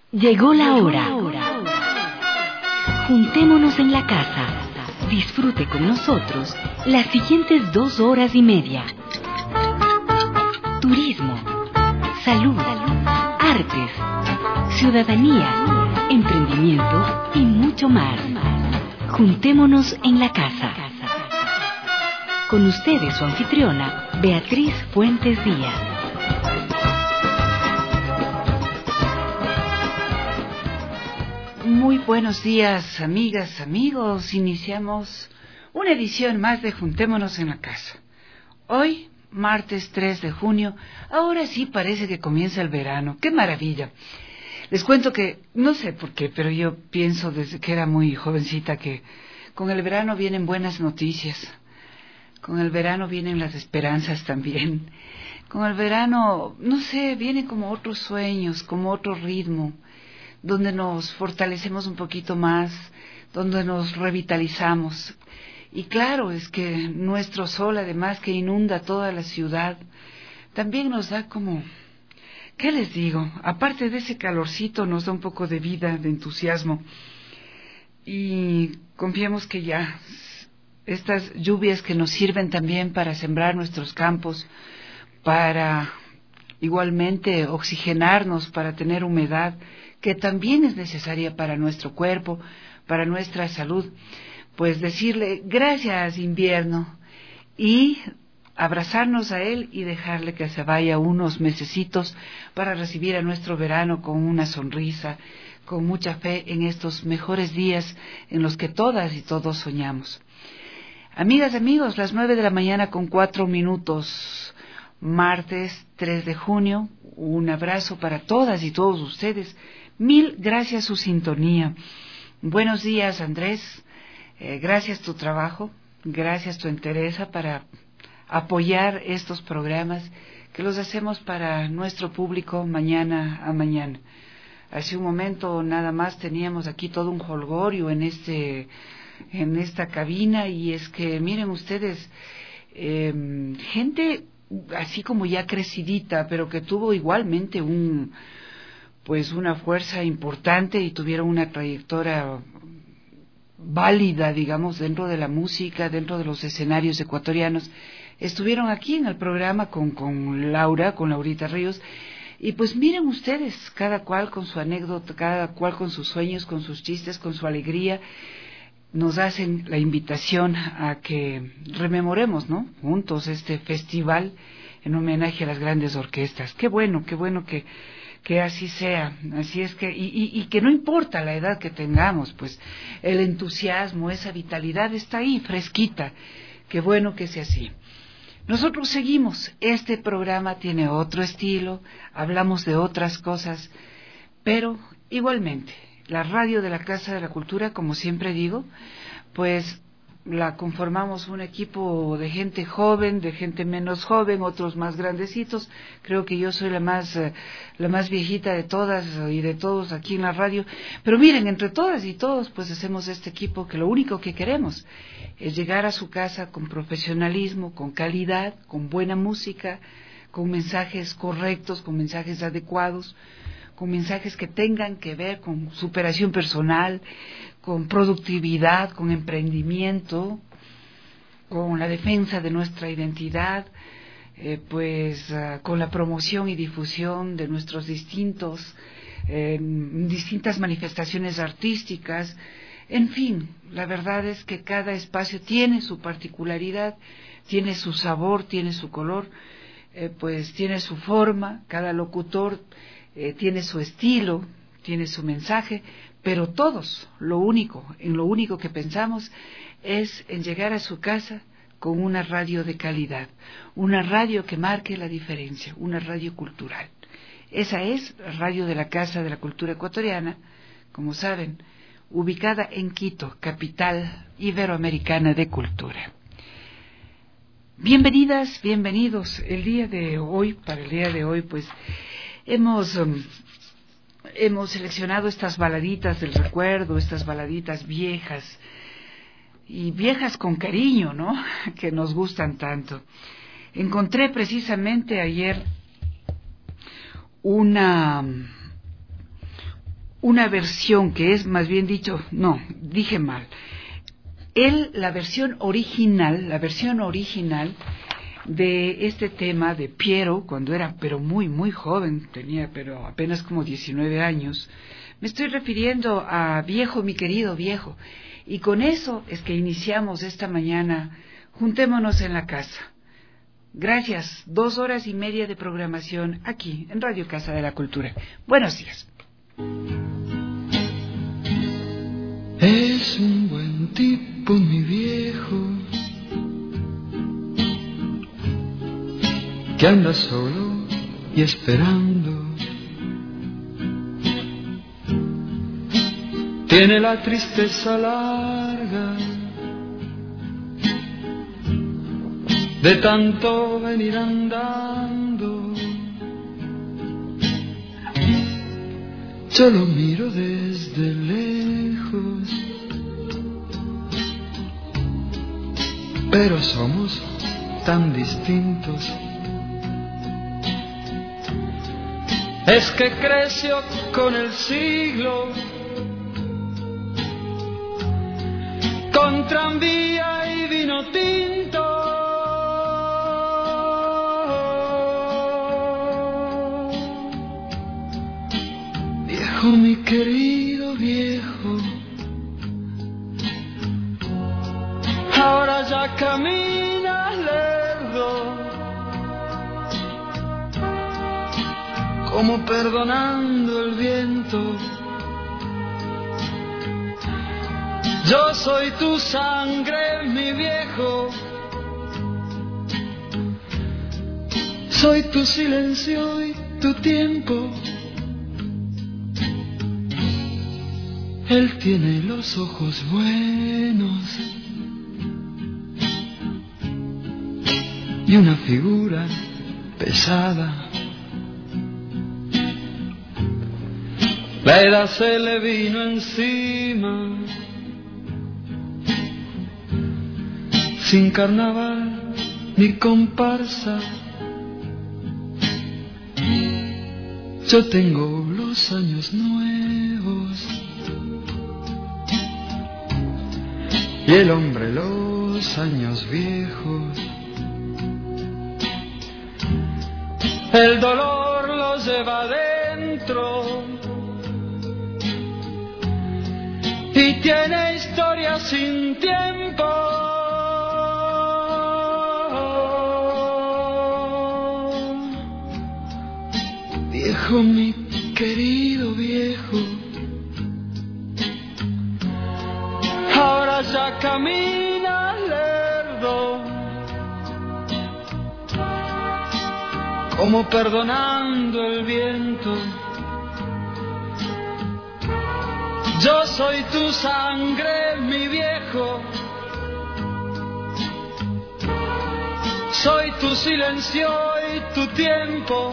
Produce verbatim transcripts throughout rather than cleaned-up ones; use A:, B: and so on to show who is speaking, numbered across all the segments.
A: Llegó la hora. Juntémonos en la casa. Disfrute con nosotros las siguientes dos horas y media. Turismo, salud, artes, ciudadanía, emprendimiento y mucho más. Juntémonos en la casa. Con ustedes su anfitriona, Beatriz Fuentes Díaz.
B: Muy buenos días, amigas, amigos. Iniciamos una edición más de Juntémonos en la Casa. Hoy, martes tres de junio, ahora sí parece que comienza el verano. ¡Qué maravilla! Les cuento que, no sé por qué, pero yo pienso desde que era muy jovencita que con el verano vienen buenas noticias. Con el verano vienen las esperanzas también. Con el verano, no sé, vienen como otros sueños, como otro ritmo, donde nos fortalecemos un poquito más, donde nos revitalizamos. Y claro, es que nuestro sol, además que inunda toda la ciudad, también nos da como, ¿qué les digo? Aparte de ese calorcito, nos da un poco de vida, de entusiasmo. Y confiemos que ya estas lluvias que nos sirven también para sembrar nuestros campos, para igualmente oxigenarnos, para tener humedad, que también es necesaria para nuestro cuerpo, para nuestra salud, pues decirle gracias invierno y abrazarnos a él y dejarle que se vaya unos mesecitos para recibir a nuestro verano con una sonrisa, con mucha fe en estos mejores días en los que todas y todos soñamos. Amigas, amigos, las nueve de la mañana con cuatro minutos, martes tres de junio, un abrazo para todas y todos ustedes. Mil gracias su sintonía. Buenos días, Andrés. Eh, gracias tu trabajo, gracias tu entereza para apoyar estos programas que los hacemos para nuestro público mañana a mañana. Hace un momento nada más teníamos aquí todo un jolgorio en este, en esta cabina, y es que miren ustedes, eh, gente así como ya crecidita, pero que tuvo igualmente un pues una fuerza importante y tuvieron una trayectoria válida, digamos, dentro de la música, dentro de los escenarios ecuatorianos. Estuvieron aquí en el programa con, con Laura, con Laurita Ríos, y pues miren ustedes, cada cual con su anécdota, cada cual con sus sueños, con sus chistes, con su alegría, nos hacen la invitación a que rememoremos, ¿no?, juntos este festival en homenaje a las grandes orquestas. Qué bueno, qué bueno que que así sea, así es que, y, y, y que no importa la edad que tengamos, pues el entusiasmo, esa vitalidad está ahí, fresquita, qué bueno que sea así. Nosotros seguimos, este programa tiene otro estilo, hablamos de otras cosas, pero igualmente, la radio de la Casa de la Cultura, como siempre digo, pues la conformamos un equipo de gente joven, de gente menos joven, otros más grandecitos. Creo que yo soy la más eh, la más viejita de todas y de todos aquí en la radio. Pero miren, entre todas y todos, pues hacemos este equipo que lo único que queremos es llegar a su casa con profesionalismo, con calidad, con buena música, con mensajes correctos, con mensajes adecuados, con mensajes que tengan que ver con superación personal, con productividad, con emprendimiento, con la defensa de nuestra identidad, eh, pues uh, con la promoción y difusión de nuestros distintos, eh, distintas manifestaciones artísticas. En fin, la verdad es que cada espacio tiene su particularidad, tiene su sabor, tiene su color, eh, pues tiene su forma, cada locutor eh, tiene su estilo, tiene su mensaje, pero todos, lo único, en lo único que pensamos es en llegar a su casa con una radio de calidad, una radio que marque la diferencia, una radio cultural. Esa es la radio de la Casa de la Cultura Ecuatoriana, como saben, ubicada en Quito, capital iberoamericana de cultura. Bienvenidas, bienvenidos. El día de hoy, para el día de hoy, pues hemos... Um, Hemos seleccionado estas baladitas del recuerdo, estas baladitas viejas, y viejas con cariño, ¿no?, que nos gustan tanto. Encontré precisamente ayer una una versión que es, más bien dicho, no, dije mal. Él, la versión original, la versión original de este tema de Piero, cuando era pero muy, muy joven, tenía pero apenas como diecinueve años, me estoy refiriendo a Viejo, mi querido viejo, y con eso es que iniciamos esta mañana Juntémonos en la Casa. Gracias, dos horas y media de programación aquí en Radio Casa de la Cultura. Buenos días.
C: Es un buen tipo, mi viejo, que anda solo y esperando. Tiene la tristeza larga de tanto venir andando. Yo lo miro desde lejos, pero somos tan distintos. Es que creció con el siglo, con tranvía y vino tinto. Viejo, mi querido viejo, ahora ya caminas lerdo, como perdonando el viento. Yo soy tu sangre, mi viejo, soy tu silencio y tu tiempo. Él tiene los ojos buenos y una figura pesada. La edad se le vino encima, sin carnaval ni comparsa. Yo tengo los años nuevos y el hombre los años viejos. El dolor lo lleva dentro y tiene historia sin tiempo. Viejo, mi querido viejo, ahora ya camina lerdo, como perdonando el viento. Yo soy tu sangre, mi viejo, soy tu silencio y tu tiempo.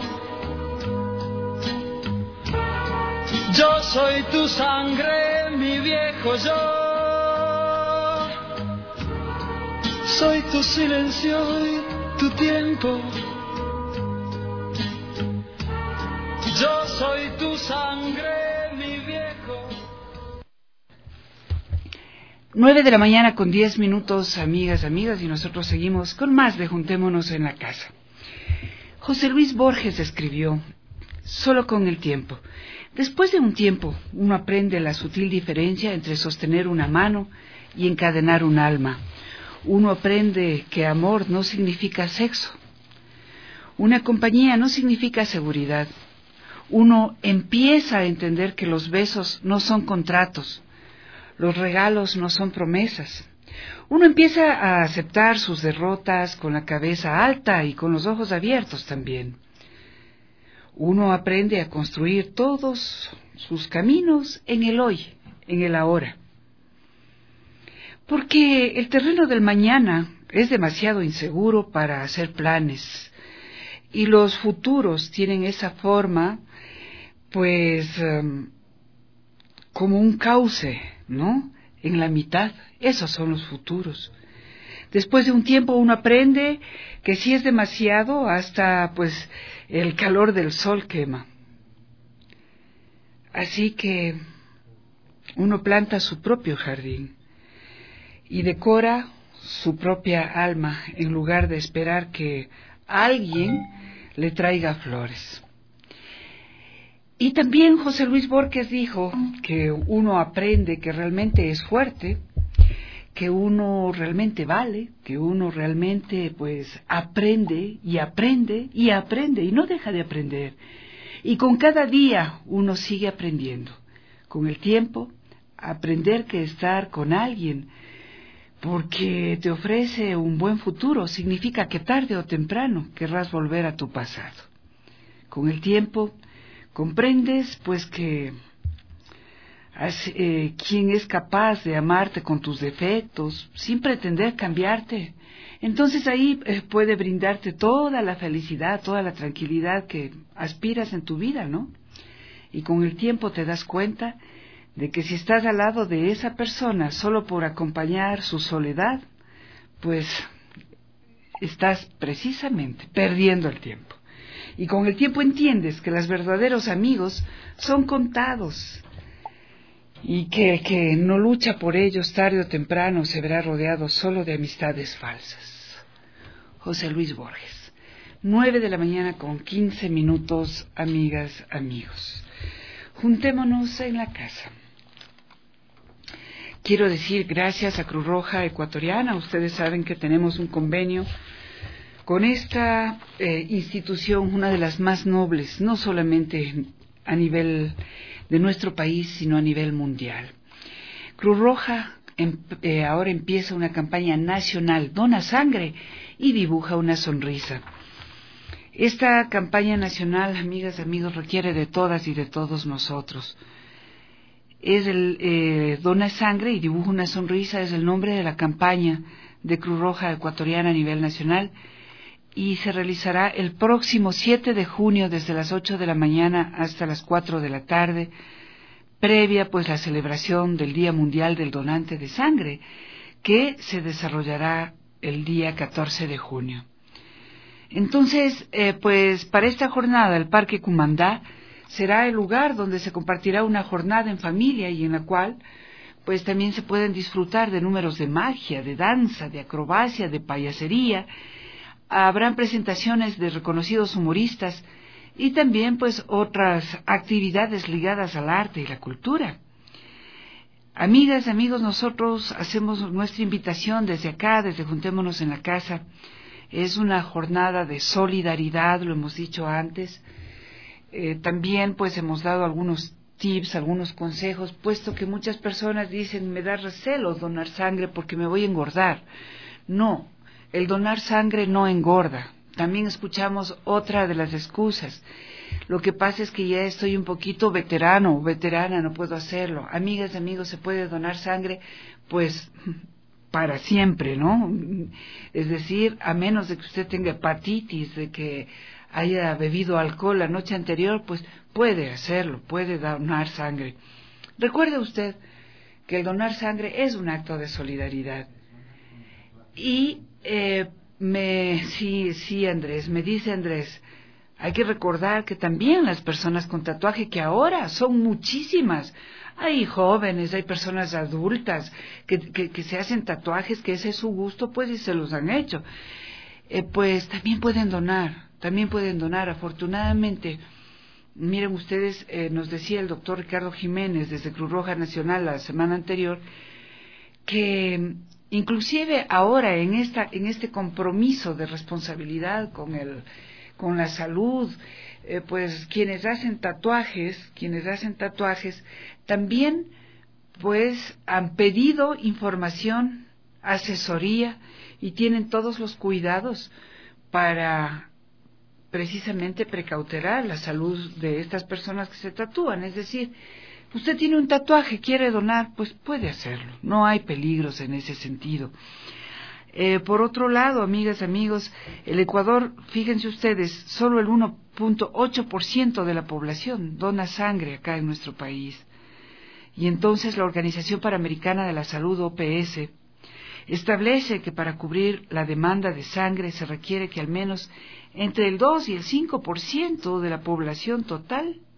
C: Yo soy tu sangre, mi viejo, yo soy tu silencio y tu tiempo. Yo soy tu sangre, mi viejo.
B: Nueve de la mañana con diez minutos, amigas, amigas, y nosotros seguimos con más de Juntémonos en la Casa. José Luis Borges escribió: solo con el tiempo. Después de un tiempo, uno aprende la sutil diferencia entre sostener una mano y encadenar un alma. Uno aprende que amor no significa sexo. Una compañía no significa seguridad. Uno empieza a entender que los besos no son contratos. Los regalos no son promesas. Uno empieza a aceptar sus derrotas con la cabeza alta y con los ojos abiertos también. Uno aprende a construir todos sus caminos en el hoy, en el ahora. Porque el terreno del mañana es demasiado inseguro para hacer planes. Y los futuros tienen esa forma, pues, um, como un cauce, ¿no? En la mitad. Esos son los futuros. Después de un tiempo uno aprende que si es demasiado, hasta pues el calor del sol quema. Así que uno planta su propio jardín y decora su propia alma en lugar de esperar que alguien le traiga flores. Y también José Luis Borges dijo que uno aprende que realmente es fuerte, que uno realmente vale, que uno realmente pues aprende y aprende y aprende y no deja de aprender. Y con cada día uno sigue aprendiendo. Con el tiempo, aprender que estar con alguien porque te ofrece un buen futuro significa que tarde o temprano querrás volver a tu pasado. Con el tiempo, comprendes pues que eh, quien es capaz de amarte con tus defectos sin pretender cambiarte, entonces ahí eh, puede brindarte toda la felicidad, toda la tranquilidad que aspiras en tu vida, ¿no? Y con el tiempo te das cuenta de que si estás al lado de esa persona solo por acompañar su soledad, pues estás precisamente perdiendo el tiempo. Y con el tiempo entiendes que los verdaderos amigos son contados y que el que no lucha por ellos tarde o temprano se verá rodeado solo de amistades falsas. José Luis Borges. Nueve de la mañana con quince minutos, amigas, amigos. Juntémonos en la casa. Quiero decir gracias a Cruz Roja Ecuatoriana. Ustedes saben que tenemos un convenio con esta eh, institución, una de las más nobles, no solamente a nivel de nuestro país, sino a nivel mundial. Cruz Roja em, eh, ahora empieza una campaña nacional, dona sangre y dibuja una sonrisa. Esta campaña nacional, amigas, amigos, requiere de todas y de todos nosotros. Es el eh, Dona Sangre y Dibuja una Sonrisa, es el nombre de la campaña de Cruz Roja Ecuatoriana a nivel nacional y se realizará el próximo siete de junio desde las ocho de la mañana hasta las cuatro de la tarde, previa pues la celebración del Día Mundial del Donante de Sangre, que se desarrollará el día catorce de junio. Entonces, eh, pues para esta jornada el Parque Cumandá será el lugar donde se compartirá una jornada en familia y en la cual pues también se pueden disfrutar de números de magia, de danza, de acrobacia, de payasería. Habrán presentaciones de reconocidos humoristas y también pues otras actividades ligadas al arte y la cultura. Amigas, amigos, nosotros hacemos nuestra invitación desde acá, desde Juntémonos en la Casa. Es una jornada de solidaridad, lo hemos dicho antes. Eh, también pues hemos dado algunos tips, algunos consejos, puesto que muchas personas dicen, me da recelo donar sangre porque me voy a engordar. No, el donar sangre no engorda. También escuchamos otra de las excusas. Lo que pasa es que ya estoy un poquito veterano o veterana, no puedo hacerlo. Amigas, amigos, se puede donar sangre, pues para siempre, ¿no? Es decir, a menos de que usted tenga hepatitis, de que haya bebido alcohol la noche anterior, pues puede hacerlo, puede donar sangre. Recuerde usted que el donar sangre es un acto de solidaridad. Y eh, me, sí, sí, Andrés, me dice Andrés, hay que recordar que también las personas con tatuaje, que ahora son muchísimas, hay jóvenes, hay personas adultas que, que, que se hacen tatuajes, que ese es su gusto, pues, y se los han hecho. Eh, pues también pueden donar, también pueden donar. Afortunadamente, miren ustedes, eh, nos decía el doctor Ricardo Jiménez desde Cruz Roja Nacional la semana anterior, que inclusive ahora en esta, en este compromiso de responsabilidad con el, con la salud, eh, pues quienes hacen tatuajes, quienes hacen tatuajes, también pues han pedido información, asesoría y tienen todos los cuidados para precisamente precautelar la salud de estas personas que se tatúan. Es decir, usted tiene un tatuaje, quiere donar, pues puede hacerlo, no hay peligros en ese sentido. Eh, por otro lado, amigas, amigos, el Ecuador, fíjense ustedes, solo el uno punto ocho por ciento de la población dona sangre acá en nuestro país. Y entonces la Organización Panamericana de la Salud, O P S, establece que para cubrir la demanda de sangre se requiere que al menos entre el dos y el cinco por ciento de la población total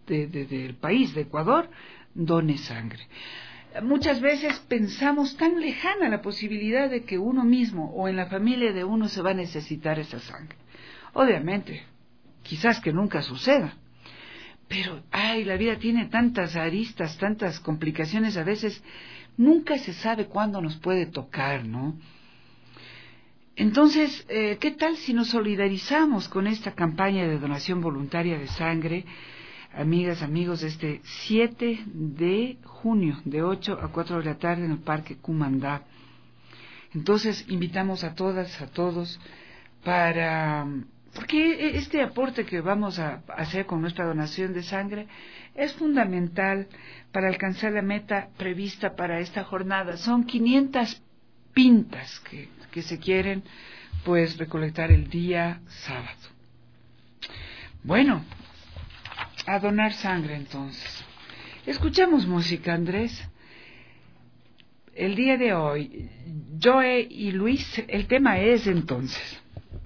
B: de, de, del país, de Ecuador, done sangre. Muchas veces pensamos tan lejana la posibilidad de que uno mismo o en la familia de uno se va a necesitar esa sangre. Obviamente, quizás que nunca suceda, pero ay, la vida tiene tantas aristas, tantas complicaciones, a veces nunca se sabe cuándo nos puede tocar, ¿no? Entonces, eh, ¿qué tal si nos solidarizamos con esta campaña de donación voluntaria de sangre? Amigas, amigos, este siete de junio, de ocho a cuatro de la tarde en el Parque Cumandá. Entonces, invitamos a todas, a todos, para... porque este aporte que vamos a hacer con nuestra donación de sangre es fundamental para alcanzar la meta prevista para esta jornada. Son quinientas pintas que, que se quieren, pues, recolectar el día sábado. Bueno, a donar sangre entonces. Escuchamos música, Andrés. El día de hoy, Joe y Luis, el tema es entonces.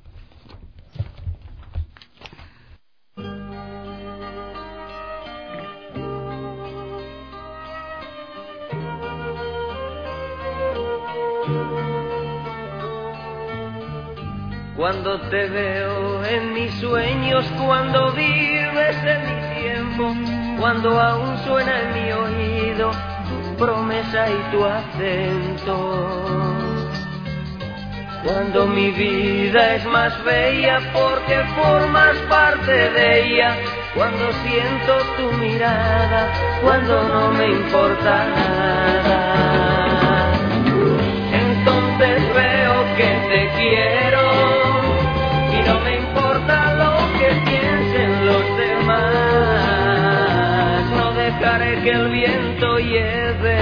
D: Cuando te veo en mis sueños, cuando vives en mi tiempo, cuando aún suena en mi oído tu promesa y tu acento. Cuando mi vida es más bella porque formas parte de ella, cuando siento tu mirada, cuando no me importa nada, entonces veo que te quiero. No me importa lo que piensen los demás, no dejaré que el viento lleve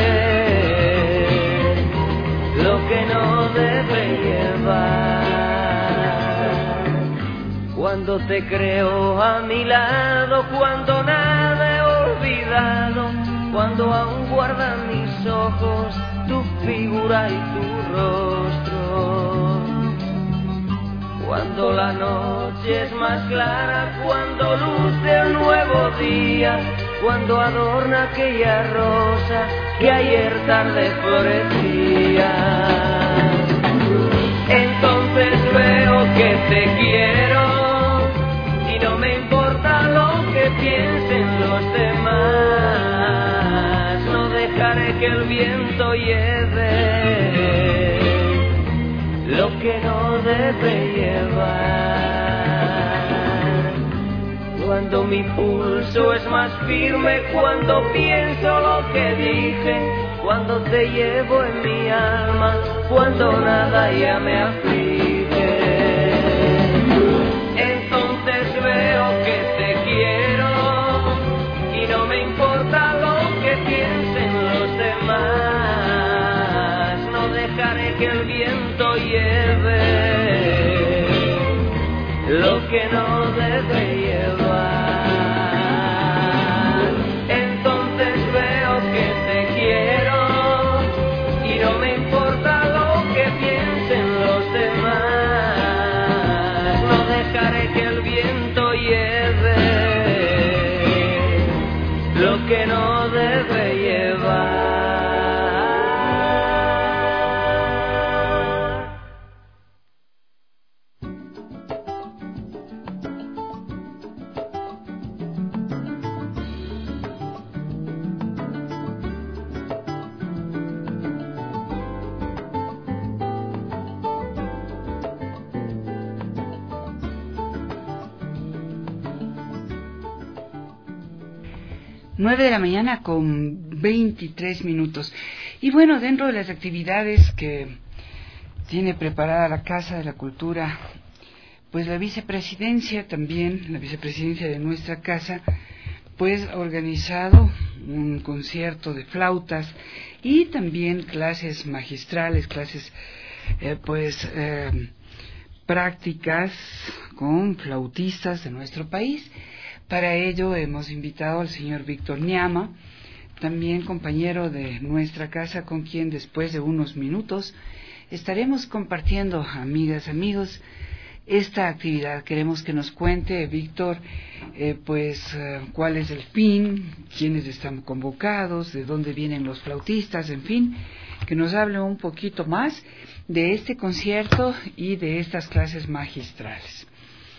D: lo que no debe llevar. Cuando te creo a mi lado, cuando nada he olvidado, cuando aún guardan mis ojos tu figura y tu rostro. Cuando la noche es más clara, cuando luce el nuevo día, cuando adorna aquella rosa que ayer tarde florecía, entonces veo que te quiero y no me importa lo que piensen los demás, no dejaré que el viento lleve lo que no debe llevar. Cuando mi pulso es más firme, cuando pienso lo que dije, cuando te llevo en mi alma, cuando nada ya me aflige, entonces veo que te quiero y no me importa lo que piensen los demás, no dejaré que el viento lleve lo que no debe llevar. Entonces veo que te quiero y no me importa lo que piensen los demás, no dejaré que el viento lleve lo que no debe llevar.
B: Nueve de la mañana con veintitrés minutos. Y bueno, dentro de las actividades que tiene preparada la Casa de la Cultura, pues la vicepresidencia también, la vicepresidencia de nuestra casa, pues ha organizado un concierto de flautas y también clases magistrales, clases eh, pues eh, prácticas con flautistas de nuestro país. Para ello hemos invitado al señor Víctor Ñama, también compañero de nuestra casa, con quien después de unos minutos estaremos compartiendo, amigas, amigos, esta actividad. Queremos que nos cuente, Víctor, eh, pues eh, cuál es el fin, quiénes están convocados, de dónde vienen los flautistas, en fin, que nos hable un poquito más de este concierto y de estas clases magistrales.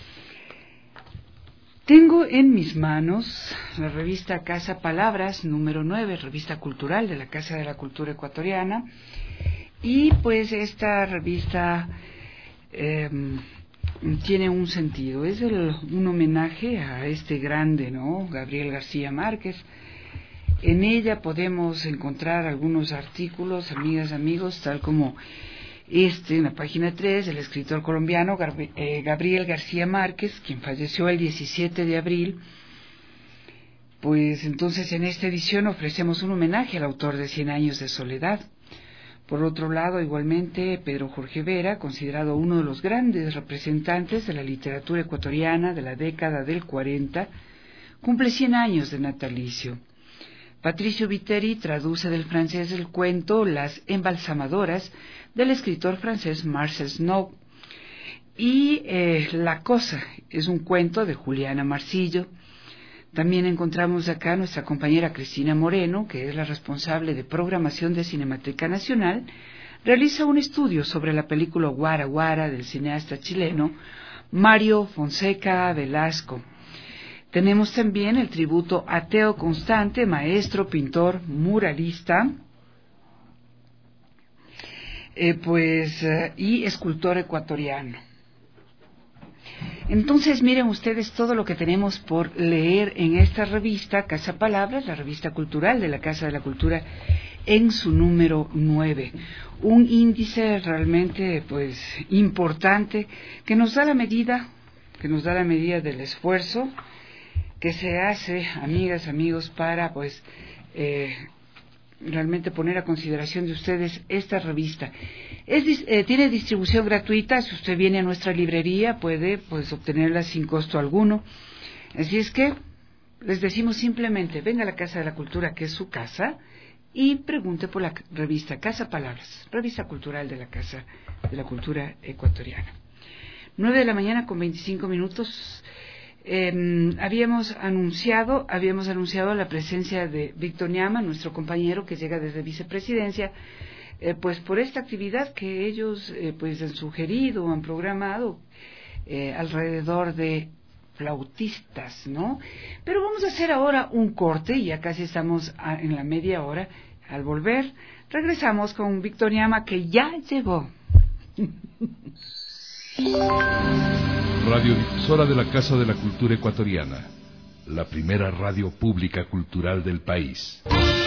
B: Tengo en mis manos la revista Casa Palabras, número nueve, revista cultural de la Casa de la Cultura Ecuatoriana, y pues esta revista eh, tiene un sentido, es el, un homenaje a este grande, ¿no?, Gabriel García Márquez. En ella podemos encontrar algunos artículos, amigas, amigos, tal como este, en la página tres, el escritor colombiano Gabriel García Márquez, quien falleció el diecisiete de abril. Pues entonces en esta edición ofrecemos un homenaje al autor de Cien años de soledad. Por otro lado, igualmente, Pedro Jorge Vera, considerado uno de los grandes representantes de la literatura ecuatoriana de la década del cuarenta, cumple cien años de natalicio. Patricio Viteri traduce del francés el cuento Las embalsamadoras del escritor francés Marcel Snow. Y eh, La cosa es un cuento de Juliana Marcillo. También encontramos acá a nuestra compañera Cristina Moreno, que es la responsable de programación de Cinemateca Nacional, realiza un estudio sobre la película Guara Guara del cineasta chileno Mario Fonseca Velasco. Tenemos también el tributo a Teo Constante, maestro, pintor, muralista, eh, pues, eh, y escultor ecuatoriano. Entonces, miren ustedes todo lo que tenemos por leer en esta revista, Casa Palabras, la revista cultural de la Casa de la Cultura, en su número nueve. Un índice realmente, pues, importante, que nos da la medida, que nos da la medida del esfuerzo que se hace, amigas, amigos, para pues eh, realmente poner a consideración de ustedes esta revista. Es, eh, tiene distribución gratuita. Si usted viene a nuestra librería puede pues obtenerla sin costo alguno. Así es que les decimos simplemente, venga a la Casa de la Cultura, que es su casa, y pregunte por la revista Casa Palabras, revista cultural de la Casa de la Cultura Ecuatoriana. Nueve de la mañana con veinticinco minutos. Eh, habíamos anunciado, habíamos anunciado la presencia de Víctor Ñama, nuestro compañero que llega desde Vicepresidencia, eh, pues por esta actividad que ellos eh, pues han sugerido, han programado eh, alrededor de flautistas, ¿no? Pero vamos a hacer ahora un corte, ya casi estamos a, en la media hora. Al volver, regresamos con Víctor Ñama, que ya llegó.
E: Radiodifusora de la Casa de la Cultura Ecuatoriana, la primera radio pública cultural del país.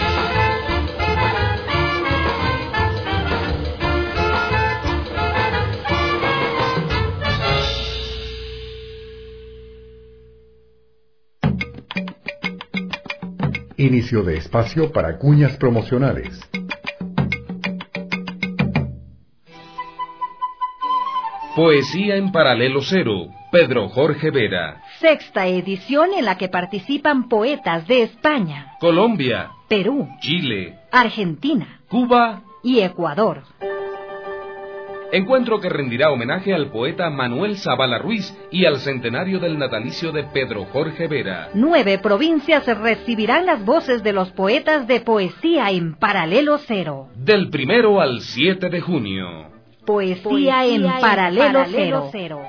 F: Inicio de espacio para cuñas promocionales.
G: Poesía en Paralelo Cero, Pedro Jorge Vera.
H: Sexta edición en la que participan poetas de España,
G: Colombia,
H: Perú,
G: Chile,
H: Argentina,
G: Cuba
H: y Ecuador.
G: Encuentro que rendirá homenaje al poeta Manuel Zavala Ruiz y al centenario del natalicio de Pedro Jorge Vera.
H: Nueve provincias recibirán las voces de los poetas de Poesía en Paralelo Cero.
G: Del primero al siete de junio.
H: Poesía, Poesía en, en Paralelo, Paralelo Cero. Cero.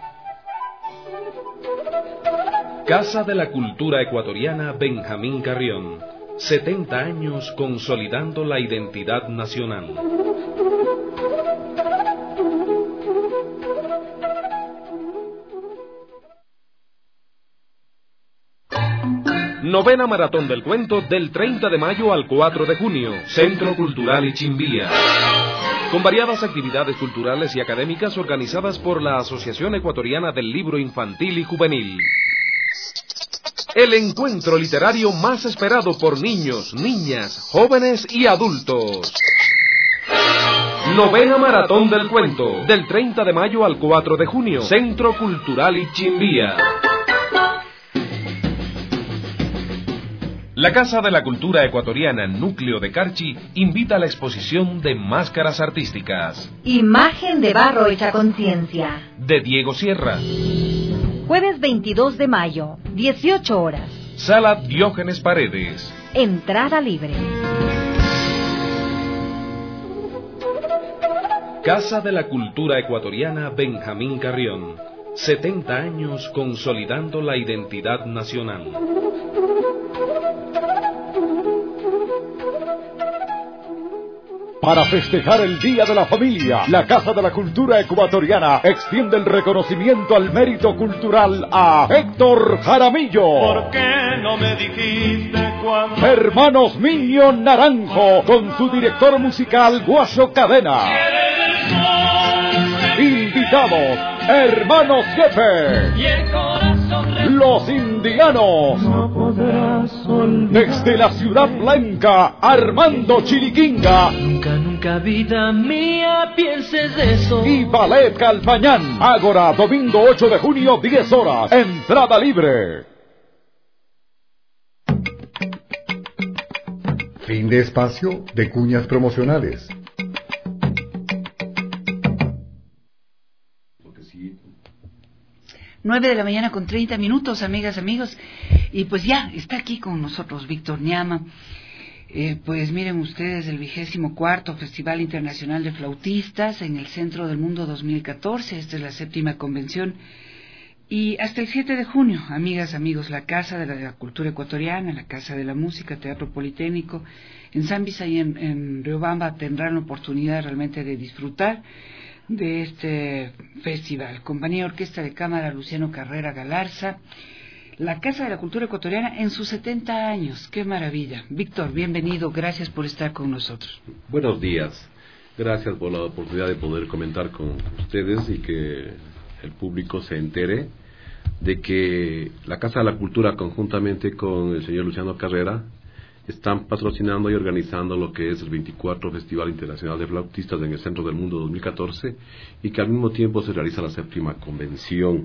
G: Casa de la Cultura Ecuatoriana Benjamín Carrión. setenta años consolidando la identidad nacional. Novena Maratón del Cuento del treinta de mayo al cuatro de junio. Centro Cultural Ichimbía. Con variadas actividades culturales y académicas organizadas por la Asociación Ecuatoriana del Libro Infantil y Juvenil. El encuentro literario más esperado por niños, niñas, jóvenes y adultos. Novena Maratón del Cuento, del treinta de mayo al cuatro de junio. Centro Cultural Ichimbía. La Casa de la Cultura Ecuatoriana Núcleo de Carchi invita a la exposición de máscaras artísticas.
H: Imagen de barro hecha conciencia.
G: De Diego Sierra.
H: Jueves veintidós de mayo, dieciocho horas.
G: Sala Diógenes Paredes.
H: Entrada libre.
G: Casa de la Cultura Ecuatoriana Benjamín Carrión. setenta años consolidando la identidad nacional.
F: Para festejar el Día de la Familia, la Casa de la Cultura Ecuatoriana extiende el reconocimiento al mérito cultural a Héctor Jaramillo.
C: ¿Por qué no me dijiste cuando?
F: Hermanos Miño Naranjo, con su director musical Guaso Cadena. Invitamos, Hermanos Jefe.
C: Y el corazón re...
F: Los Indianos.
C: No podrás olvidar.
F: Desde la Ciudad Blanca, Armando Chiriquinga.
C: Nunca, nunca, vida mía, pienses eso.
F: Y Ballet Calpañán. Ágora, domingo ocho de junio, diez horas. Entrada libre. Fin de espacio de cuñas promocionales.
B: Nueve de la mañana con treinta minutos, amigas, amigos. Y pues ya, está aquí con nosotros Víctor Ñama. Eh, pues miren ustedes, el vigésimo cuarto Festival Internacional de Flautistas en el Centro del Mundo dos mil catorce. Esta es la séptima convención. Y hasta el siete de junio, amigas, amigos, la Casa de la, de la Cultura Ecuatoriana, la Casa de la Música, Teatro Politécnico, en San Vicente y en, en Riobamba tendrán la oportunidad realmente de disfrutar de este festival. Compañía Orquesta de Cámara Luciano Carrera Galarza, la Casa de la Cultura Ecuatoriana en sus setenta años. ¡Qué maravilla! Víctor, bienvenido, gracias por estar con nosotros.
I: Buenos días, gracias por la oportunidad de poder comentar con ustedes y que el público se entere de que la Casa de la Cultura, conjuntamente con el señor Luciano Carrera, están patrocinando y organizando lo que es el veinticuatro Festival Internacional de Flautistas en el Centro del Mundo dos mil catorce, y que al mismo tiempo se realiza la séptima convención.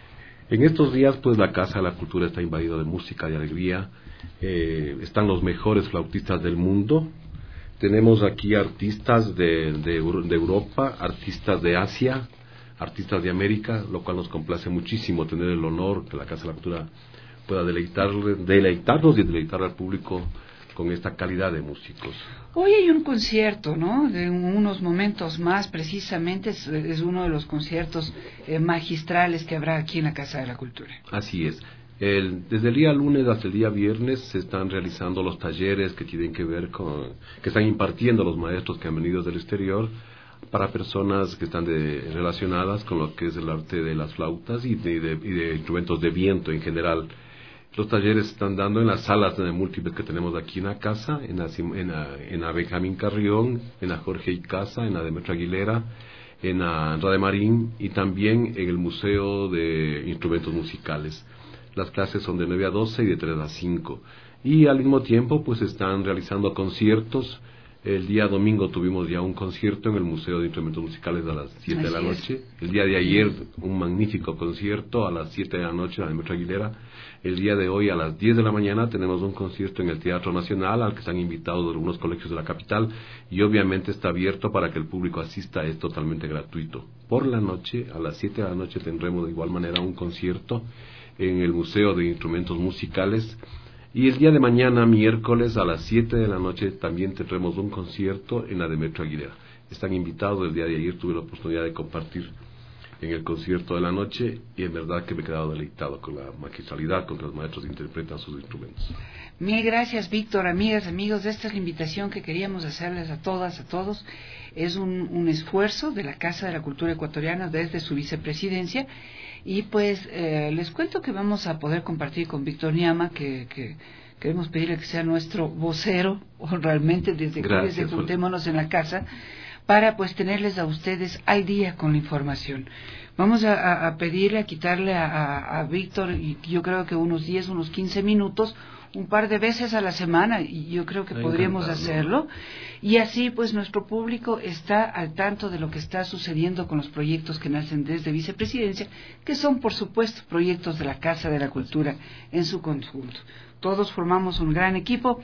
I: En estos días, pues, la Casa de la Cultura está invadida de música y alegría. Eh, están los mejores flautistas del mundo. Tenemos aquí artistas de, de, de Europa, artistas de Asia, artistas de América, lo cual nos complace muchísimo tener el honor que la Casa de la Cultura pueda deleitarle, deleitarnos y deleitar al público con esta calidad de músicos.
B: Hoy hay un concierto, ¿no? De unos momentos más, precisamente, es, es uno de los conciertos eh, magistrales que habrá aquí en la Casa de la Cultura.
I: Así es. El, desde el día lunes hasta el día viernes se están realizando los talleres que tienen que ver con, que están impartiendo los maestros que han venido del exterior, para personas que están de, relacionadas con lo que es el arte de las flautas y de, de, y de instrumentos de viento en general. Los talleres se están dando en las salas de múltiples que tenemos aquí en la casa, en la, en la, en la Benjamín Carrión, en la Jorge Icaza, en la Demetrio Aguilera, en la Rademarín y también en el Museo de Instrumentos Musicales. Las clases son de nueve a doce y de tres a cinco. Y al mismo tiempo, pues, están realizando conciertos. El día domingo tuvimos ya un concierto en el Museo de Instrumentos Musicales a las siete de la noche. El día de ayer un magnífico concierto a las siete de la noche en la Demetrio Aguilera. El día de hoy a las diez de la mañana tenemos un concierto en el Teatro Nacional al que están invitados algunos colegios de la capital, y obviamente está abierto para que el público asista, es totalmente gratuito. Por la noche, a las siete de la noche, tendremos de igual manera un concierto en el Museo de Instrumentos Musicales. Y el día de mañana, miércoles, a las siete de la noche, también tendremos un concierto en la Demetrio Aguilera. Están invitados. El día de ayer tuve la oportunidad de compartir en el concierto de la noche, y en verdad que me he quedado deleitado con la magistralidad con que los maestros interpretan sus instrumentos.
B: Mil gracias, Víctor. Amigas, amigos, esta es la invitación que queríamos hacerles a todas, a todos. Es un, un esfuerzo de la Casa de la Cultura Ecuatoriana desde su vicepresidencia, y pues eh, les cuento que vamos a poder compartir con Víctor Ñama, que, que queremos pedirle que sea nuestro vocero, o realmente desde que desde Juntémonos en la Casa, para pues tenerles a ustedes al día con la información. Vamos a, a, a pedirle, a quitarle a, a, a Víctor, y yo creo que unos diez, unos quince minutos, un par de veces a la semana, y yo creo que
I: Estoy
B: podríamos
I: encantado.
B: hacerlo, y así pues nuestro público está al tanto de lo que está sucediendo con los proyectos que nacen desde Vicepresidencia, que son por supuesto proyectos de la Casa de la Cultura en su conjunto. Todos formamos un gran equipo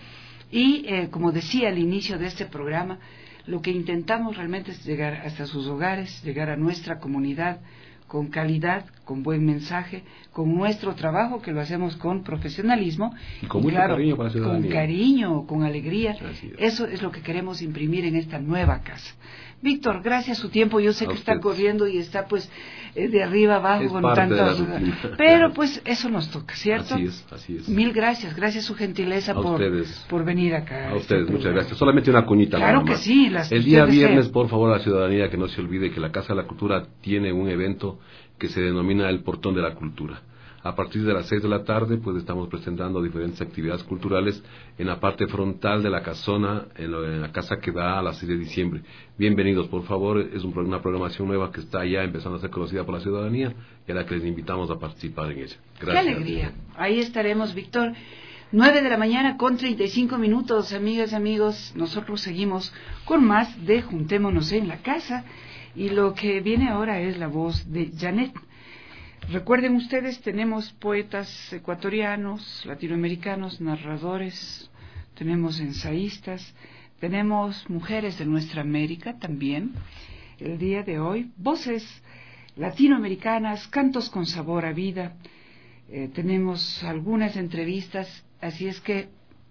B: y eh, como decía al inicio de este programa, lo que intentamos realmente es llegar hasta sus hogares, llegar a nuestra comunidad con calidad, con buen mensaje, con nuestro trabajo, que lo hacemos con profesionalismo.
I: Y con
B: y
I: mucho
B: claro,
I: cariño para la ciudadanía.
B: Con cariño, con alegría.
I: Así es.
B: Eso es lo que queremos imprimir en esta nueva casa. Víctor, gracias a su tiempo. Yo sé
I: A
B: que está
I: ustedes.
B: corriendo y está pues eh, de arriba abajo
I: Es
B: con
I: parte de la
B: tantos...
I: rutina.
B: Pero
I: Claro.
B: pues eso nos toca, ¿cierto?
I: Así es, así es.
B: Mil gracias, gracias su gentileza
I: A
B: por,
I: ustedes.
B: por venir acá.
I: A
B: este
I: ustedes, muchas
B: programa.
I: gracias. Solamente una cuñita.
B: Claro
I: nada
B: que
I: más.
B: sí, las que
I: El día
B: usted desee.
I: viernes, por favor, a la ciudadanía que no se olvide que la Casa de la Cultura tiene un evento que se denomina el Portón de la Cultura. A partir de las seis de la tarde, pues estamos presentando diferentes actividades culturales en la parte frontal de la casona, en, lo, en la casa que da a las seis de diciembre. Bienvenidos, por favor. Es un, una programación nueva que está ya empezando a ser conocida por la ciudadanía y a la que les invitamos a participar en ella. Gracias.
B: Qué alegría. Ahí estaremos, Víctor. Nueve de la mañana con treinta y cinco minutos, amigas y amigos. Nosotros seguimos con más de Juntémonos en la Casa. Y lo que viene ahora es la voz de Janet. Recuerden ustedes, tenemos poetas ecuatorianos, latinoamericanos, narradores, tenemos ensayistas, tenemos mujeres de nuestra América también. El día de hoy, voces latinoamericanas, cantos con sabor a vida. Eh, tenemos algunas entrevistas, así es que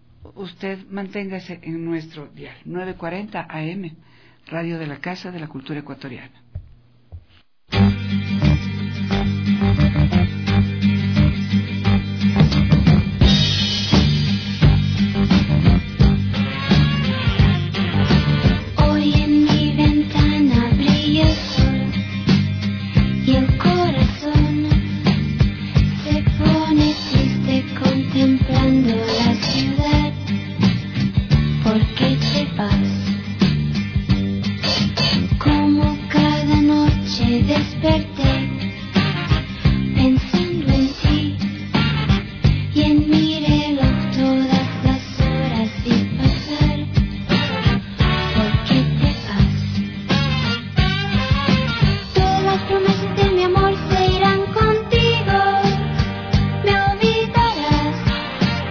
B: usted manténgase en nuestro dial, nueve cuarenta A M, Radio de la Casa de la Cultura Ecuatoriana.
J: Hoy en mi ventana brilla el sol y el corazón se pone triste contemplando la ciudad. ¿Por qué te vas? Como cada noche desperté pensando en ti y en mi reloj todas las horas vi pasar. ¿Por qué te vas? Todas las promesas de mi amor se irán contigo. Me olvidarás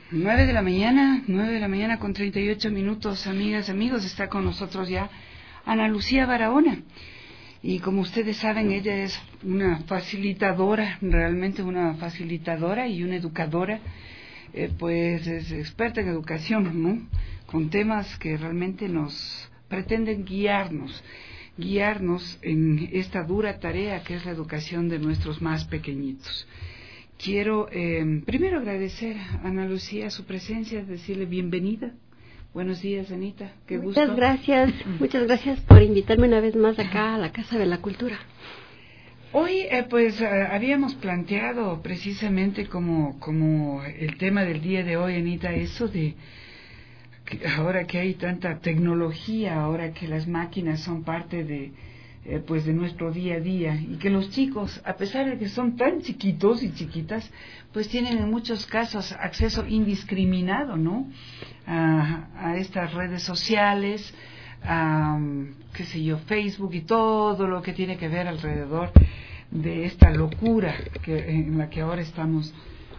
B: Nueve de la mañana, nueve de la mañana con treinta y ocho minutos, amigas, amigos, está con nosotros ya Ana Lucía Barahona. Y como ustedes saben, ella es una facilitadora, realmente una facilitadora y una educadora, eh, pues es experta en educación, ¿no? Con temas que realmente nos pretenden guiarnos, guiarnos en esta dura tarea que es la educación de nuestros más pequeñitos. Quiero eh, primero agradecer a Ana Lucía su presencia, decirle bienvenida. Buenos días, Anita, qué gusto.
K: Muchas gracias, muchas gracias por invitarme una vez más acá a la Casa de la Cultura.
B: Hoy, eh, pues, eh, habíamos planteado precisamente como, como el tema del día de hoy, Anita, eso de que ahora que hay tanta tecnología, ahora que las máquinas son parte de Eh, pues de nuestro día a día, y que los chicos, a pesar de que son tan chiquitos y chiquitas, pues tienen en muchos casos acceso indiscriminado, ¿no? A, a estas redes sociales, a, qué sé yo, Facebook y todo lo que tiene que ver alrededor de esta locura que, en la que ahora estamos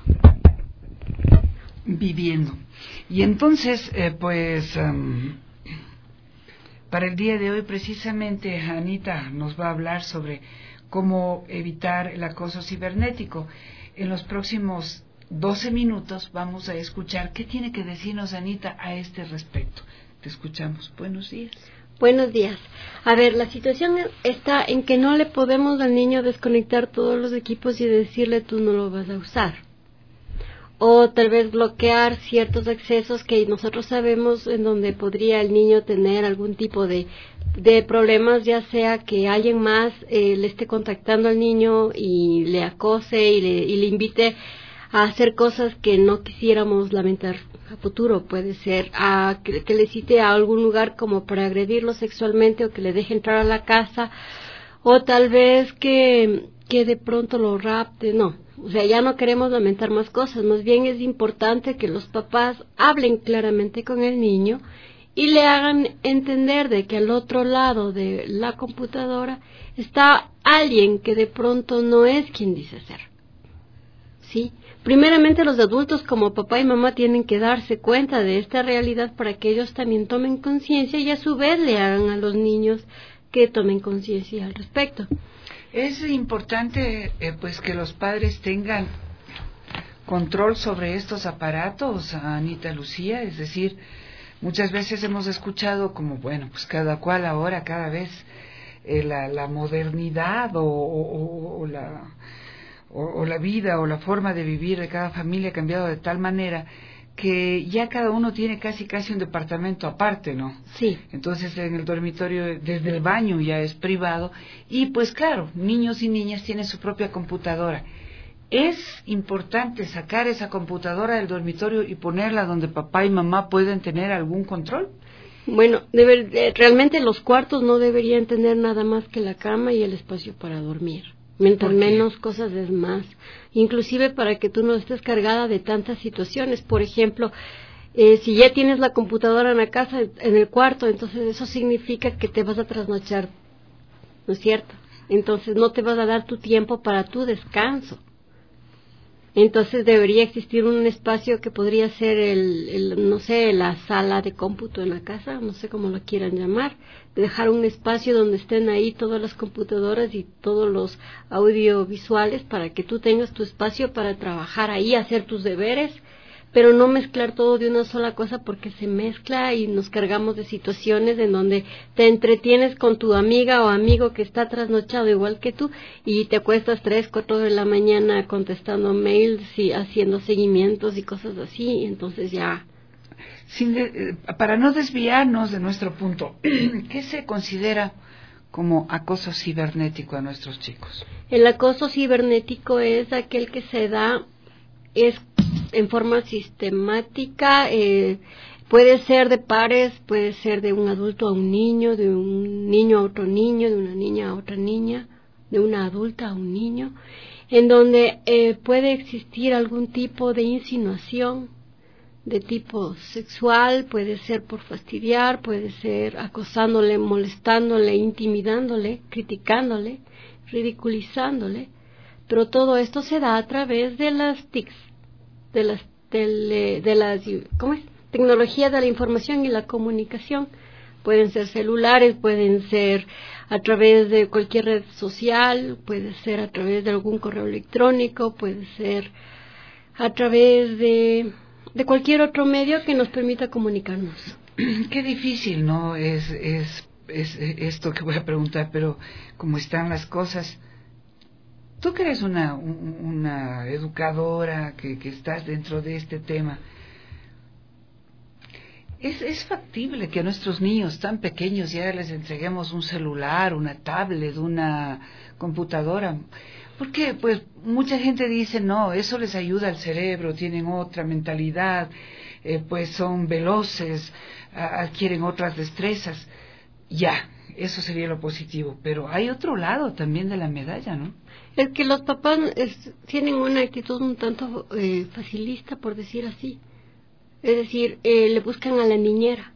B: viviendo. Y entonces, eh, pues... Um, Para el día de hoy, precisamente, Anita nos va a hablar sobre cómo evitar el acoso cibernético. En los próximos doce minutos vamos a escuchar qué tiene que decirnos Anita a este respecto. Te escuchamos. Buenos días.
K: Buenos días. A ver, la situación está en que no le podemos al niño desconectar todos los equipos y decirle tú no lo vas a usar. O tal vez bloquear ciertos accesos que nosotros sabemos en donde podría el niño tener algún tipo de, de problemas, ya sea que alguien más eh, le esté contactando al niño y le acose y le, y le invite a hacer cosas que no quisiéramos lamentar a futuro. Puede ser a que, que le cite a algún lugar como para agredirlo sexualmente, o que le deje entrar a la casa, o tal vez que, que de pronto lo rapte, no. O sea, ya no queremos lamentar más cosas, más bien es importante que los papás hablen claramente con el niño y le hagan entender de que al otro lado de la computadora está alguien que de pronto no es quien dice ser. ¿Sí? Primeramente los adultos como papá y mamá tienen que darse cuenta de esta realidad para que ellos también tomen conciencia y a su vez le hagan a los niños que tomen conciencia al respecto.
B: Es importante eh, pues que los padres tengan control sobre estos aparatos, Anita Lucía, es decir, muchas veces hemos escuchado como, bueno, pues cada cual ahora, cada vez eh, la, la modernidad o, o, o, la, o, o la vida o la forma de vivir de cada familia ha cambiado de tal manera que ya cada uno tiene casi casi un departamento aparte, ¿no?
K: Sí.
B: Entonces en el dormitorio, desde el baño ya es privado, y pues claro, niños y niñas tienen su propia computadora. ¿Es importante sacar esa computadora del dormitorio y ponerla donde papá y mamá pueden tener algún control?
K: Bueno, debe, realmente los cuartos no deberían tener nada más que la cama y el espacio para dormir. Mientras menos cosas es más, inclusive para que tú no estés cargada de tantas situaciones. Por ejemplo, eh, si ya tienes la computadora en la casa, en el cuarto, entonces eso significa que te vas a trasnochar, ¿no es cierto? Entonces no te vas a dar tu tiempo para tu descanso. Entonces debería existir un espacio que podría ser el, el, no sé, la sala de cómputo en la casa, no sé cómo lo quieran llamar, dejar un espacio donde estén ahí todas las computadoras y todos los audiovisuales para que tú tengas tu espacio para trabajar ahí, hacer tus deberes, pero no mezclar todo de una sola cosa porque se mezcla y nos cargamos de situaciones en donde te entretienes con tu amiga o amigo que está trasnochado igual que tú y te acuestas tres, cuatro de la mañana contestando mails y haciendo seguimientos y cosas así, entonces ya...
B: Sin de, para no desviarnos de nuestro punto, ¿qué se considera como acoso cibernético a nuestros chicos?
K: El acoso cibernético es aquel que se da es en forma sistemática, eh, puede ser de pares, puede ser de un adulto a un niño, de un niño a otro niño, de una niña a otra niña, de una adulta a un niño, en donde eh, puede existir algún tipo de insinuación de tipo sexual, puede ser por fastidiar, puede ser acosándole, molestándole, intimidándole, criticándole, ridiculizándole, pero todo esto se da a través de las T I Cs, de las tele, de las, ¿cómo es? Tecnología de la información y la comunicación. Pueden ser celulares, pueden ser a través de cualquier red social, puede ser a través de algún correo electrónico, puede ser a través de, de cualquier otro medio que nos permita comunicarnos.
B: Qué difícil, ¿no? Es, es, es esto que voy a preguntar, pero como están las cosas. Tú que eres una, una educadora, que, que estás dentro de este tema, ¿Es, ¿Es factible que a nuestros niños tan pequeños ya les entreguemos un celular, una tablet, una computadora? Porque pues mucha gente dice, no, eso les ayuda al cerebro, tienen otra mentalidad, eh, pues son veloces, a, adquieren otras destrezas. Ya, eso sería lo positivo, pero hay otro lado también de la medalla, ¿no?
K: Es que los papás es, tienen una actitud un tanto eh, facilista, por decir así. Es decir, eh, le buscan a la niñera.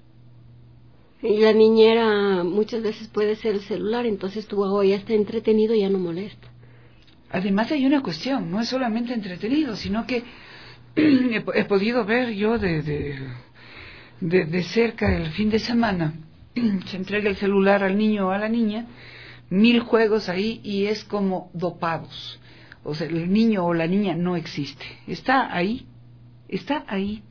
K: Y la niñera muchas veces puede ser el celular, entonces tu hijo ya está entretenido y ya no molesta.
B: Además hay una cuestión, no es solamente entretenido, sino que he, he podido ver yo de, de, de, de cerca el fin de semana, se entrega el celular al niño o a la niña, mil juegos ahí y es como dopados. O sea, el niño o la niña no existe, está ahí, está ahí.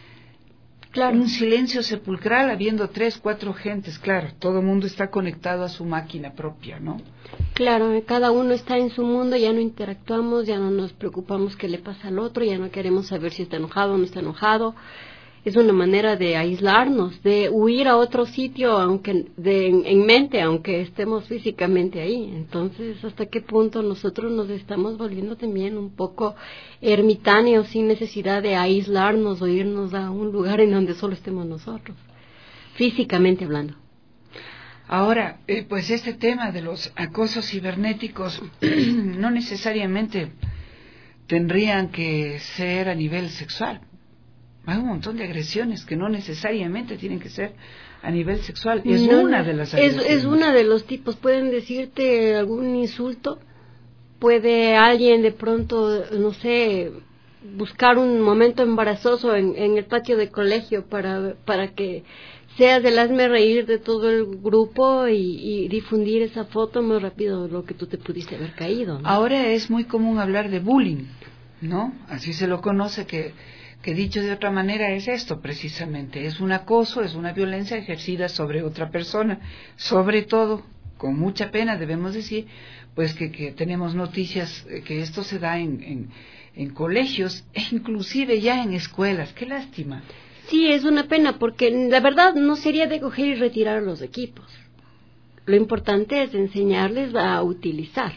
B: Claro. Un silencio sepulcral habiendo tres, cuatro gentes, claro, todo el mundo está conectado a su máquina propia, ¿no?
K: Claro, cada uno está en su mundo, ya no interactuamos, ya no nos preocupamos qué le pasa al otro, ya no queremos saber si está enojado o no está enojado. Es una manera de aislarnos, de huir a otro sitio, aunque de, en, en mente, aunque estemos físicamente ahí. Entonces, ¿hasta qué punto nosotros nos estamos volviendo también un poco ermitaños sin necesidad de aislarnos o irnos a un lugar en donde solo estemos nosotros, físicamente hablando?
B: Ahora, eh, pues este tema de los acosos cibernéticos no necesariamente tendrían que ser a nivel sexual. Hay un montón de agresiones que no necesariamente tienen que ser a nivel sexual. Es
K: no,
B: una de las agresiones.
K: Es, es una de los tipos. Pueden decirte algún insulto. Puede alguien de pronto, no sé, buscar un momento embarazoso en, en el patio de colegio para, para que seas el hazme reír de todo el grupo y, y difundir esa foto más rápido de lo que tú te pudiste haber caído, ¿no?
B: Ahora es muy común hablar de bullying, ¿no? Así se lo conoce, que... que dicho de otra manera es esto precisamente, es un acoso, es una violencia ejercida sobre otra persona, sobre todo, con mucha pena debemos decir, pues que, que tenemos noticias que esto se da en, en, en colegios e inclusive ya en escuelas, qué lástima.
K: Sí, es una pena porque la verdad no sería de coger y retirar los equipos, lo importante es enseñarles a utilizar.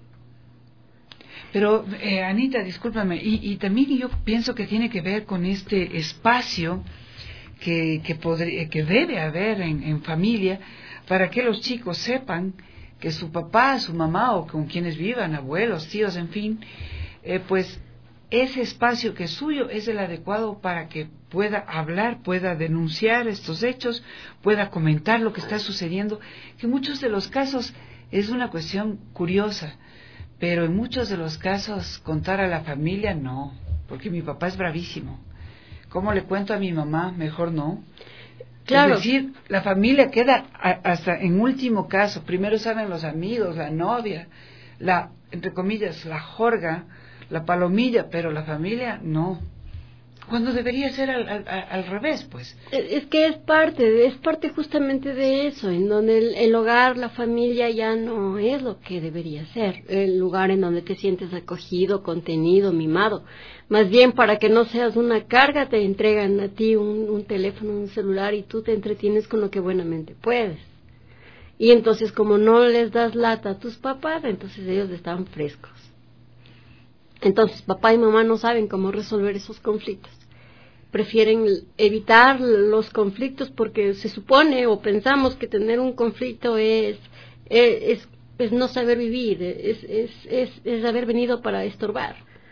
B: Pero, eh, Anita, discúlpame, y, y también yo pienso que tiene que ver con este espacio que, que, podría, que debe haber en, en familia para que los chicos sepan que su papá, su mamá o con quienes vivan, abuelos, tíos, en fin, eh, pues ese espacio que es suyo es el adecuado para que pueda hablar, pueda denunciar estos hechos, pueda comentar lo que está sucediendo, que en muchos de los casos es una cuestión curiosa. Pero en muchos de los casos contar a la familia no, porque mi papá es bravísimo. ¿Cómo le cuento a mi mamá? Mejor no. Claro. Es decir, la familia queda a, hasta en último caso. Primero saben los amigos, la novia, la, entre comillas, la jorga, la palomilla, pero la familia no. Cuando debería ser al, al, al revés, pues.
K: Es que es parte, es parte justamente de eso, en donde el, el hogar, la familia ya no es lo que debería ser, el lugar en donde te sientes acogido, contenido, mimado. Más bien, para que no seas una carga, te entregan a ti un, un teléfono, un celular, y tú te entretienes con lo que buenamente puedes. Y entonces, como no les das lata a tus papás, entonces ellos están frescos. Entonces, papá y mamá no saben cómo resolver esos conflictos. Prefieren evitar los conflictos porque se supone o pensamos que tener un conflicto es es, es, es no saber vivir, es, es, es, es haber venido para estorbar.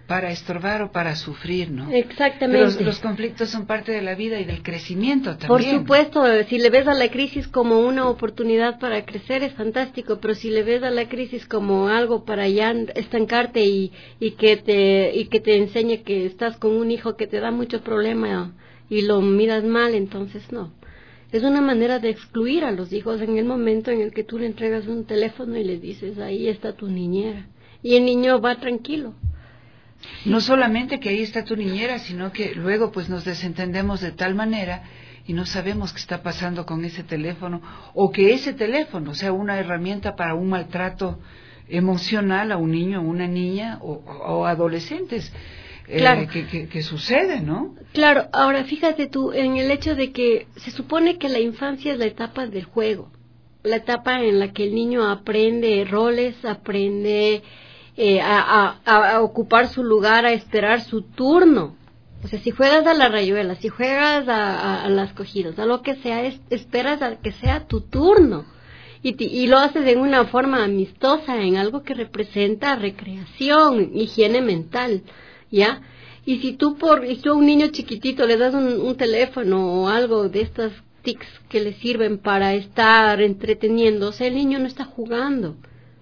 B: para estorbar o para sufrir, ¿no?
K: Exactamente.
B: Pero los conflictos son parte de la vida y del crecimiento también.
K: Por supuesto, si le ves a la crisis como una oportunidad para crecer es fantástico, pero si le ves a la crisis como algo para ya estancarte y, y que te y que te enseñe que estás con un hijo que te da mucho problema y lo miras mal, entonces no. Es una manera de excluir a los hijos en el momento en el que tú le entregas un teléfono y le dices, ahí está tu niñera. Y el niño va tranquilo.
B: No solamente que ahí está tu niñera, sino que luego pues nos desentendemos de tal manera y no sabemos qué está pasando con ese teléfono, o que ese teléfono sea una herramienta para un maltrato emocional a un niño, a una niña o, o adolescentes.
K: Claro.
B: Eh, que, que, que sucede, ¿no?
K: Claro, ahora fíjate tú en el hecho de que se supone que la infancia es la etapa del juego, la etapa en la que el niño aprende roles, aprende eh, a, a, a ocupar su lugar, a esperar su turno. O sea, si juegas a la rayuela, si juegas a, a, a las cogidas, a lo que sea, es, esperas a que sea tu turno. Y, y lo haces en una forma amistosa, en algo que representa recreación, higiene mental. ¿Ya? Y si tú por y tú a un niño chiquitito le das un, un teléfono o algo de estas tics que le sirven para estar entreteniéndose, el niño no está jugando.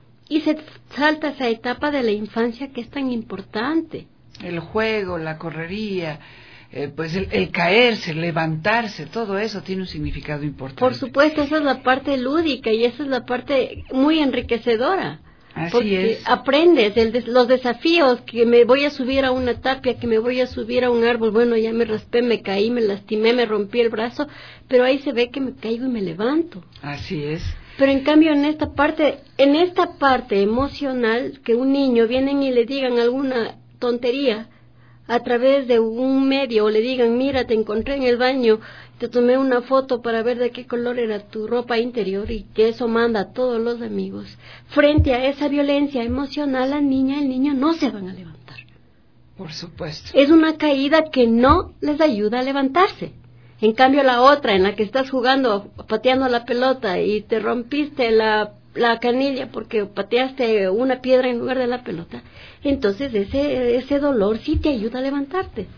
K: Y se salta esa etapa de la infancia que es tan importante.
B: El juego, la correría, eh, pues el, el caerse, el levantarse, todo eso tiene un significado importante.
K: Por supuesto, esa es la parte lúdica y esa es la parte muy enriquecedora.
B: Así
K: porque
B: es.
K: aprendes el des, los desafíos, que me voy a subir a una tapia, que me voy a subir a un árbol, bueno, ya me raspé, me caí, me lastimé, me rompí el brazo, pero ahí se ve que me caigo y me levanto.
B: Así es.
K: Pero en cambio en esta parte, en esta parte emocional, que un niño vienen y le digan alguna tontería a través de un medio, o le digan, mira, te encontré en el baño, te tomé una foto para ver de qué color era tu ropa interior, y que eso manda a todos los amigos. Frente a esa violencia emocional, la niña y el niño no se van a levantar.
B: Por supuesto.
K: Es una caída que no les ayuda a levantarse. En cambio la otra, en la que estás jugando, pateando la pelota y te rompiste la, la canilla porque pateaste una piedra en lugar de la pelota, entonces ese, ese dolor sí te ayuda a levantarte.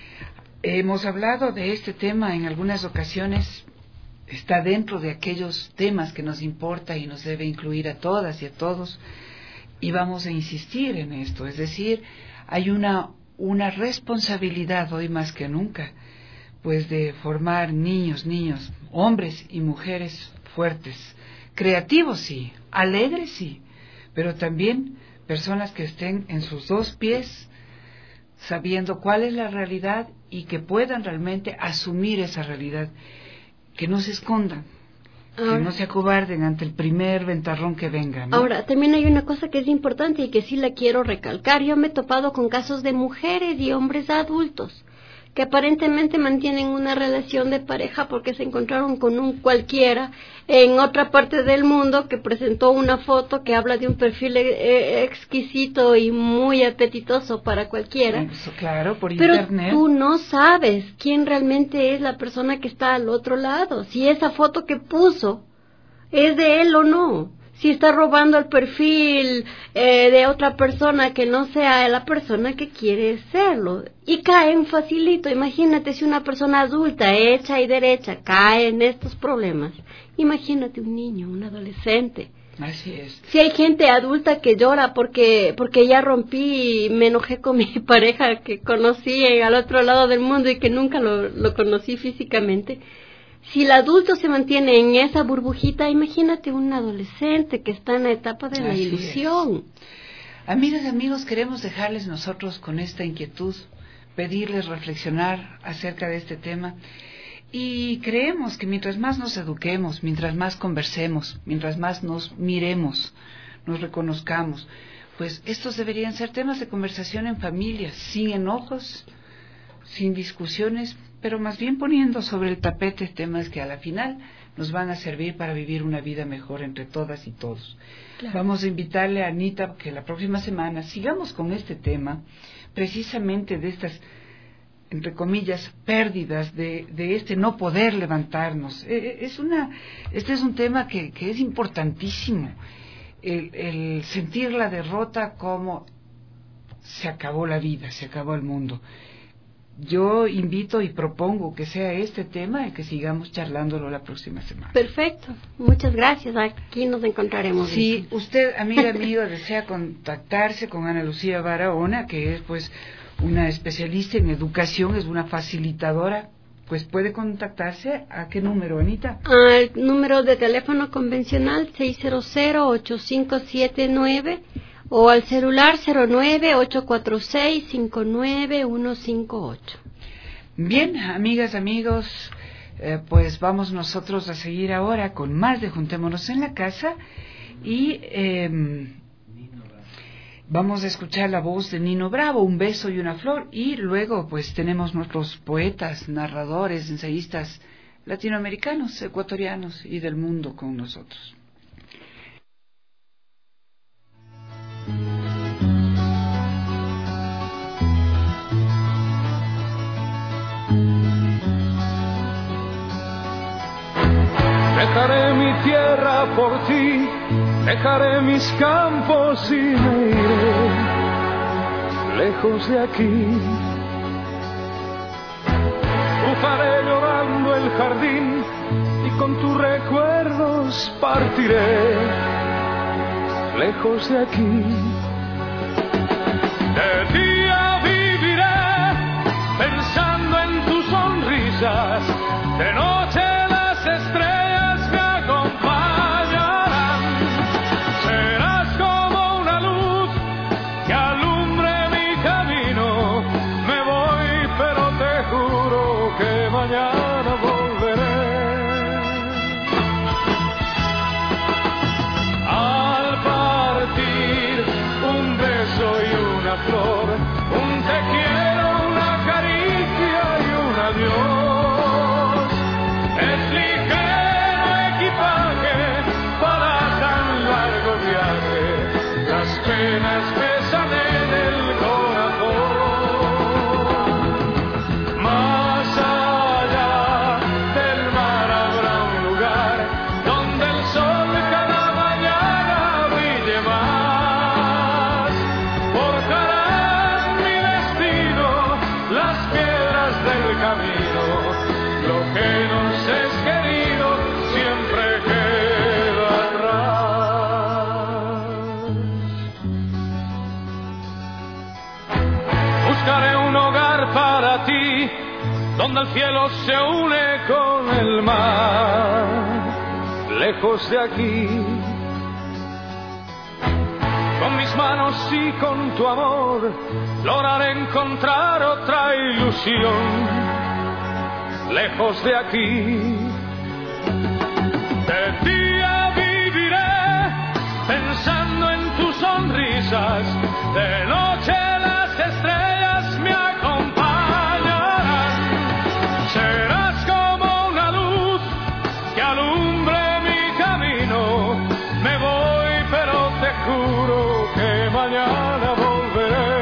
B: Hemos hablado de este tema en algunas ocasiones, está dentro de aquellos temas que nos importa y nos debe incluir a todas y a todos, y vamos a insistir en esto, es decir, hay una, una responsabilidad hoy más que nunca, pues de formar niños, niños, hombres y mujeres fuertes, creativos sí, alegres sí, pero también personas que estén en sus dos pies, sabiendo cuál es la realidad y que puedan realmente asumir esa realidad, que no se escondan, ahora, que no se acobarden ante el primer ventarrón que venga, ¿no?
K: Ahora, también hay una cosa que es importante y que sí la quiero recalcar. Yo me he topado con casos de mujeres y hombres adultos que aparentemente mantienen una relación de pareja porque se encontraron con un cualquiera en otra parte del mundo que presentó una foto que habla de un perfil eh, exquisito y muy apetitoso para cualquiera.
B: Eso, claro, por
K: Pero
B: internet.
K: Pero tú no sabes quién realmente es la persona que está al otro lado, si esa foto que puso es de él o no. Si está robando el perfil eh, de otra persona que no sea la persona que quiere serlo. Y caen facilito. Imagínate si una persona adulta, hecha y derecha, cae en estos problemas. Imagínate un niño, un adolescente.
B: Así es.
K: Si hay gente adulta que llora porque porque ya rompí y me enojé con mi pareja que conocí al otro lado del mundo y que nunca lo, lo conocí físicamente. Si el adulto se mantiene en esa burbujita, imagínate un adolescente que está en la etapa de la
B: Así
K: ilusión.
B: Es. Amigas y amigos, queremos dejarles nosotros con esta inquietud, pedirles reflexionar acerca de este tema, y creemos que mientras más nos eduquemos, mientras más conversemos, mientras más nos miremos, nos reconozcamos, pues estos deberían ser temas de conversación en familia, sin enojos, sin discusiones, pero más bien poniendo sobre el tapete temas que a la final nos van a servir para vivir una vida mejor entre todas y todos. Claro. Vamos a invitarle a Anita que la próxima semana sigamos con este tema, precisamente de estas, entre comillas, pérdidas, de, de este no poder levantarnos. Es una, este es un tema que, que es importantísimo, el, el sentir la derrota como se acabó la vida, se acabó el mundo. Yo invito y propongo que sea este tema y que sigamos charlándolo la próxima semana.
K: Perfecto, muchas gracias. Aquí nos encontraremos.
B: Si usted, amiga, amigo, desea contactarse con Ana Lucía Barahona, que es pues una especialista en educación, es una facilitadora, pues puede contactarse. ¿A qué número, Anita?
K: Al número de teléfono convencional seis cero cero, ocho cinco siete nueve o al celular cero nueve, ocho cuatro seis, cinco nueve uno cinco ocho.
B: Bien, amigas, amigos, eh, pues vamos nosotros a seguir ahora con más de Juntémonos en la Casa y eh, vamos a escuchar la voz de Nino Bravo, Un beso y una flor, y luego pues tenemos nuestros poetas, narradores, ensayistas latinoamericanos, ecuatorianos y del mundo con nosotros.
C: Dejaré mi tierra por ti, dejaré mis campos y me iré lejos de aquí. Cruzaré llorando el jardín y con tus recuerdos partiré lejos de aquí. De día viviré pensando en tus sonrisas, de noche las estrellas flor, un te quiero, una caricia y un adiós. Es ligero equipaje para tan largo viaje, las penas pesan en el corazón. Más allá del mar habrá un lugar donde el sol cada mañana brille más. Lo que nos es querido siempre queda atrás. Buscaré un hogar para ti, donde el cielo se une con el mar, lejos de aquí. Con mis manos y con tu amor lograré encontrar otra ilusión lejos de aquí. De día viviré pensando en tus sonrisas, de noche las estrellas me acompañarán. Serás como una luz que alumbre mi camino. Me voy, pero te juro que mañana volveré.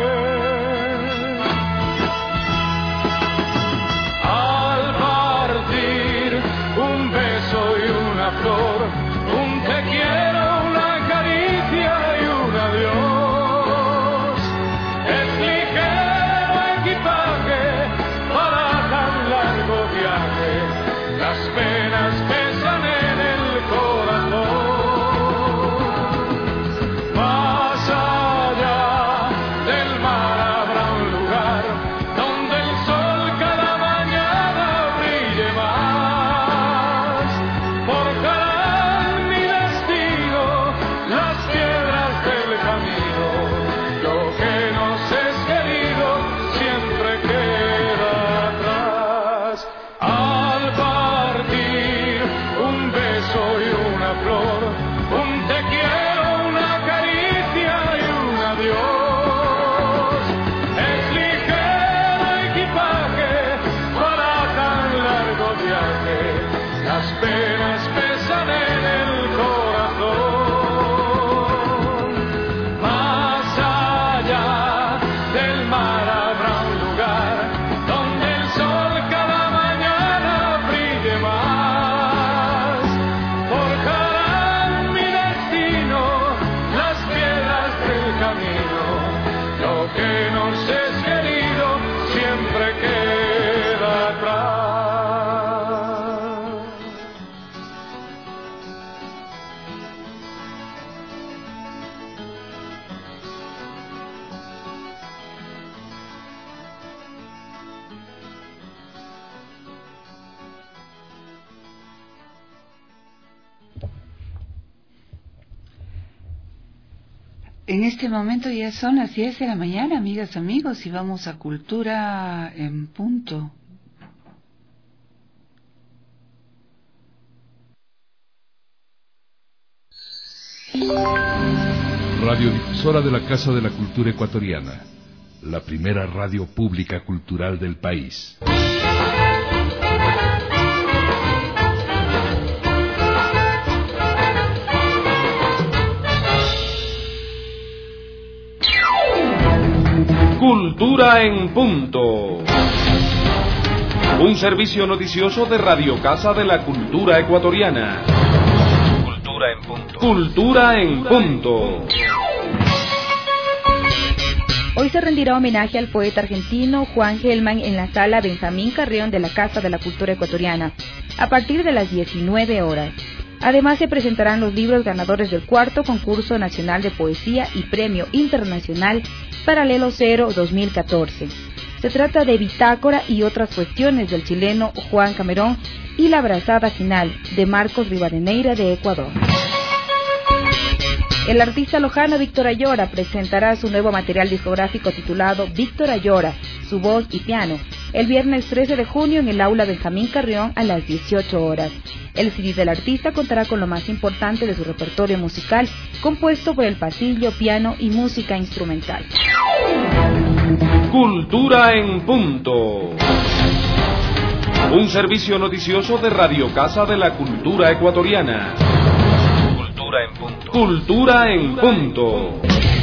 B: En este momento ya son las diez de la mañana, amigas, amigos, y vamos a Cultura en Punto.
E: Radiodifusora de la Casa de la Cultura Ecuatoriana, la primera radio pública cultural del país.
G: Cultura en Punto. Un servicio noticioso de Radio Casa de la Cultura Ecuatoriana. Cultura en Punto. Cultura en Punto.
L: Hoy se rendirá homenaje al poeta argentino Juan Gelman en la sala Benjamín Carrión de la Casa de la Cultura Ecuatoriana, a partir de las diecinueve horas. Además, se presentarán los libros ganadores del cuarto concurso nacional de poesía y premio internacional Paralelo Cero dos mil catorce. Se trata de Bitácora y otras cuestiones del chileno Juan Camerón y La Brazada Final de Marcos Rivadeneira de Ecuador. El artista lojano Víctor Ayora presentará su nuevo material discográfico titulado Víctor Ayora, su voz y piano, el viernes trece de junio en el aula Benjamín Carrión a las dieciocho horas. El C D del artista contará con lo más importante de su repertorio musical, compuesto por el pasillo, piano y música instrumental.
G: Cultura en Punto. Un servicio noticioso de Radio Casa de la Cultura Ecuatoriana. Cultura en Punto. Cultura en Punto.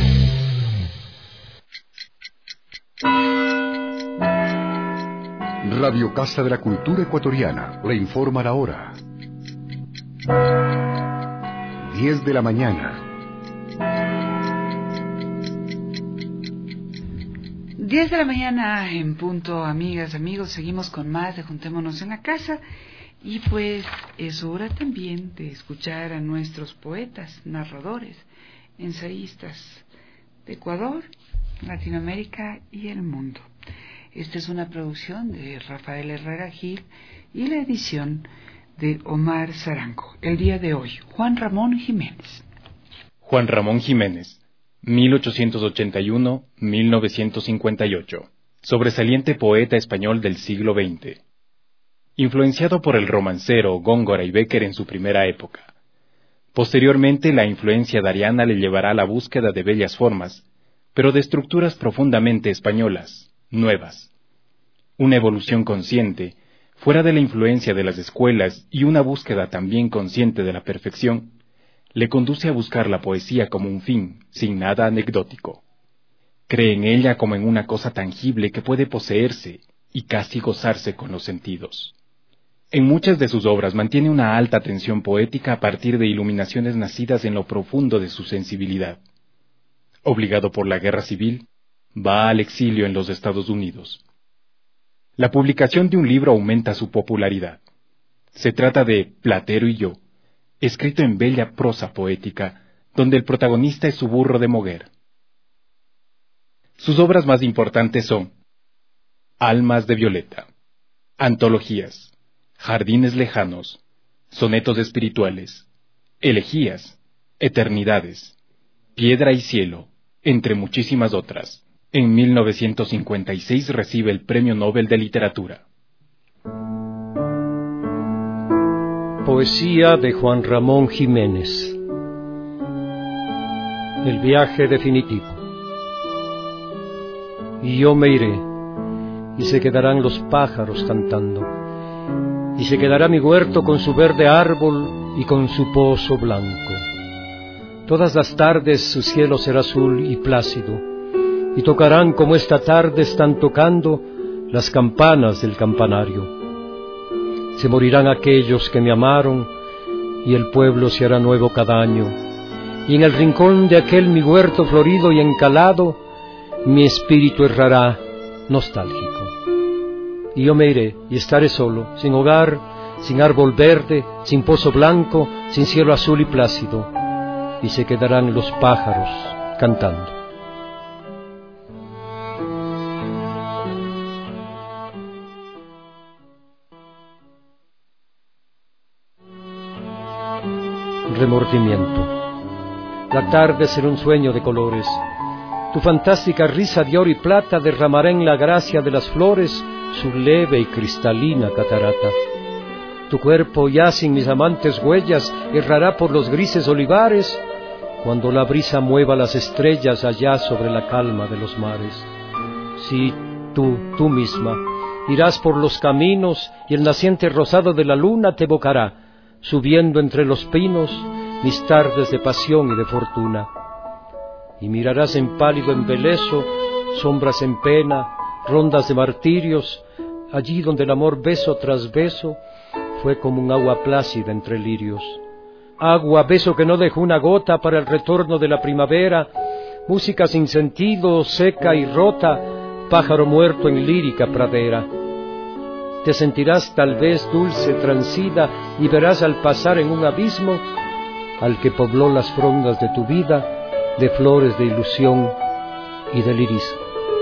M: Radio Casa de la Cultura Ecuatoriana le informa la hora. diez de la mañana.
B: diez de la mañana en punto, amigas, amigos. Seguimos con más de Juntémonos en la Casa. Y pues es hora también de escuchar a nuestros poetas, narradores, ensayistas de Ecuador, Latinoamérica y el mundo. Esta es una producción de Rafael Herrera Gil y la edición de Omar Zarango. El día de hoy, Juan Ramón Jiménez.
N: Juan Ramón Jiménez, mil ochocientos ochenta y uno a mil novecientos cincuenta y ocho. Sobresaliente poeta español del siglo veinte. Influenciado por el romancero, Góngora y Bécquer en su primera época. Posteriormente, la influencia dariana le llevará a la búsqueda de bellas formas, pero de estructuras profundamente españolas, nuevas. Una evolución consciente, fuera de la influencia de las escuelas y una búsqueda también consciente de la perfección, le conduce a buscar la poesía como un fin, sin nada anecdótico. Cree en ella como en una cosa tangible que puede poseerse y casi gozarse con los sentidos. En muchas de sus obras mantiene una alta tensión poética a partir de iluminaciones nacidas en lo profundo de su sensibilidad. Obligado por la guerra civil, va al exilio en los Estados Unidos. La publicación de un libro aumenta su popularidad. Se trata de Platero y yo, escrito en bella prosa poética, donde el protagonista es su burro de moguer. Sus obras más importantes son Almas de Violeta, Antologías, Jardines Lejanos, Sonetos Espirituales, Elegías, Eternidades, Piedra y Cielo, entre muchísimas otras. En mil novecientos cincuenta y seis recibe el Premio Nobel de Literatura.
O: Poesía de Juan Ramón Jiménez. El viaje definitivo. Y yo me iré, y se quedarán los pájaros cantando, y se quedará mi huerto con su verde árbol y con su pozo blanco. Todas las tardes su cielo será azul y plácido, y tocarán como esta tarde están tocando las campanas del campanario. Se morirán aquellos que me amaron, y el pueblo se hará nuevo cada año, y en el rincón de aquel mi huerto florido y encalado, mi espíritu errará nostálgico. Y yo me iré y estaré solo, sin hogar, sin árbol verde, sin pozo blanco, sin cielo azul y plácido, y se quedarán los pájaros cantando. Remordimiento. La tarde será un sueño de colores. Tu fantástica risa de oro y plata derramará en la gracia de las flores su leve y cristalina catarata. Tu cuerpo ya sin mis amantes huellas errará por los grises olivares, cuando la brisa mueva las estrellas allá sobre la calma de los mares. Sí, tú, tú misma, irás por los caminos y el naciente rosado de la luna te evocará, subiendo entre los pinos mis tardes de pasión y de fortuna. Y mirarás en pálido embeleso, sombras en pena, rondas de martirios, allí donde el amor beso tras beso fue como un agua plácida entre lirios. Agua, beso que no dejó una gota para el retorno de la primavera, música sin sentido, seca y rota, pájaro muerto en lírica pradera. Te sentirás tal vez dulce, transida, y verás al pasar en un abismo al que pobló las frondas de tu vida de flores de ilusión y de lirismo.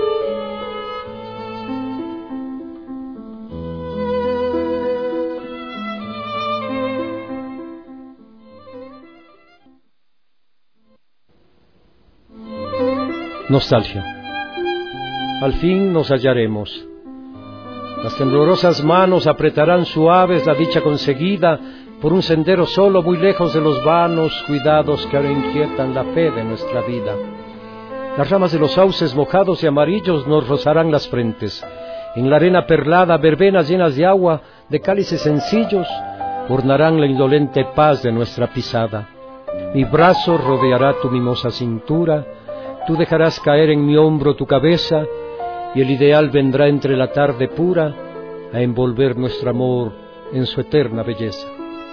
O: Nostalgia. Al fin nos hallaremos. Las temblorosas manos apretarán suaves la dicha conseguida por un sendero solo muy lejos de los vanos cuidados que ahora inquietan la fe de nuestra vida. Las ramas de los sauces mojados y amarillos nos rozarán las frentes. En la arena perlada, verbenas llenas de agua, de cálices sencillos, ornarán la indolente paz de nuestra pisada. Mi brazo rodeará tu mimosa cintura, tú dejarás caer en mi hombro tu cabeza, y el ideal vendrá entre la tarde pura a envolver nuestro amor en su eterna belleza.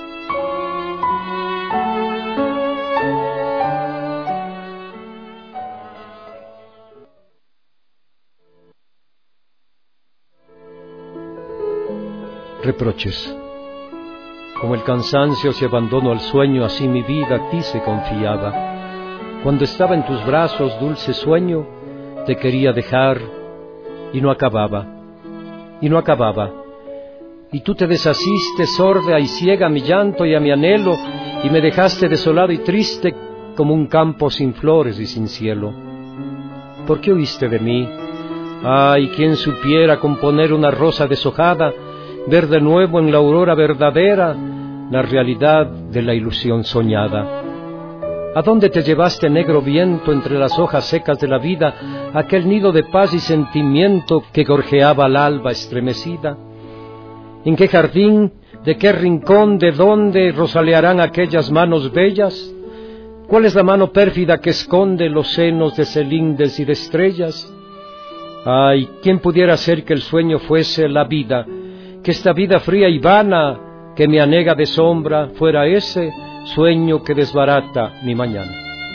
O: Reproches. Como el cansancio se abandonó al sueño, así mi vida a ti se confiaba. Cuando estaba en tus brazos, dulce sueño, te quería dejar y no acababa, y no acababa. Y tú te deshaciste sorda y ciega a mi llanto y a mi anhelo, y me dejaste desolado y triste como un campo sin flores y sin cielo. ¿Por qué huiste de mí? Ay, quién supiera componer una rosa deshojada, ver de nuevo en la aurora verdadera la realidad de la ilusión soñada. ¿A dónde te llevaste, negro viento, entre las hojas secas de la vida, aquel nido de paz y sentimiento que gorjeaba al alba estremecida? ¿En qué jardín, de qué rincón, de dónde rosalearán aquellas manos bellas? ¿Cuál es la mano pérfida que esconde los senos de celindes y de estrellas? Ay, ¿quién pudiera hacer que el sueño fuese la vida, que esta vida fría y vana que me anega de sombra fuera ese sueño que desbarata mi mañana?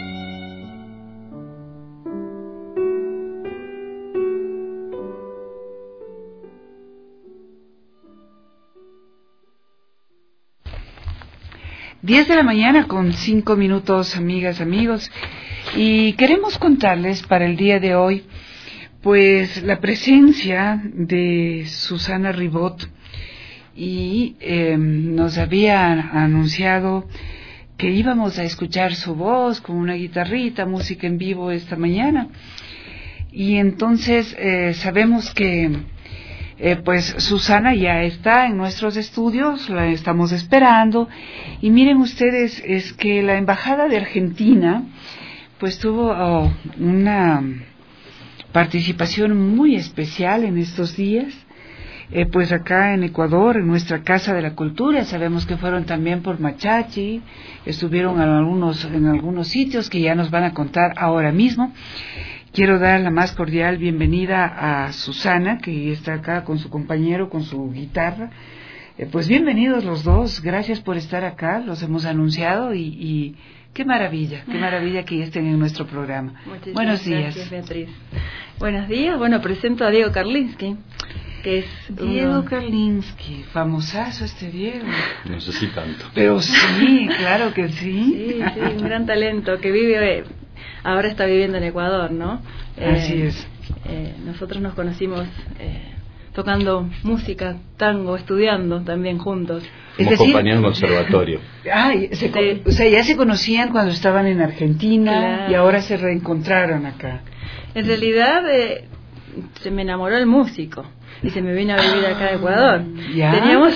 B: Diez de la mañana con cinco minutos, amigas, amigos, y queremos contarles para el día de hoy, pues, la presencia de Susana Ribot, y eh, nos había anunciado que íbamos a escuchar su voz con una guitarrita, música en vivo esta mañana. Y entonces eh, sabemos que eh, pues Susana ya está en nuestros estudios, la estamos esperando. Y miren ustedes, es que la Embajada de Argentina pues tuvo oh, una participación muy especial en estos días. Eh, pues acá en Ecuador, en nuestra Casa de la Cultura, sabemos que fueron también por Machachi, estuvieron en algunos, en algunos sitios que ya nos van a contar ahora mismo. Quiero dar la más cordial bienvenida a Susana, que está acá con su compañero, con su guitarra. Eh, pues bienvenidos los dos, gracias por estar acá, los hemos anunciado y, y qué maravilla, qué maravilla que estén en nuestro programa.
P: Muchísimas
B: Buenos días.
P: Gracias, Beatriz. Buenos días, bueno, presento a Diego Karlinsky, que es
B: Diego
P: uno...
B: Karlinsky, famosazo este Diego.
N: No sé si tanto.
B: Pero sí, claro que sí.
P: Sí, sí, un gran talento que vive, ahora está viviendo en Ecuador, ¿no?
B: Así
P: eh,
B: es.
P: Eh, nosotros nos conocimos eh, tocando música, tango, estudiando también juntos.
Q: Somos
B: decir,
Q: compañeros de conservatorio.
B: Ah, se, sí. O sea, ya se conocían cuando estaban en Argentina, claro, y ahora se reencontraron acá.
P: En realidad eh, se me enamoró el músico y se me vino a vivir acá a Ecuador. ¿Ya? Teníamos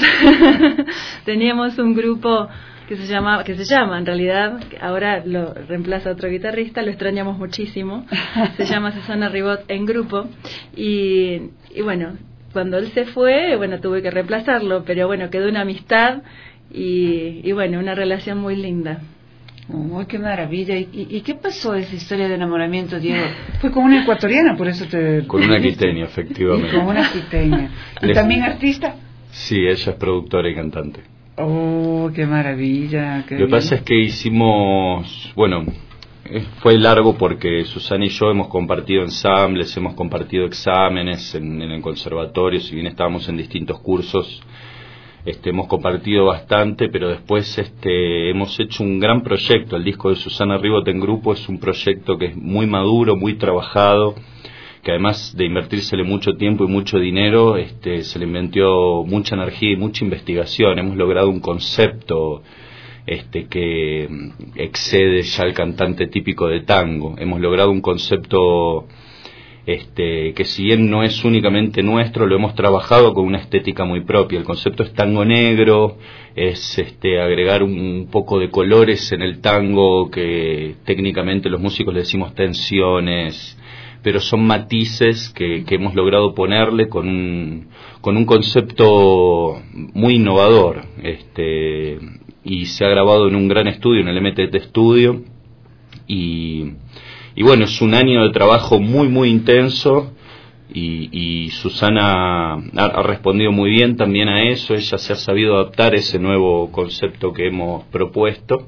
P: teníamos un grupo que se llama que se llama en realidad, ahora lo reemplaza otro guitarrista, lo extrañamos muchísimo. Se llama Susana Ribot en grupo y, y bueno, cuando él se fue, bueno, tuve que reemplazarlo, pero bueno, quedó una amistad y, y bueno, una relación muy linda.
B: Oh, qué maravilla. ¿Y, y, y qué pasó esa historia de enamoramiento, Diego? Fue con una ecuatoriana, por eso te...
Q: Con una quiteña, efectivamente.
B: Con una quiteña. ¿Y Les... también artista?
Q: Sí, ella es productora y cantante.
B: Oh, qué maravilla. Qué
Q: Lo que pasa es que hicimos, bueno, fue largo porque Susana y yo hemos compartido ensambles, hemos compartido exámenes en, en el conservatorio, si bien estábamos en distintos cursos. Este, hemos compartido bastante, pero después este, hemos hecho un gran proyecto. El disco de Susana Ribot en grupo es un proyecto que es muy maduro, muy trabajado, que además de invertírsele mucho tiempo y mucho dinero, este, se le invirtió mucha energía y mucha investigación. Hemos logrado un concepto este, que excede ya al cantante típico de tango. Hemos logrado un concepto Este, que si bien no es únicamente nuestro, lo hemos trabajado con una estética muy propia. El concepto es tango negro, es este, agregar un poco de colores en el tango, que técnicamente los músicos le decimos tensiones, pero son matices que, que hemos logrado ponerle con un, con un concepto muy innovador, este, y se ha grabado en un gran estudio, en el M T T Studio, y... Y bueno, es un año de trabajo muy, muy intenso y, y Susana ha, ha respondido muy bien también a eso. Ella se ha sabido adaptar a ese nuevo concepto que hemos propuesto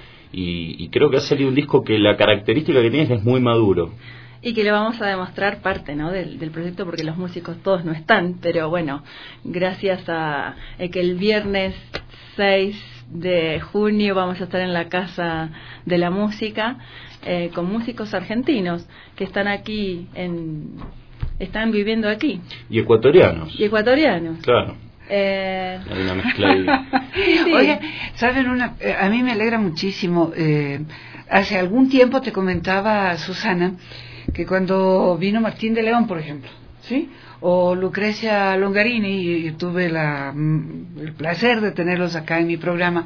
Q: y, y creo que ha salido un disco que la característica que tiene es que es muy maduro.
P: Y que le vamos a demostrar parte, ¿no?, del, del proyecto, porque los músicos todos no están, pero bueno, gracias a, a que el viernes seis de junio vamos a estar en la Casa de la Música, eh, con músicos argentinos que están aquí, en, están viviendo aquí.
Q: Y ecuatorianos.
P: Y ecuatorianos.
Q: Claro.
P: Eh...
Q: Hay una mezcla ahí.
B: Sí. Oye, ¿saben una? Eh, a mí me alegra muchísimo. Eh, hace algún tiempo te comentaba, Susana, que cuando vino Martín de León, por ejemplo, ¿sí?, o Lucrecia Longarini, y, y tuve la, el placer de tenerlos acá en mi programa,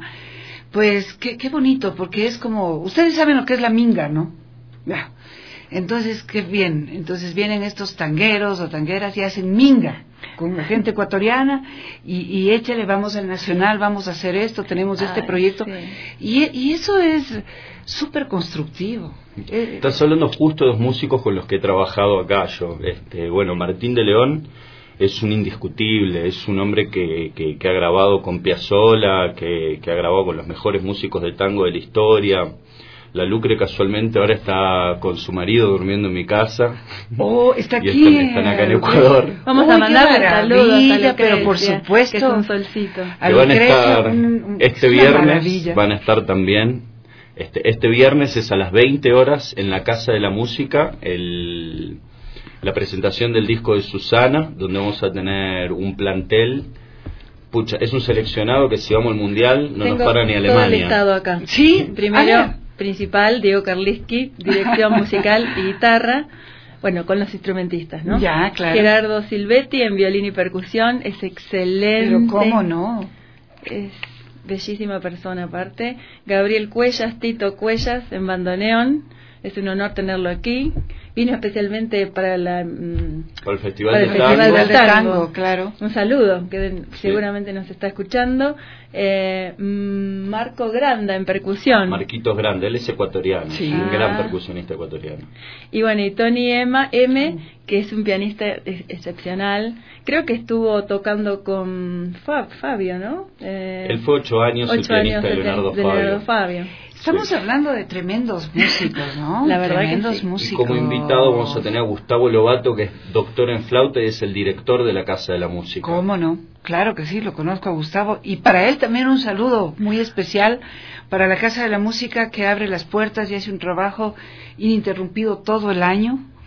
B: pues qué, qué bonito, porque es como, ustedes saben lo que es la minga, ¿no? Ya. Entonces, qué bien, entonces vienen estos tangueros o tangueras y hacen minga con la gente ecuatoriana y, y échale, vamos al Nacional, vamos a hacer esto, tenemos este Ay, proyecto, sí. y, y eso es súper constructivo.
Q: Estás hablando justo de los músicos con los que he trabajado acá yo. Este, bueno, Martín de León es un indiscutible, es un hombre que, que, que ha grabado con Piazzolla, que, que ha grabado con los mejores músicos de tango de la historia. La Lucre casualmente ahora está con su marido durmiendo en mi casa.
B: Oh, está aquí.
Q: Y están, están acá en Ecuador.
P: Vamos a mandarle saludos a
B: pero por supuesto.
P: Que es un solcito.
Q: Que van a estar un, este viernes, maravilla. Van a estar también. Este, este viernes es a las veinte horas en la Casa de la Música, el, la presentación del disco de Susana, donde vamos a tener un plantel. Pucha, es un seleccionado que si vamos al Mundial no
P: Tengo
Q: nos para ni Alemania.
P: Todo el listado acá.
B: Sí,
P: primero, ah, principal, Diego Karlinsky, dirección musical y guitarra, bueno, con los instrumentistas, ¿no?
B: Ya, claro.
P: Gerardo Silvetti en violín y percusión, es excelente.
B: Pero cómo no.
P: Es bellísima persona aparte. Gabriel Cuellas, Tito Cuellas en bandoneón, es un honor tenerlo aquí. Vino especialmente para la mm,
Q: para el Festival,
P: para el
Q: del,
P: Festival
Q: tango.
P: del Tango,
B: tango, claro.
P: Un saludo, que
Q: sí.
P: seguramente nos está escuchando. Eh, mm, Marco Granda en percusión.
Q: Marquitos Granda, él es ecuatoriano,
B: sí.
Q: un
P: ah.
Q: gran percusionista ecuatoriano.
P: Y bueno, y Tony Emma, M, que es un pianista ex excepcional. Creo que estuvo tocando con Fab, Fabio, ¿no?
Q: Eh, él fue ocho años
P: ocho
Q: el pianista
P: años
Q: de Leonardo,
P: de, de Leonardo Fabio.
Q: Fabio.
B: Estamos
Q: sí.
B: hablando de tremendos músicos, ¿no?
P: La verdad
B: tremendos
P: que sí.
B: músicos.
Q: Y como invitado vamos a tener a Gustavo Lobato, que es doctor en flauta y es el director de la Casa de la Música.
B: ¿Cómo no? Claro que sí, lo conozco a Gustavo. Y para él también un saludo muy especial para la Casa de la Música, que abre las puertas y hace un trabajo ininterrumpido todo el año.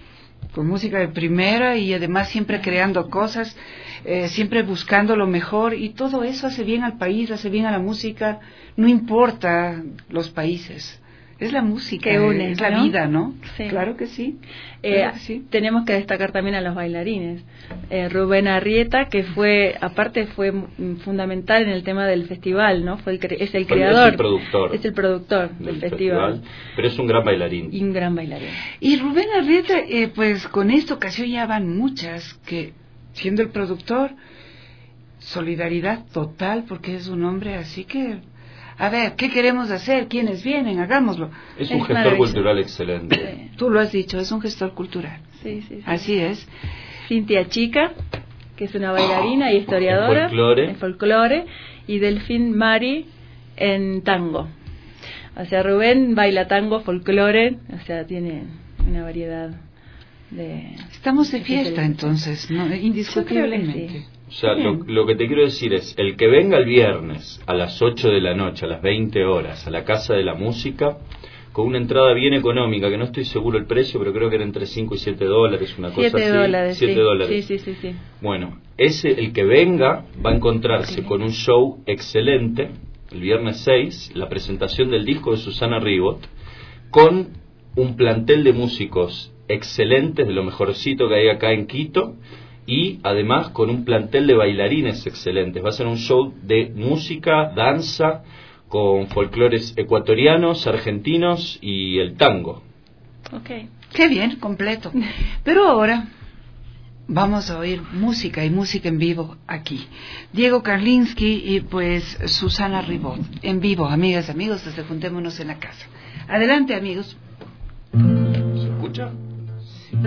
B: con música de primera y además siempre creando cosas, eh, siempre buscando lo mejor, y todo eso hace bien al país, hace bien a la música, no importa los países. Es la música,
P: que une,
B: es la
P: ¿no?
B: vida, ¿no?
P: Sí.
B: Claro que sí.
P: Eh,
B: claro que sí.
P: Tenemos que destacar también a los bailarines. Eh, Rubén Arrieta, que fue, aparte fue m- fundamental en el tema del festival, ¿no? Fue el cre- es el creador.
Q: Es el productor.
P: Es el productor del,
Q: del
P: festival.
Q: festival. Pero es un gran bailarín.
P: Y un gran bailarín.
B: Y Rubén Arrieta, eh, pues con esta ocasión ya van muchas, que siendo el productor, solidaridad total, porque es un hombre así que... A ver, ¿qué queremos hacer? ¿Quiénes vienen? Hagámoslo.
Q: Es un es gestor cultural excelente. Sí.
B: Tú lo has dicho, es un gestor cultural.
P: Sí, sí, sí.
B: Así es.
P: Cintia Chica, que es una bailarina y historiadora.
Q: En folclore.
P: En folclore. Y Delfín Mari en tango. O sea, Rubén baila tango, folclore, o sea, tiene una variedad de...
B: Estamos de fiesta entonces, ¿no? Indiscutiblemente.
P: Sí.
Q: O sea, lo, lo que te quiero decir es, el que venga el viernes a las ocho de la noche, a las veinte horas, a la Casa de la Música, con una entrada bien económica, que no estoy seguro el precio, pero creo que era entre cinco y siete dólares, una cosa así.
P: siete dólares,
Q: siete
P: sí.
Q: dólares.
P: Sí, sí, sí, sí.
Q: Bueno, ese, el que venga va a encontrarse con un show excelente, el viernes seis, la presentación del disco de Susana Ribot, con un plantel de músicos excelentes, de lo mejorcito que hay acá en Quito, y además con un plantel de bailarines excelentes. Va a ser un show de música, danza, con folclores ecuatorianos, argentinos y el tango.
B: Okay. Qué bien, completo. Pero ahora vamos a oír música y música en vivo aquí. Diego Karlinsky y pues Susana Ribot. En vivo, amigas, amigos, desde Juntémonos en la Casa. Adelante, amigos.
Q: ¿Se escucha? Sí.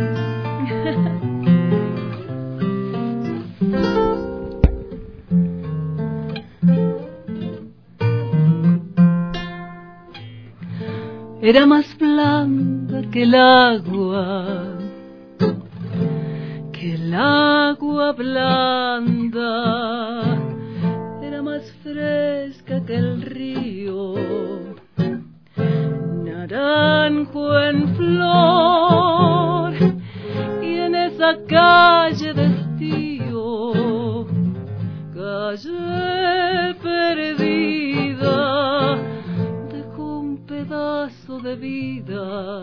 R: Era más blanda que el agua, que el agua blanda, era más fresca que el río, naranjo en flor, y en esa calle de estío, calle perdida, dejó un pedazo de vida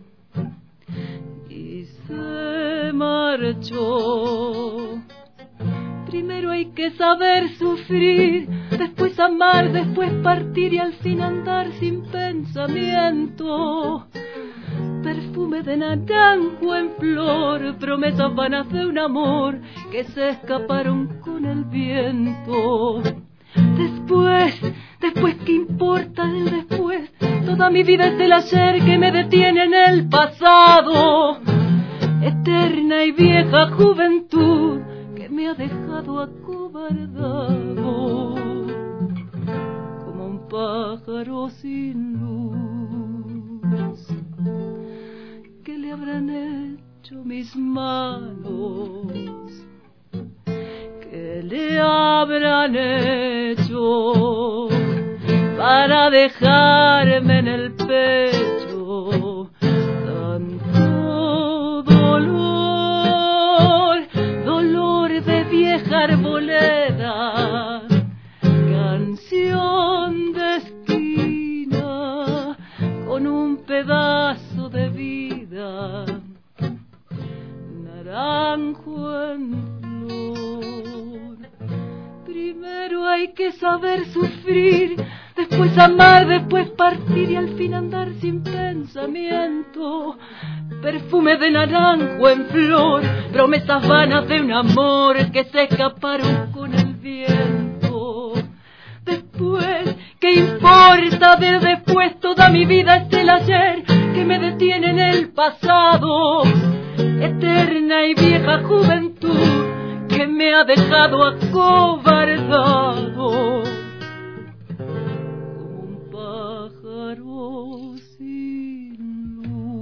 R: y se marchó. Primero hay que saber sufrir, después amar, después partir y al fin andar sin pensamiento. Perfume de naranjo en flor, promesas vanas de un amor que se escaparon con el viento. Después, después, ¿qué importa del después? Toda mi vida es el ayer que me detiene en el pasado. Eterna y vieja juventud que me ha dejado acobardado como un pájaro sin luz. ¿Qué le habrán hecho mis manos? ¿Qué le habrán hecho para dejarme en el pecho tanto dolor? Dolor de vieja arboleda, canción de esquina con un pedazo de vida, naranjo en flor. Primero hay que saber sufrir, después amar, después partir y al fin andar sin pensamiento. Perfume de naranjo en flor, promesas vanas de un amor que se escaparon con el viento. Después, ¿qué importa del después? Toda mi vida es el ayer que me detiene en el pasado. Eterna y vieja juventud que me ha dejado acobardado como un pájaro sin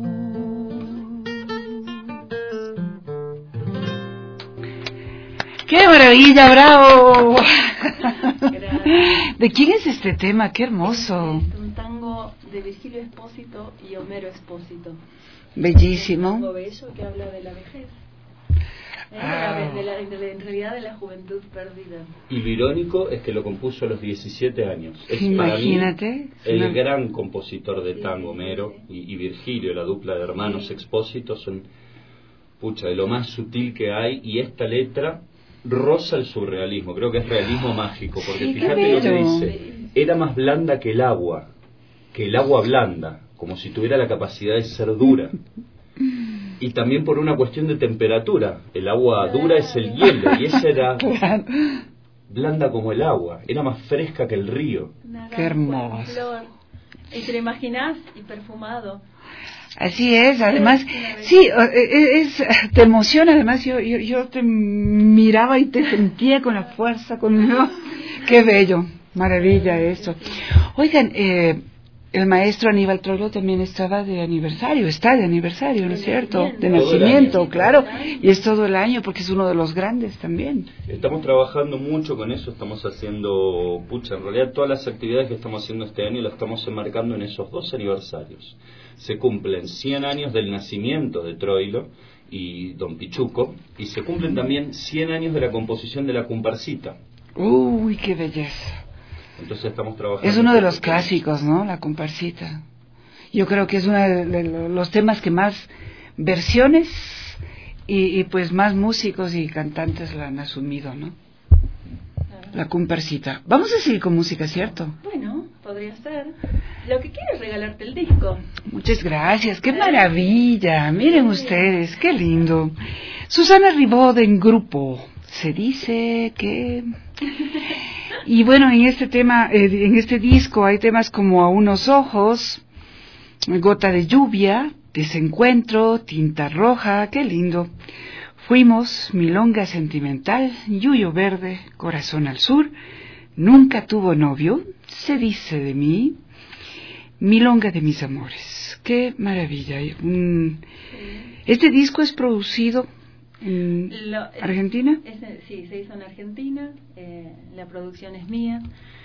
R: luz.
B: ¡Qué maravilla, bravo! ¿De quién es este tema? ¡Qué hermoso!
P: Es un tango de Virgilio Espósito y Homero Espósito.
B: Bellísimo.
P: Un tango bello que habla de la vejez. ¿Eh?
B: Ah.
P: De la, de la, de la, en realidad de la juventud perdida.
Q: Y lo irónico es que lo compuso a los diecisiete años. Es
B: Imagínate.
Q: para mí el
B: No.
Q: gran compositor de tango, Homero, y, y Virgilio, la dupla de hermanos Expósito, son, pucha, de lo más sutil que hay, y esta letra roza el surrealismo, creo que es realismo mágico, porque
B: Sí, qué
Q: fíjate lo que
B: bello.
Q: dice, era más blanda que el agua, que el agua blanda, como si tuviera la capacidad de ser dura. Y también por una cuestión de temperatura, el agua dura es el hielo, y esa era blanda como el agua, era más fresca que el río.
B: Qué hermoso.
P: Flor. Y te lo imaginas y perfumado.
B: Así es, además, sí, es, es- te emociona, además yo, yo, yo te miraba y te sentía con la fuerza, con ¿no? Qué bello, maravilla esto. Oigan, eh, el maestro Aníbal Troilo también estaba de aniversario, está de aniversario, ¿no es cierto? De
Q: Todo el
B: nacimiento,
Q: año.
B: claro, y es todo el año porque es uno de los grandes también.
Q: Estamos trabajando mucho con eso, estamos haciendo, pucha, en realidad todas las actividades que estamos haciendo este año las estamos enmarcando en esos dos aniversarios. Se cumplen cien años del nacimiento de Troilo y Don Pichuco, y se cumplen también cien años de la composición de la comparsita.
B: Uy, qué belleza.
Q: Entonces estamos trabajando.
B: Es uno de los clásicos, ¿no? La comparsita. Yo creo que es uno de, de los temas que más versiones y, y pues más músicos y cantantes la han asumido, ¿no? La comparsita. Vamos a seguir con música, ¿cierto?
P: Bueno, podría ser. Lo que quiero es regalarte el disco.
B: Muchas gracias, qué maravilla. Miren ustedes, qué lindo. Susana Ribot en grupo. Se dice que... Y bueno, en este tema, eh, en este disco hay temas como A unos ojos, Gota de lluvia, Desencuentro, Tinta roja, qué lindo. Fuimos, Milonga sentimental, Yuyo verde, Corazón al sur, Nunca tuvo novio, Se dice de mí, Milonga de mis amores. Qué maravilla. Un... Este disco es producido en
P: Lo-
B: Argentina.
P: es- sí, se hizo en Argentina, eh, la producción es mía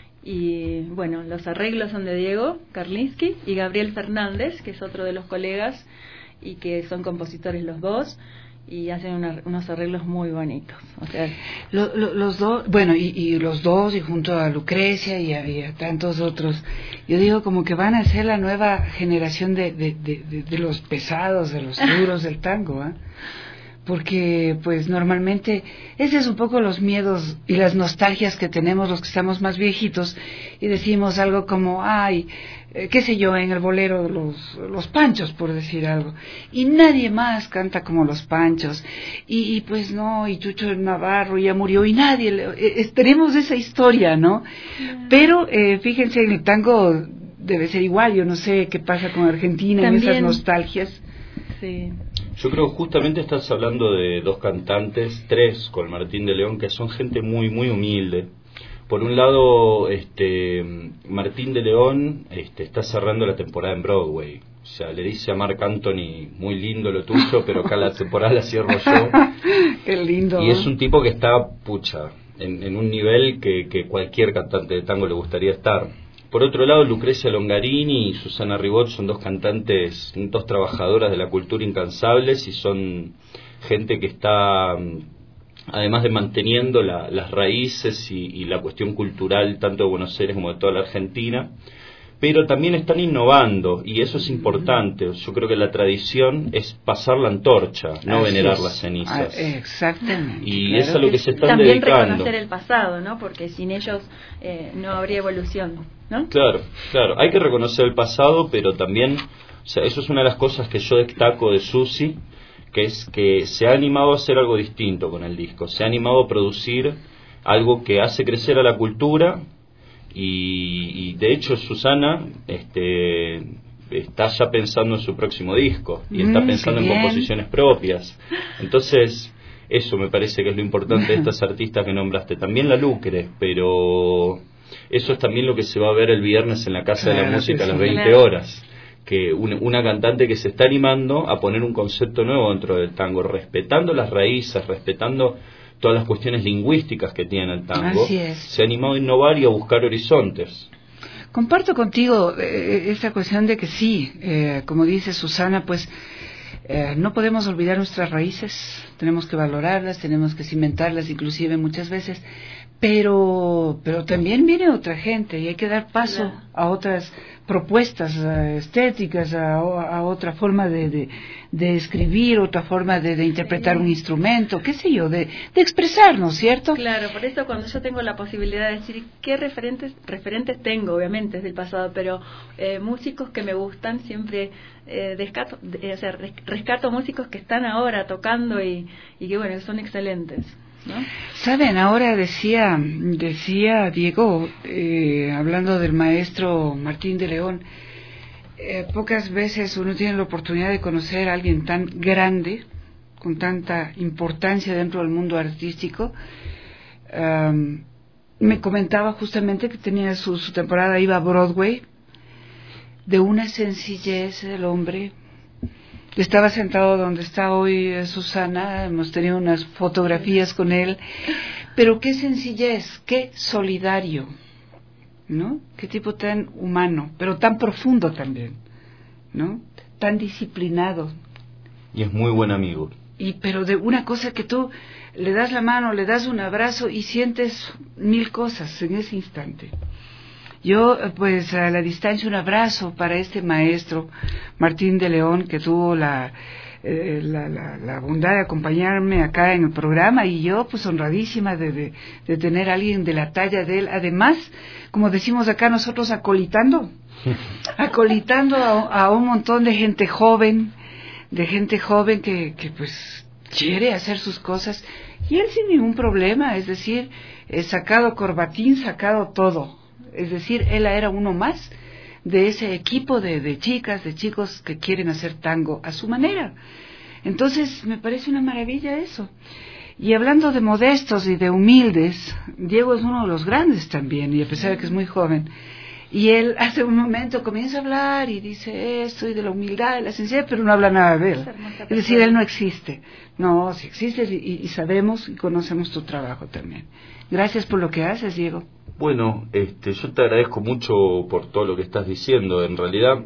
P: y bueno, los arreglos son de Diego Karlinsky y Gabriel Fernández, que es otro de los colegas y que son compositores los dos y hacen una- unos arreglos muy bonitos. O sea,
B: Lo- lo- los dos, bueno, y, y los dos, y junto a Lucrecia y había tantos otros, yo digo como que van a ser la nueva generación de, de, de, de- de los pesados, de los duros del tango, ¿ah? Porque pues normalmente ese es un poco los miedos y las nostalgias que tenemos los que estamos más viejitos y decimos algo como, ay, eh, qué sé yo, en el bolero los, los Panchos, por decir algo, y nadie más canta como los Panchos, y, y pues no, y Chucho Navarro ya murió y nadie, le, eh, eh, tenemos esa historia, ¿no? Pero eh, fíjense, en el tango debe ser igual, yo no sé qué pasa con Argentina en esas
P: También.
B: nostalgias.
P: sí.
Q: Yo creo que justamente estás hablando de dos cantantes, tres con Martín de León, que son gente muy muy humilde. Por un lado, este Martín de León este, está cerrando la temporada en Broadway. O sea, le dice a Marc Anthony, muy lindo lo tuyo, pero acá la temporada la cierro yo.
B: Qué lindo.
Q: Y es un tipo que está, pucha, en, en un nivel que, que cualquier cantante de tango le gustaría estar. Por otro lado, Lucrecia Longarini y Susana Ribot son dos cantantes, dos trabajadoras de la cultura incansables y son gente que está, además de manteniendo la, las raíces y, y la cuestión cultural tanto de Buenos Aires como de toda la Argentina, pero también están innovando y eso es importante. Yo creo que la tradición es pasar la antorcha, no
B: Así
Q: venerar
B: es.
Q: las cenizas.
B: Ah, exactamente.
Q: Y
B: claro.
Q: eso es lo que se están
P: También
Q: dedicando.
P: reconocer el pasado, ¿no? Porque sin ellos eh, no habría evolución, ¿no?
Q: Claro, claro. Hay que reconocer el pasado, pero también, o sea, eso es una de las cosas que yo destaco de Susi, que es que se ha animado a hacer algo distinto con el disco. Se ha animado a producir algo que hace crecer a la cultura y, y de hecho Susana este, está ya pensando en su próximo disco y está
B: Mm,
Q: pensando
B: qué
Q: en
B: bien.
Q: composiciones propias. Entonces, eso me parece que es lo importante de estas artistas que nombraste. También la Lucre, pero eso es también lo que se va a ver el viernes en la Casa de la
B: Claro
Q: Música
B: que
Q: a las
B: sí.
Q: veinte
B: Claro.
Q: horas. Que una, una cantante que se está animando a poner un concepto nuevo dentro del tango, respetando las raíces, respetando todas las cuestiones lingüísticas que tiene el tango,
B: Así es.
Q: se ha animado a innovar y a buscar horizontes.
B: Comparto contigo eh, esa cuestión de que sí, eh, como dice Susana, pues eh, no podemos olvidar nuestras raíces, tenemos que valorarlas, tenemos que cimentarlas inclusive muchas veces, pero pero también viene otra gente y hay que dar paso yeah. a otras propuestas uh, estéticas, a, a otra forma de, de, de escribir, otra forma de, de interpretar sí. un instrumento, qué sé yo, de, de expresarnos, ¿cierto?
P: Claro, por eso cuando yo tengo la posibilidad de decir qué referentes referentes tengo, obviamente es del pasado, pero eh, músicos que me gustan, siempre eh, descato, eh, o sea, rescato músicos que están ahora tocando y, y que bueno, son excelentes, ¿no?
B: Saben, ahora decía decía Diego, eh, hablando del maestro Martín de León, eh, pocas veces uno tiene la oportunidad de conocer a alguien tan grande, con tanta importancia dentro del mundo artístico. Um, me comentaba justamente que tenía su, su temporada, iba a Broadway, de una sencillez el hombre. Estaba sentado donde está hoy Susana, hemos tenido unas fotografías con él, pero qué sencillez, qué solidario, ¿no? Qué tipo tan humano, pero tan profundo también, ¿no? Tan disciplinado.
Q: Y es muy buen amigo.
B: Y pero de una cosa que tú le das la mano, le das un abrazo y sientes mil cosas en ese instante. Yo, pues, a la distancia, un abrazo para este maestro, Martín de León, que tuvo la, eh, la, la, la bondad de acompañarme acá en el programa, y yo, pues, honradísima de, de, de tener a alguien de la talla de él. Además, como decimos acá nosotros, acolitando, acolitando a, a un montón de gente joven, de gente joven que, que, pues, quiere hacer sus cosas, y él sin ningún problema, es decir, eh, sacado corbatín, sacado todo. Es decir, él era uno más de ese equipo de, de chicas, de chicos que quieren hacer tango a su manera. Entonces, me parece una maravilla eso. Y hablando de modestos y de humildes, Diego es uno de los grandes también, y a pesar de que es muy joven. Y él hace un momento comienza a hablar y dice esto y de la humildad, de la sencillez, pero no habla nada de él. Es decir, él no existe. No, si existe y, y sabemos y conocemos tu trabajo también. Gracias por lo que haces, Diego.
Q: Bueno, este, yo te agradezco mucho por todo lo que estás diciendo. En realidad,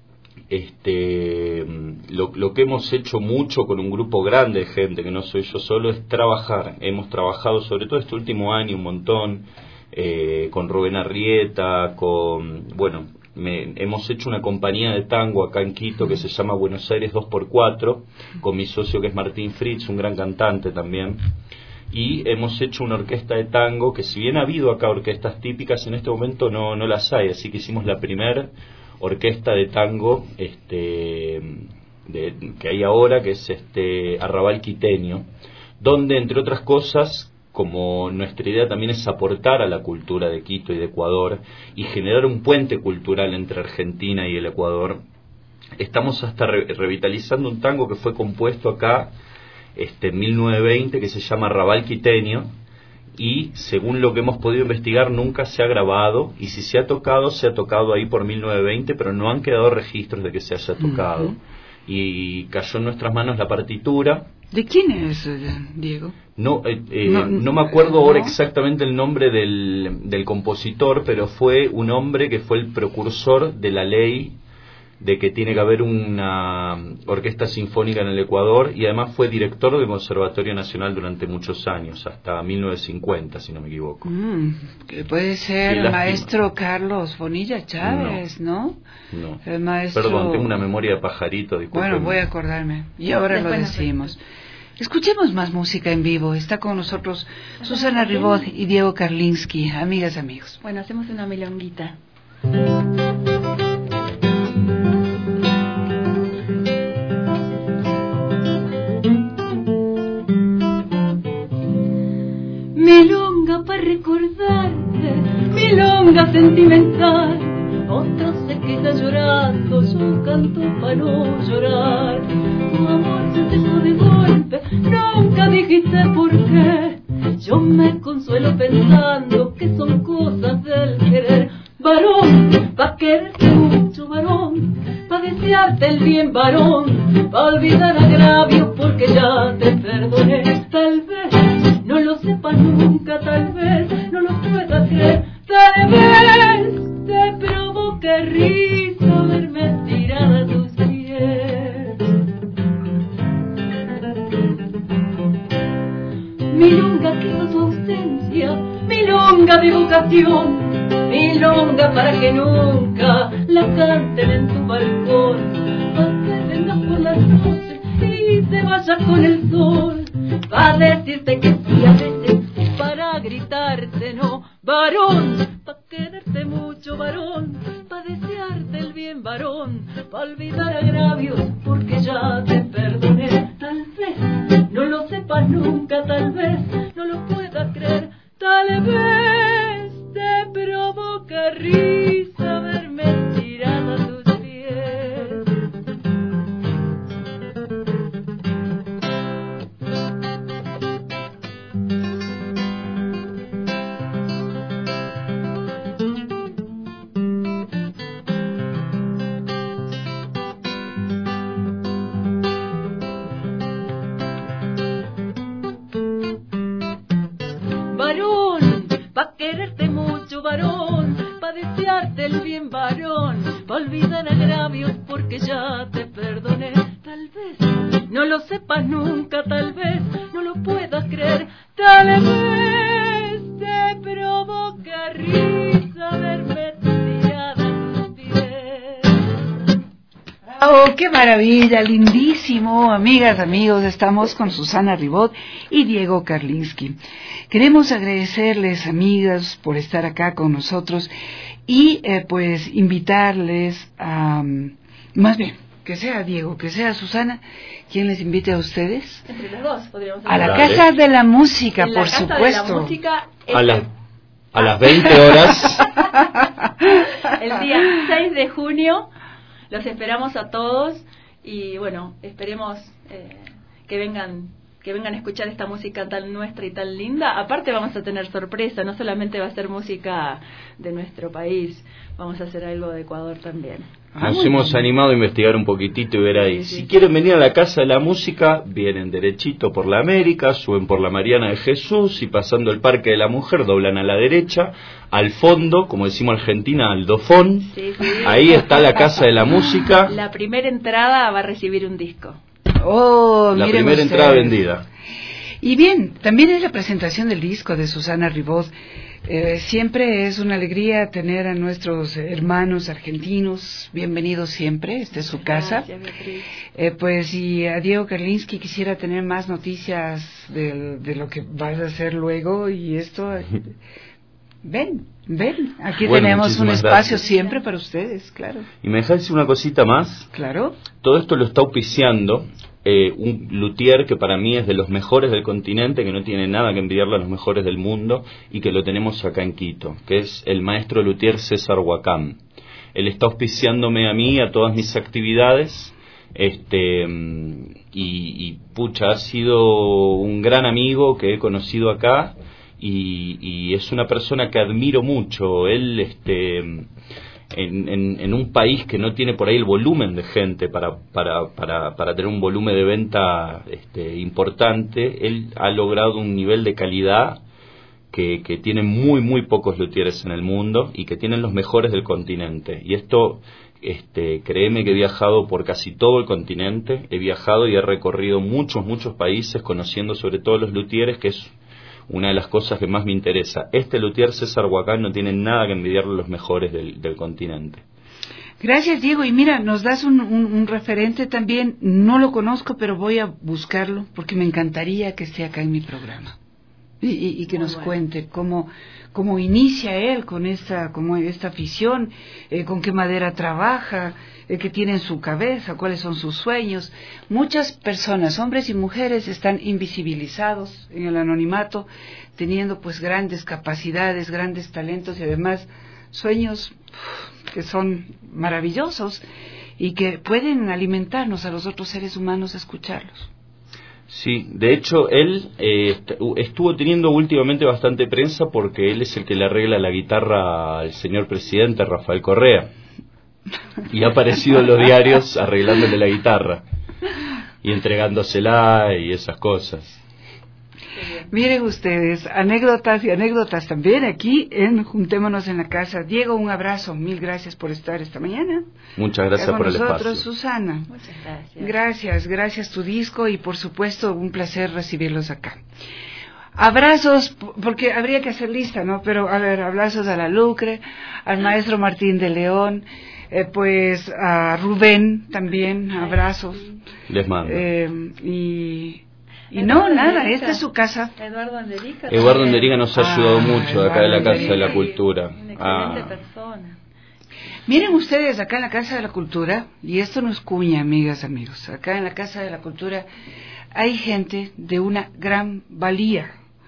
Q: este, lo, lo que hemos hecho mucho con un grupo grande de gente, que no soy yo solo, es trabajar. Hemos trabajado, sobre todo este último año, un montón, eh, con Rubén Arrieta, con, bueno, me, hemos hecho una compañía de tango acá en Quito que se llama Buenos Aires dos por cuatro, con mi socio que es Martín Fritz, un gran cantante también. Y hemos hecho una orquesta de tango que, si bien ha habido acá orquestas típicas, en este momento no, no las hay, así que hicimos la primera orquesta de tango este, de, que hay ahora, que es este Arrabal Quiteño, donde, entre otras cosas, como nuestra idea también es aportar a la cultura de Quito y de Ecuador y generar un puente cultural entre Argentina y el Ecuador, estamos hasta re- revitalizando un tango que fue compuesto acá Este, en mil novecientos veinte, que se llama Arrabal Quiteño, y según lo que hemos podido investigar nunca se ha grabado, y si se ha tocado, se ha tocado ahí por mil novecientos veinte, pero no han quedado registros de que se haya tocado. Uh-huh. Y cayó en nuestras manos la partitura.
B: ¿De quién es, Diego?
Q: No, eh, eh, no, no me acuerdo ahora ¿no? exactamente el nombre del, del compositor, pero fue un hombre que fue el precursor de la ley de que tiene que haber una orquesta sinfónica en el Ecuador, y además fue director del Conservatorio Nacional durante muchos años, hasta mil novecientos cincuenta, si no me equivoco.
B: Mm, que puede ser el maestro Carlos Bonilla Chávez, ¿no?
Q: No, no.
B: El maestro...
Q: Perdón, tengo una memoria de pajarito, disculpen.
B: Bueno, voy a acordarme, y ahora lo decimos. Escuchemos más música en vivo. Está con nosotros Susana Ribot y Diego Karlinsky, amigas, amigos.
P: Bueno, hacemos una milonguita.
R: Milonga para recordarte, milonga sentimental. Otro se queda llorando, yo canto para no llorar. Tu amor se empezó de golpe, nunca dijiste por qué. Yo me consuelo pensando que son cosas del querer. Varón, pa' quererte mucho, varón, pa' desearte el bien, varón, pa' olvidar agravios porque ya te perdoné. Tal vez no lo nunca, tal vez no lo pueda creer, tal vez te provoque risa verme tirada a tus pies. Milonga, quiero tu ausencia, milonga de vocación, milonga para que nunca la canten en tu balcón, para que vengas por las noches y te vayas con el sol, para decirte que sí a veces, para gritarte no, varón, para quererte mucho, varón, para desearte el bien, varón, para olvidar agravios, porque ya te perdoné. Tal vez no lo sepas nunca, tal vez no lo puedas creer, tal vez te provoca risa verme tirada a tus pies. Varón, pa' quererte mucho, varón, pa' desearte el bien, varón, pa' olvidar agravios porque ya te perdoné. Tal vez no lo sepas nunca, tal vez no lo puedas creer, tal vez te provoca risa verme tirada a tus pies.
B: ¡Oh, qué maravilla! Lindísimo. Amigas, amigos, estamos con Susana Ribot y Diego Karlinski. Queremos agradecerles, amigas, por estar acá con nosotros y eh, pues invitarles a, um, más bien, que sea Diego, que sea Susana, quien les invite a ustedes.
P: Entre los dos podríamos
B: a la
P: hablar.
B: Casa de la Música,
P: En la
B: por
P: Casa
B: supuesto.
P: de la Música,
Q: A, la, a las veinte horas.
P: el día seis de junio, los esperamos a todos y bueno, esperemos eh, que vengan que vengan a escuchar esta música tan nuestra y tan linda. Aparte vamos a tener sorpresa, no solamente va a ser música de nuestro país, vamos a hacer algo de Ecuador también.
Q: Nos hemos animado a investigar un poquitito y ver ahí.
P: Sí, sí,
Q: si
P: sí.
Q: quieren venir a la Casa de la Música, vienen derechito por la América, suben por la Mariana de Jesús y pasando el Parque de la Mujer, doblan a la derecha, al fondo, como decimos Argentina, al dofón.
P: Sí, sí.
Q: Ahí está la Casa de la Música.
P: La primera entrada va a recibir un disco.
B: Oh,
Q: La
B: miren
Q: primera
B: ustedes.
Q: entrada vendida.
B: Y bien, también es la presentación del disco de Susana Ribot. Eh, siempre es una alegría tener a nuestros hermanos argentinos. Bienvenidos siempre, esta es su casa.
P: Gracias, Beatriz.
B: Eh, pues y a Diego Karlinski quisiera tener más noticias de, de lo que vas a hacer luego y esto. Ven, ven, aquí
Q: Bueno,
B: tenemos un
Q: muchísimas
B: espacio
Q: gracias.
B: siempre para ustedes, claro.
Q: Y me dejáis decir una cosita más.
B: Claro.
Q: Todo esto lo está auspiciando eh, un luthier que para mí es de los mejores del continente, que no tiene nada que envidiarle a los mejores del mundo y que lo tenemos acá en Quito, que es el maestro luthier César Huacán. Él está auspiciándome a mí, a todas mis actividades, este y, y pucha, ha sido un gran amigo que he conocido acá y, y es una persona que admiro mucho. Él, este... En, en, en un país que no tiene por ahí el volumen de gente para para para, para tener un volumen de venta este, importante, él ha logrado un nivel de calidad que, que tienen muy muy pocos luthieres en el mundo y que tienen los mejores del continente. Y esto, este, créeme que he viajado por casi todo el continente, he viajado y he recorrido muchos muchos países conociendo sobre todo los luthieres, que es una de las cosas que más me interesa. Este luthier César Huacán no tiene nada que envidiarle a los mejores del, del continente.
B: Gracias, Diego. Y mira, nos das un, un, un referente también. No lo conozco, pero voy a buscarlo porque me encantaría que esté acá en mi programa. Y, y, y que
P: Muy
B: nos
P: bueno.
B: cuente cómo, cómo inicia él con esta, como esta afición, eh, con qué madera trabaja, eh, qué tiene en su cabeza, cuáles son sus sueños. Muchas personas, hombres y mujeres, están invisibilizados en el anonimato, teniendo pues grandes capacidades, grandes talentos y además sueños que son maravillosos y que pueden alimentarnos a los otros seres humanos a escucharlos.
Q: Sí, de hecho él eh, estuvo teniendo últimamente bastante prensa porque él es el que le arregla la guitarra al señor presidente Rafael Correa y ha aparecido en los diarios arreglándole la guitarra y entregándosela y esas cosas.
B: Miren ustedes, anécdotas y anécdotas también aquí en Juntémonos en la Casa. Diego, un abrazo, mil gracias por estar esta mañana.
Q: Muchas gracias
B: con
Q: por el
B: nosotros,
Q: espacio.
B: Susana.
P: Muchas gracias.
B: Gracias, gracias tu disco y por supuesto un placer recibirlos acá. Abrazos, porque habría que hacer lista, ¿no? Pero a ver, abrazos a la Lucre, al maestro Martín de León, eh, pues a Rubén también, abrazos.
Q: Les mando.
B: Eh, y... Y no, nada, esta es su casa.
P: Eduardo Anderica.
Q: Eduardo Anderica nos ha ayudado
B: Ah,
Q: mucho acá en la Casa de la Cultura.
P: Una excelente
Q: Ah.
P: persona.
B: Miren ustedes, acá en la Casa de la Cultura, y esto no es cuña, amigas, amigos, acá en la Casa de la Cultura hay gente de una gran valía.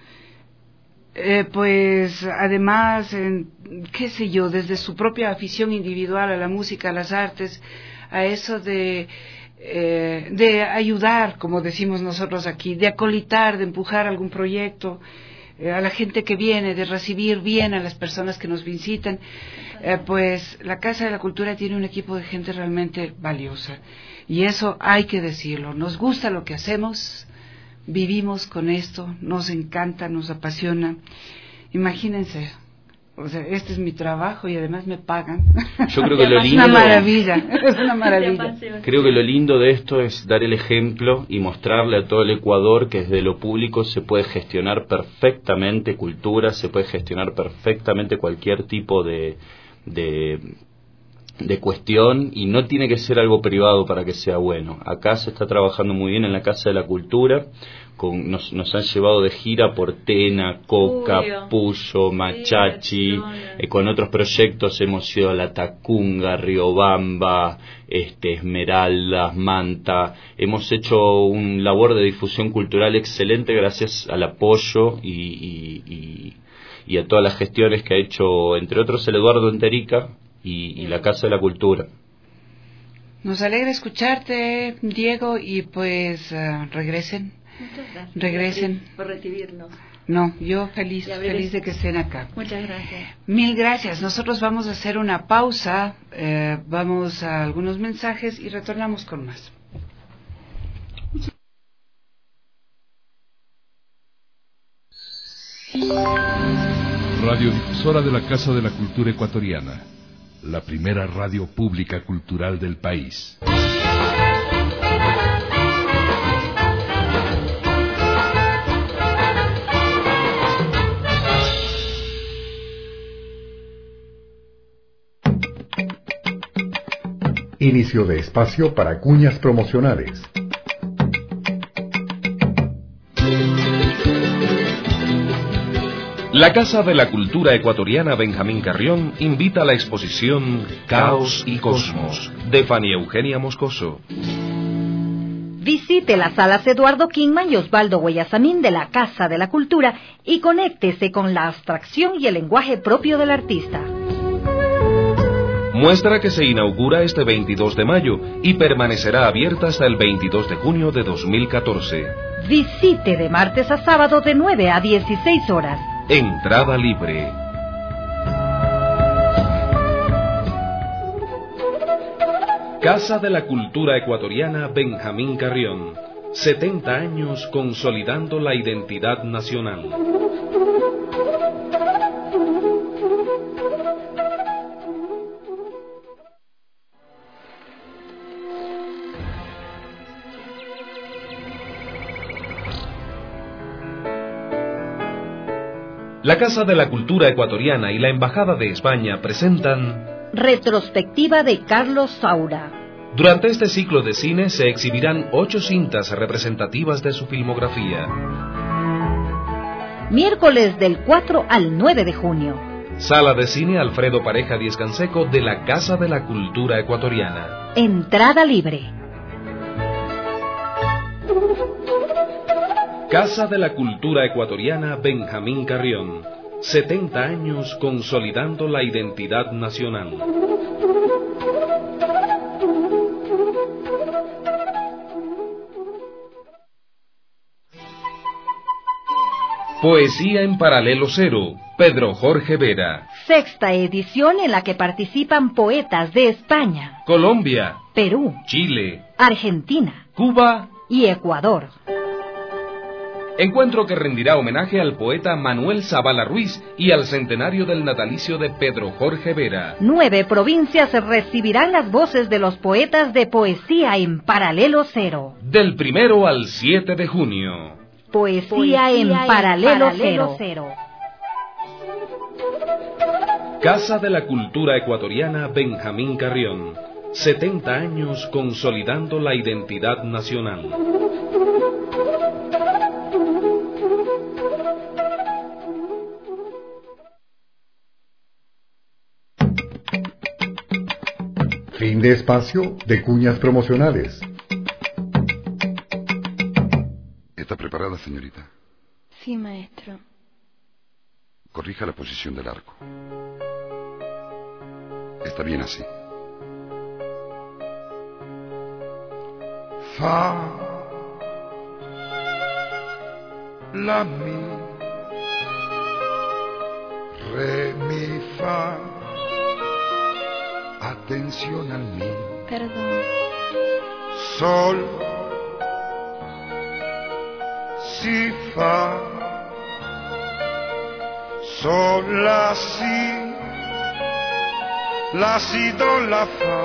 B: Eh, pues además, en, qué sé yo, desde su propia afición individual a la música, a las artes, a eso de... Eh, de ayudar, como decimos nosotros aquí, de acolitar, de empujar algún proyecto, eh, a la gente que viene, de recibir bien a las personas que nos visitan, eh, pues la Casa de la Cultura tiene un equipo de gente realmente valiosa. Y eso hay que decirlo. Nos gusta lo que hacemos, vivimos con esto, nos encanta, nos apasiona. Imagínense. O sea, este es mi trabajo y además me pagan.
Q: Yo creo que lo
B: Es
Q: lindo...
B: una maravilla, es una maravilla.
Q: Creo que lo lindo de esto es dar el ejemplo y mostrarle a todo el Ecuador que desde lo público se puede gestionar perfectamente cultura, se puede gestionar perfectamente cualquier tipo de, de, de cuestión y no tiene que ser algo privado para que sea bueno. Acá se está trabajando muy bien en la Casa de la Cultura. Con, nos, nos han llevado de gira por Tena, Coca,
P: Puyo,
Q: Puyo, Machachi, eh, con otros proyectos hemos ido a La Tacunga, Riobamba, este, Esmeraldas, Manta. Hemos hecho un labor de difusión cultural excelente gracias al apoyo y, y, y, y a todas las gestiones que ha hecho, entre otros, el Eduardo Anderica y, y la Casa de la Cultura.
B: Nos alegra escucharte, Diego, y pues uh, regresen.
P: Muchas gracias.
B: Regresen.
P: Por recibirnos.
B: No, yo feliz,
P: Ya veré.
B: feliz de que estén acá.
P: Muchas gracias.
B: Mil gracias. Nosotros vamos a hacer una pausa, eh, vamos a algunos mensajes y retornamos con más.
E: Radiodifusora de la Casa de la Cultura Ecuatoriana, la primera radio pública cultural del país.
M: Inicio de espacio para cuñas promocionales.
G: La Casa de la Cultura Ecuatoriana Benjamín Carrión invita a la exposición Caos y Cosmos de Fanny Eugenia Moscoso.
H: Visite las salas Eduardo Kingman y Osvaldo Guayasamín de la Casa de la Cultura y conéctese con la abstracción y el lenguaje propio del artista.
G: Muestra que se inaugura este veintidós de mayo y permanecerá abierta hasta el veintidós de junio de dos mil catorce.
H: Visite de martes a sábado de nueve a dieciséis horas.
G: Entrada libre. Casa de la Cultura Ecuatoriana Benjamín Carrión. setenta años consolidando la identidad nacional. La Casa de la Cultura Ecuatoriana y la Embajada de España presentan
H: Retrospectiva de Carlos Saura.
G: Durante este ciclo de cine se exhibirán ocho cintas representativas de su filmografía.
H: Miércoles del cuatro al nueve de junio.
G: Sala de Cine Alfredo Pareja Díez Canseco de la Casa de la Cultura Ecuatoriana.
H: Entrada libre.
G: Casa de la Cultura Ecuatoriana Benjamín Carrión. setenta años consolidando la identidad nacional. Poesía en Paralelo Cero, Pedro Jorge Vera.
H: Sexta edición en la que participan poetas de España,
G: Colombia,
H: Perú,
G: Chile,
H: Argentina
G: Cuba
H: y Ecuador.
G: Encuentro que rendirá homenaje al poeta Manuel Zavala Ruiz y al centenario del natalicio de Pedro Jorge Vera.
H: Nueve provincias recibirán las voces de los poetas de poesía en Paralelo Cero.
G: Del primero al siete de junio.
H: Poesía,
A: Poesía
H: en,
A: en
H: Paralelo,
A: Paralelo
H: Cero.
A: Cero.
G: Casa de la Cultura Ecuatoriana Benjamín Carrión. setenta años consolidando la identidad nacional.
M: Fin de espacio de cuñas promocionales.
S: ¿Está preparada, señorita?
K: Sí, maestro.
S: Corrija la posición del arco. Está bien así.
T: Fa, la, mi, re, mi, fa. Atención al mi.
K: Perdón.
T: Sol, si, fa. Sol, la, si. La, si, do, la, fa.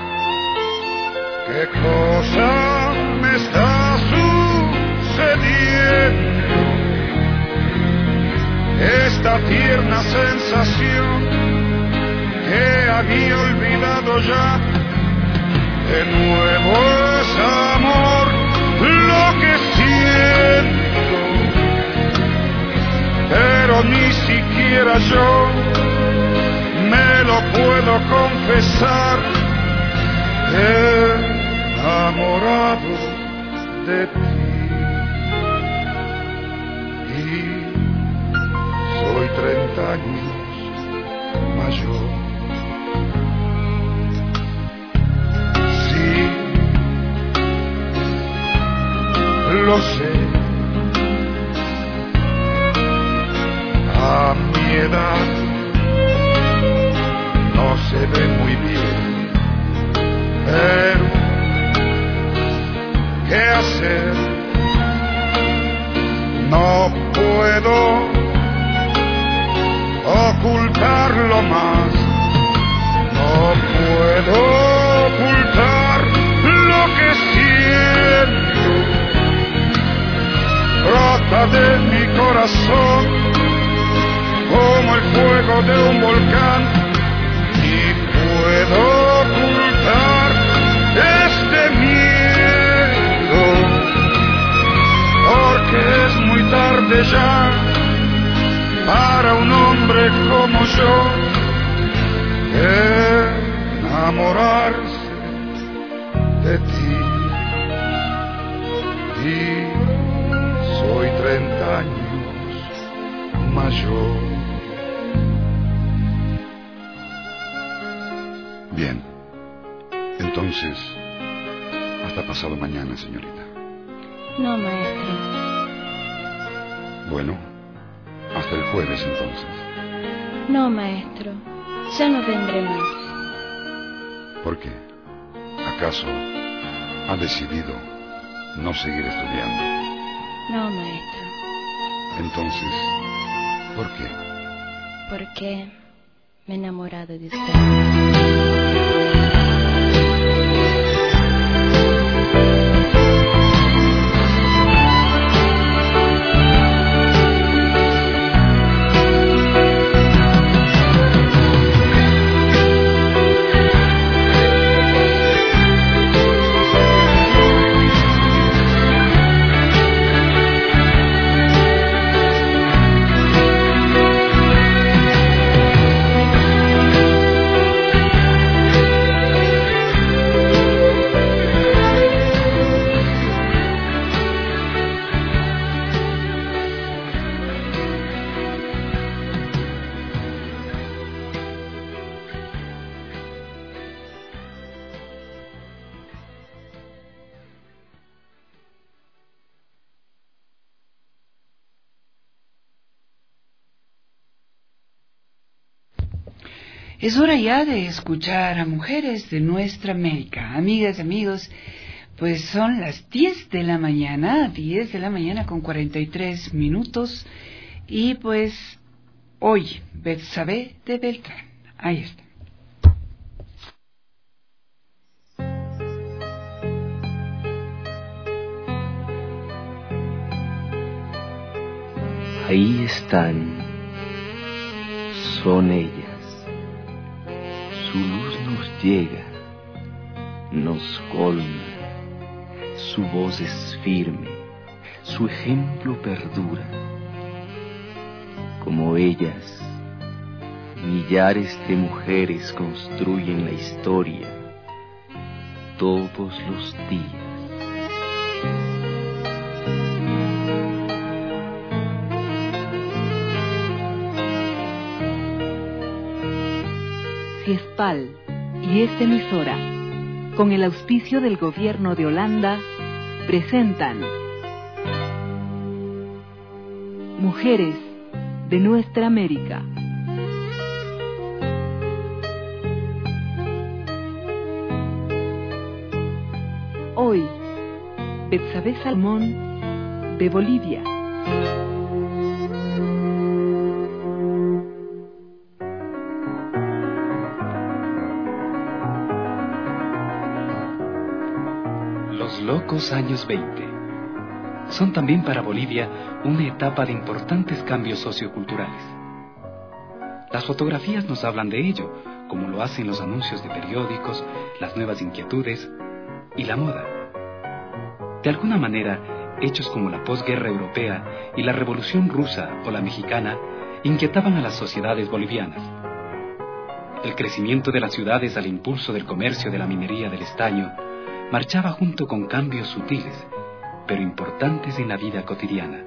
T: ¿Qué cosa me está sucediendo? Esta tierna sensación que había olvidado ya, de nuevo es amor lo que siento, pero ni siquiera yo me lo puedo confesar, enamorado de ti, y soy treinta años mayor. Lo sé, a mi edad no se ve muy bien, pero ¿qué hacer? No puedo ocultarlo más, no puedo ocultar lo que siento. Brota de mi corazón como el fuego de un volcán, y puedo ocultar este miedo porque es muy tarde ya para un hombre como yo enamorarse de ti. Y soy treinta años mayor.
S: Bien. Entonces, hasta pasado mañana, señorita.
K: No, maestro.
S: Bueno, hasta el jueves entonces.
K: No, maestro. Ya no vendré más.
S: ¿Por qué? ¿Acaso ha decidido no seguir estudiando?
K: No, maestro.
S: Entonces, ¿por qué?
K: Porque me he enamorado de usted.
B: Es hora ya de escuchar a mujeres de nuestra América. Amigas, amigos, Pues son las diez de la mañana, diez de la mañana con cuarenta y tres minutos. Y pues hoy, Betsabé de Beltrán. Ahí está.
U: Ahí están, son ellas. Su luz nos llega, nos colma. Su voz es firme, su ejemplo perdura. Como ellas, millares de mujeres construyen la historia todos los días.
A: Fiespal y esta emisora, con el auspicio del Gobierno de Holanda, presentan Mujeres de Nuestra América. Hoy, Betsabé Salmón, de Bolivia.
N: Los locos años veinte son también para Bolivia una etapa de importantes cambios socioculturales. Las fotografías nos hablan de ello, como lo hacen los anuncios de periódicos, las nuevas inquietudes y la moda. De alguna manera, hechos como la posguerra europea y la revolución rusa o la mexicana inquietaban a las sociedades bolivianas. El crecimiento de las ciudades al impulso del comercio de la minería del estaño marchaba junto con cambios sutiles, pero importantes en la vida cotidiana.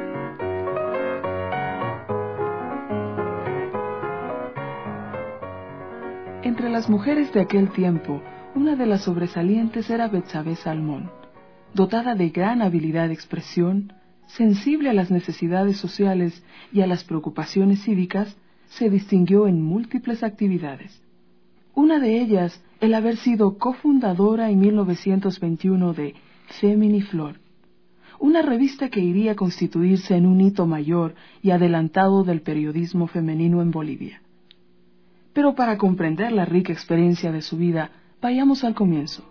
V: Entre las mujeres de aquel tiempo, una de las sobresalientes era Betsabé Salmón. Dotada de gran habilidad de expresión, sensible a las necesidades sociales y a las preocupaciones cívicas, se distinguió en múltiples actividades. Una de ellas, el haber sido cofundadora en mil novecientos veintiuno de Feminiflor, una revista que iría a constituirse en un hito mayor y adelantado del periodismo femenino en Bolivia. Pero para comprender la rica experiencia de su vida, vayamos al comienzo.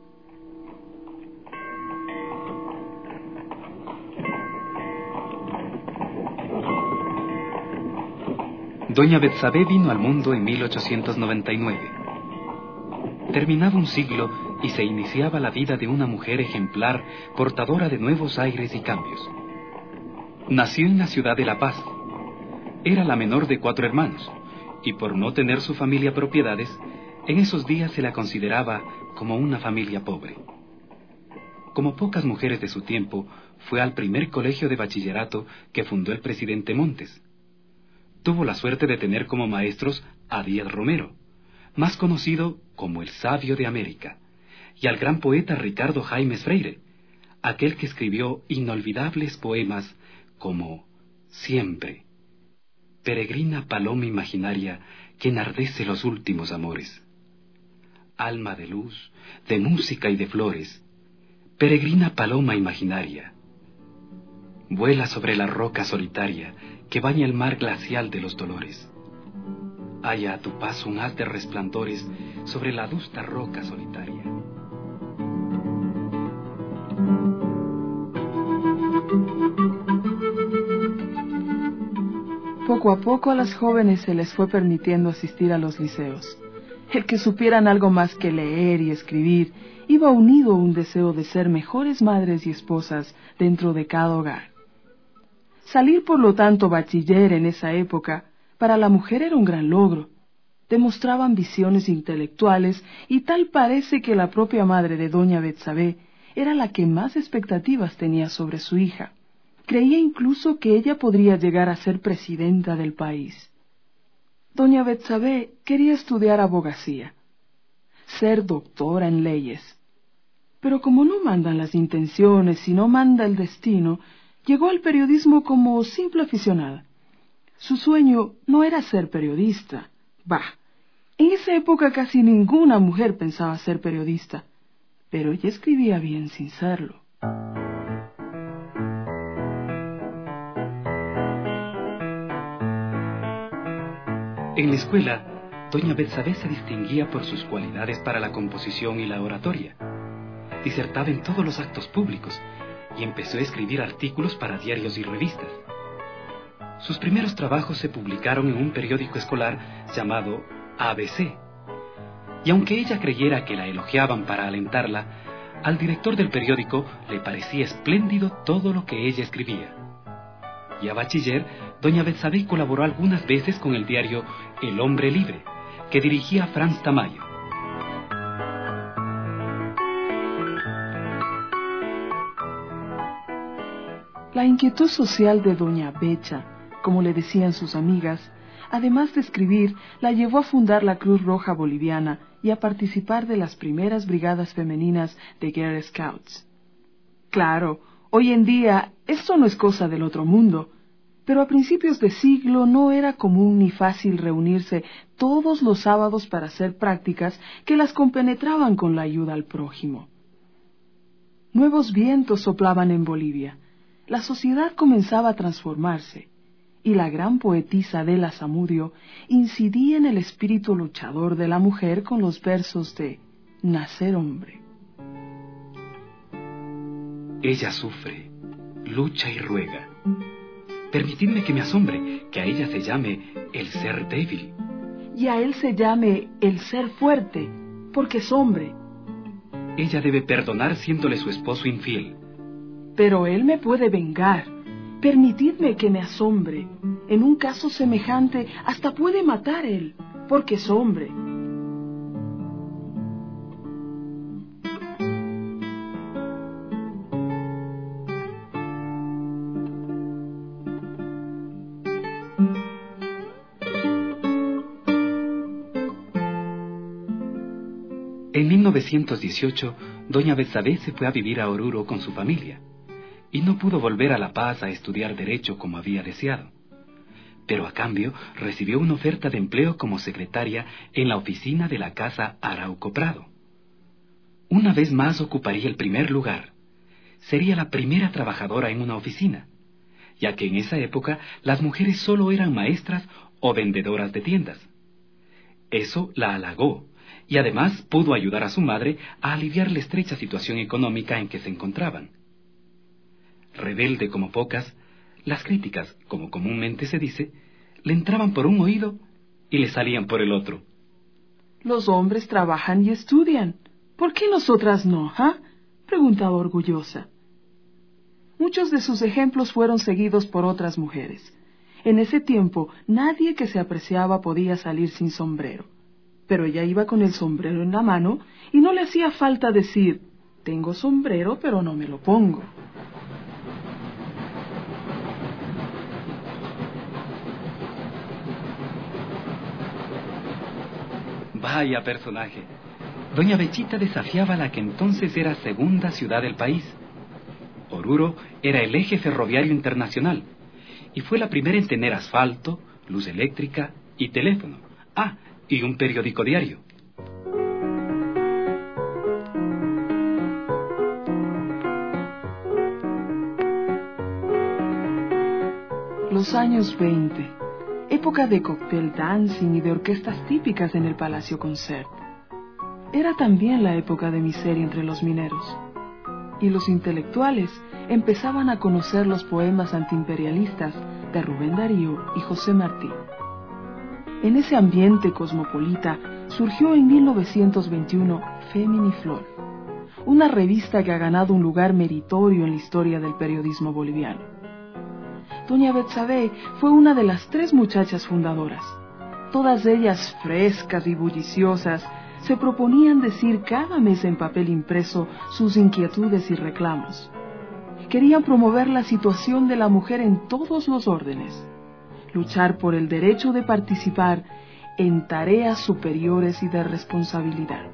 N: Doña Betsabé vino al mundo en mil ochocientos noventa y nueve. Terminaba un siglo y se iniciaba la vida de una mujer ejemplar, portadora de nuevos aires y cambios. Nació en la ciudad de La Paz. Era la menor de cuatro hermanos, y por no tener su familia propiedades, en esos días se la consideraba como una familia pobre. Como pocas mujeres de su tiempo, fue al primer colegio de bachillerato que fundó el presidente Montes. Tuvo la suerte de tener como maestros a Díaz Romero, más conocido como el Sabio de América, y al gran poeta Ricardo Jaimes Freire, aquel que escribió inolvidables poemas como Siempre, peregrina paloma imaginaria que enardece los últimos amores. Alma de luz, de música y de flores, peregrina paloma imaginaria, vuela sobre la roca solitaria que baña el mar glacial de los dolores. Halla a tu paso un haz de resplandores sobre la adusta roca solitaria.
V: Poco a poco a las jóvenes se les fue permitiendo asistir a los liceos. El que supieran algo más que leer y escribir iba unido a un deseo de ser mejores madres y esposas dentro de cada hogar. Salir, por lo tanto, bachiller en esa época, para la mujer era un gran logro. Demostraba ambiciones intelectuales y tal parece que la propia madre de doña Betsabé era la que más expectativas tenía sobre su hija. Creía incluso que ella podría llegar a ser presidenta del país. Doña Betsabé quería estudiar abogacía, ser doctora en leyes. Pero como no mandan las intenciones y no manda el destino, llegó al periodismo como simple aficionada. Su sueño no era ser periodista. Bah, en esa época casi ninguna mujer pensaba ser periodista. pero ella escribía bien sin serlo.
D: En la escuela, doña Betsabé se distinguía por sus cualidades para la composición y la oratoria. Disertaba en todos los actos públicos y empezó a escribir artículos para diarios y revistas. Sus primeros trabajos se publicaron en un periódico escolar llamado A B C. Y aunque ella creyera que la elogiaban para alentarla, al director del periódico le parecía espléndido todo lo que ella escribía. Y a bachiller, doña Betsabé colaboró algunas veces con el diario El Hombre Libre, que dirigía Franz Tamayo.
V: La inquietud social de doña Becha, como le decían sus amigas, además de escribir, la llevó a fundar la Cruz Roja Boliviana y a participar de las primeras brigadas femeninas de Girl Scouts. Claro, hoy en día esto no es cosa del otro mundo, pero a principios de siglo no era común ni fácil reunirse todos los sábados para hacer prácticas que las compenetraban con la ayuda al prójimo. Nuevos vientos soplaban en Bolivia, la sociedad comenzaba a transformarse, y la gran poetisa Adela Zamudio incidía en el espíritu luchador de la mujer con los versos de Nacer hombre.
D: Ella sufre, lucha y ruega. Permitidme que me asombre que a ella se llame el ser débil.
V: Y a él se llame el ser fuerte, porque es hombre.
D: Ella debe perdonar siéndole su esposo infiel.
V: Pero él me puede vengar. Permitidme que me asombre. En un caso semejante, hasta puede matar él, porque es hombre.
D: En mil novecientos dieciocho, doña Betsabé se fue a vivir a Oruro con su familia, y no pudo volver a La Paz a estudiar Derecho como había deseado. Pero a cambio recibió una oferta de empleo como secretaria en la oficina de la Casa Arauco Prado. Una vez más ocuparía el primer lugar. Sería la primera trabajadora en una oficina, ya que en esa época las mujeres solo eran maestras o vendedoras de tiendas. Eso la halagó, y además pudo ayudar a su madre a aliviar la estrecha situación económica en que se encontraban. Rebelde como pocas, las críticas, como comúnmente se dice, le entraban por un oído y le salían por el otro.
V: Los hombres trabajan y estudian. ¿Por qué nosotras no, ah? Preguntaba orgullosa. Muchos de sus ejemplos fueron seguidos por otras mujeres. En ese tiempo, nadie que se apreciaba podía salir sin sombrero. Pero ella iba con el sombrero en la mano y no le hacía falta decir, tengo sombrero pero no me lo pongo.
D: Vaya personaje. Doña Bechita desafiaba a la que entonces era segunda ciudad del país. Oruro era el eje ferroviario internacional y fue la primera en tener asfalto, luz eléctrica y teléfono. Ah, y un periódico diario.
V: Los años veinte, época de cocktail dancing y de orquestas típicas en el Palacio Concert. Era también la época de miseria entre los mineros. Y los intelectuales empezaban a conocer los poemas antiimperialistas de Rubén Darío y José Martí. En ese ambiente cosmopolita surgió en mil novecientos veintiuno Feminiflor, una revista que ha ganado un lugar meritorio en la historia del periodismo boliviano. Doña Betsabé fue una de las tres muchachas fundadoras. Todas ellas frescas y bulliciosas, se proponían decir cada mes en papel impreso sus inquietudes y reclamos. Querían promover la situación de la mujer en todos los órdenes, luchar por el derecho de participar en tareas superiores y de responsabilidad.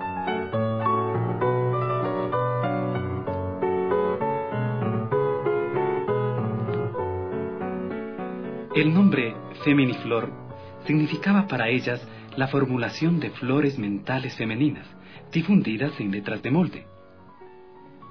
D: El nombre Feminiflor significaba para ellas la formulación de flores mentales femeninas, difundidas en letras de molde,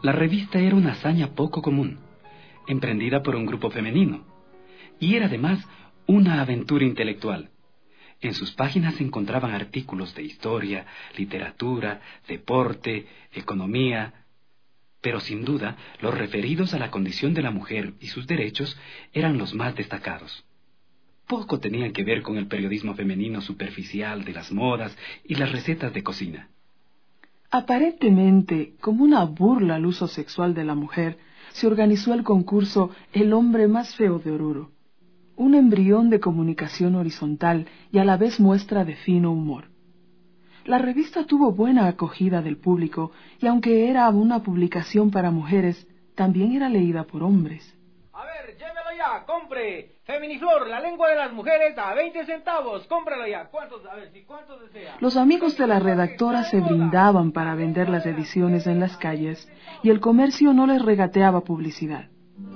D: La revista era una hazaña poco común, emprendida por un grupo femenino, y era además una aventura intelectual. En sus páginas se encontraban artículos de historia, literatura, deporte, economía, pero sin duda los referidos a la condición de la mujer y sus derechos eran los más destacados. Poco tenían que ver con el periodismo femenino superficial de las modas y las recetas de cocina.
V: Aparentemente, como una burla al uso sexual de la mujer, se organizó el concurso El hombre más feo de Oruro, un embrión de comunicación horizontal y a la vez muestra de fino humor. La revista tuvo buena acogida del público y aunque era una publicación para mujeres, también era leída por hombres.
F: A ver, llévelo ya, compre. Feminiflor, la lengua de las mujeres a veinte centavos, cómpralo ya. ¿Cuántos? A ver, si cuántos desea.
V: Los amigos de la redactora se brindaban para vender las ediciones en las calles y el comercio no les regateaba publicidad.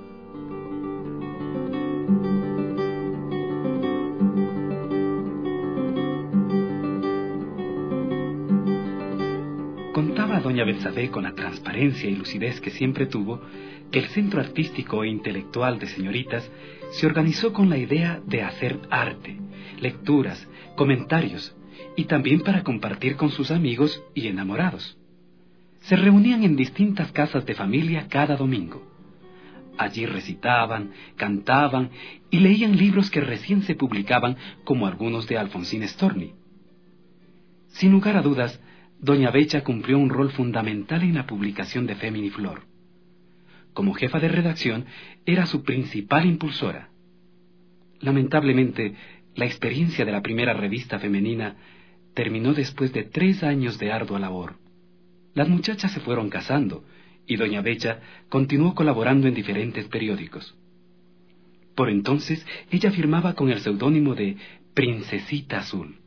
D: Contaba doña Betsabé con la transparencia y lucidez que siempre tuvo que el Centro Artístico e Intelectual de Señoritas se organizó con la idea de hacer arte, lecturas, comentarios y también para compartir con sus amigos y enamorados. Se reunían en distintas casas de familia cada domingo. Allí recitaban, cantaban y leían libros que recién se publicaban, como algunos de Alfonsín Storni. Sin lugar a dudas, doña Becha cumplió un rol fundamental en la publicación de Feminiflor. Como jefa de redacción, era su principal impulsora. Lamentablemente, la experiencia de la primera revista femenina terminó después de tres años de ardua labor. Las muchachas se fueron casando y doña Becha continuó colaborando en diferentes periódicos. Por entonces, ella firmaba con el seudónimo de Princesita Azul.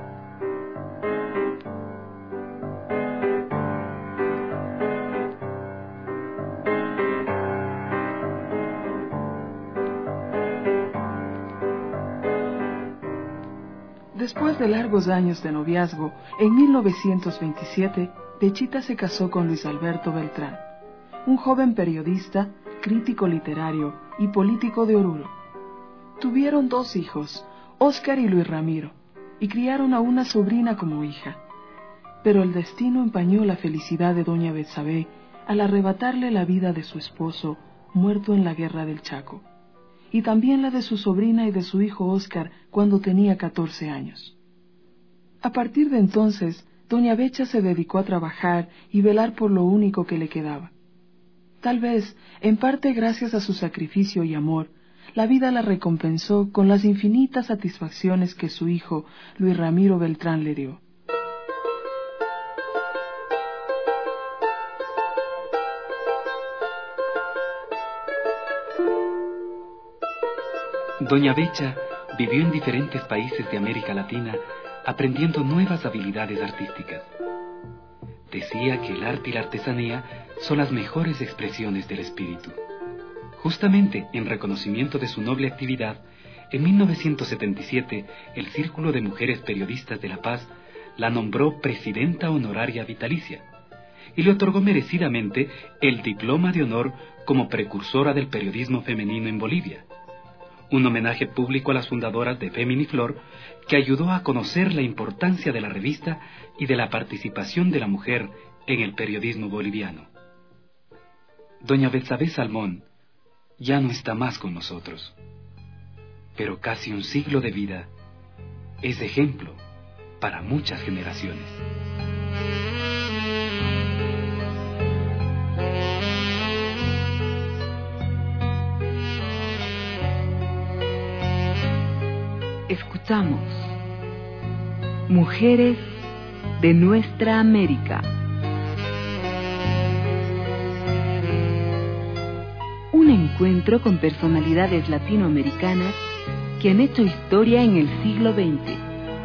V: Después de largos años de noviazgo, en mil novecientos veintisiete, Bechita se casó con Luis Alberto Beltrán, un joven periodista, crítico literario y político de Oruro. Tuvieron dos hijos, Óscar y Luis Ramiro, y criaron a una sobrina como hija. Pero el destino empañó la felicidad de doña Betsabé al arrebatarle la vida de su esposo, muerto en la guerra del Chaco, y también la de su sobrina y de su hijo Óscar cuando tenía catorce años. A partir de entonces, doña Becha se dedicó a trabajar y velar por lo único que le quedaba. Tal vez, en parte gracias a su sacrificio y amor, la vida la recompensó con las infinitas satisfacciones que su hijo, Luis Ramiro Beltrán, le dio.
D: Doña Becha vivió en diferentes países de América Latina aprendiendo nuevas habilidades artísticas. Decía que el arte y la artesanía son las mejores expresiones del espíritu. Justamente en reconocimiento de su noble actividad, en mil novecientos setenta y siete el Círculo de Mujeres Periodistas de La Paz la nombró presidenta honoraria vitalicia y le otorgó merecidamente el diploma de honor como precursora del periodismo femenino en Bolivia. Un homenaje público a las fundadoras de Feminiflor, que ayudó a conocer la importancia de la revista y de la participación de la mujer en el periodismo boliviano. Doña Betsabé Salmón ya no está más con nosotros, pero casi un siglo de vida es ejemplo para muchas generaciones.
A: Escuchamos Mujeres de Nuestra América. Un encuentro con personalidades latinoamericanas que han hecho historia en el siglo veinte.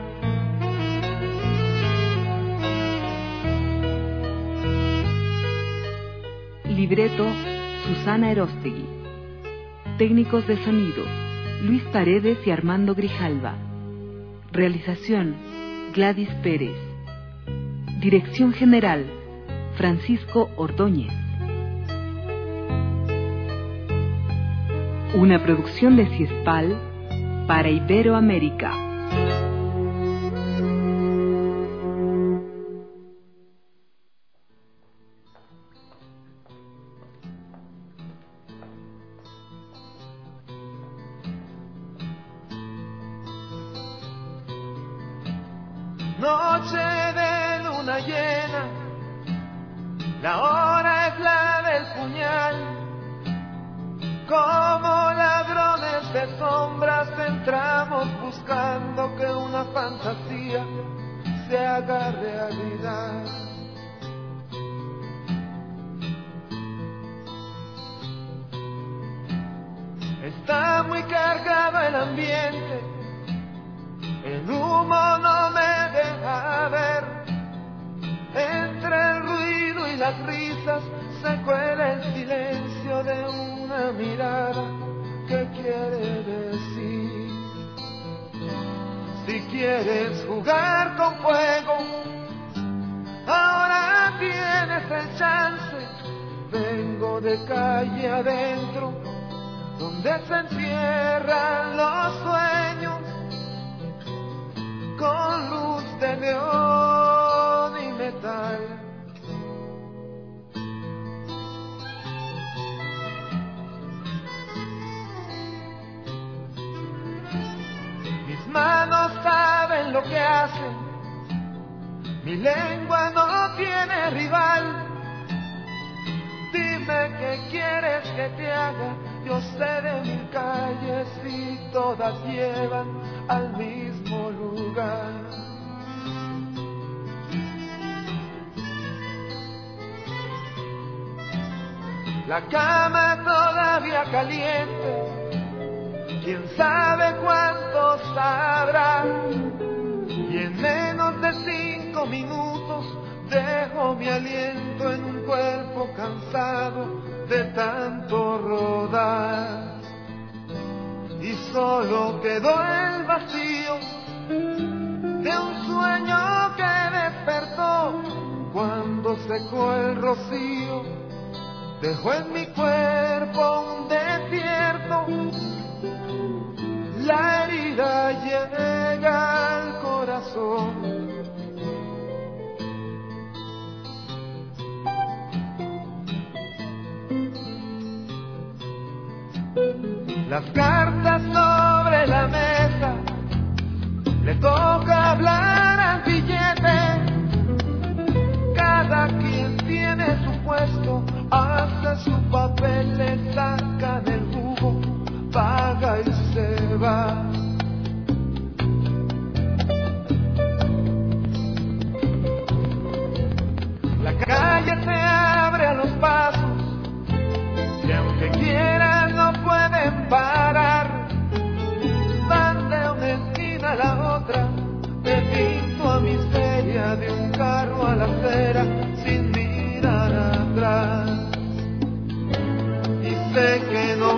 A: Libreto, Susana Erostegui. Técnicos de sonido, Luis Paredes y Armando Grijalva. Realización, Gladys Pérez. Dirección General, Francisco Ordóñez.
I: Una producción de CIESPAL para Iberoamérica.
J: Noche de luna llena, la hora es la del puñal. Como ladrones de sombras entramos buscando que una fantasía se haga realidad. Está muy cargado el ambiente, el humo no me deja ver. Entre el ruido y las risas se cuela el silencio de una mirada que quiere decir: si quieres jugar con fuego, ahora tienes el chance. Vengo de calle adentro, donde se encierran los sueños, con luz de neón y metal. Mis manos saben lo que hacen, mi lengua no tiene rival. Dime qué quieres que te haga, yo sé de mil calles y todas llevan al mismo lugar. La cama todavía caliente, quién sabe cuánto sabrá. Y en menos de cinco minutos dejo mi aliento en un cuerpo cansado de tanto rodar. Y solo quedó el vacío de un sueño que despertó cuando secó el rocío. Dejó en mi cuerpo un desierto, la herida llega al corazón. Las cartas sobre la mesa, le toca hablar al billete. Cada quien tiene su puesto, hace su papel, le sacan el jugo, paga y se va. La calle se abre a los pasos, y aunque quieran no pueden parar. Van de una esquina a la otra, de pinto a miseria, de un carro a la acera, sin mirar atrás. Y sé que no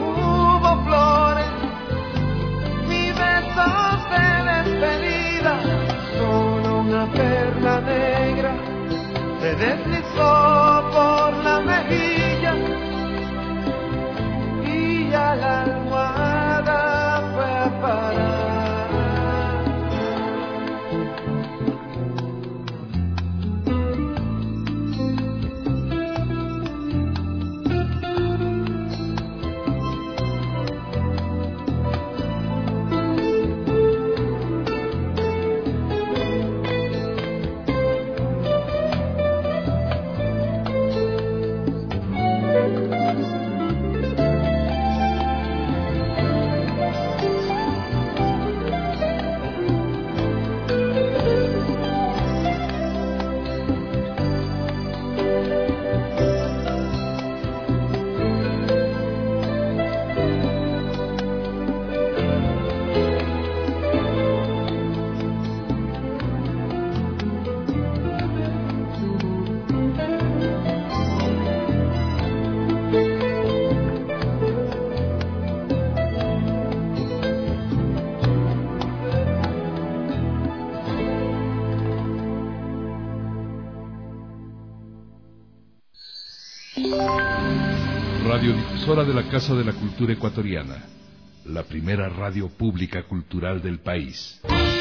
E: Radiodifusora de la Casa de la Cultura Ecuatoriana, la primera radio pública cultural del país.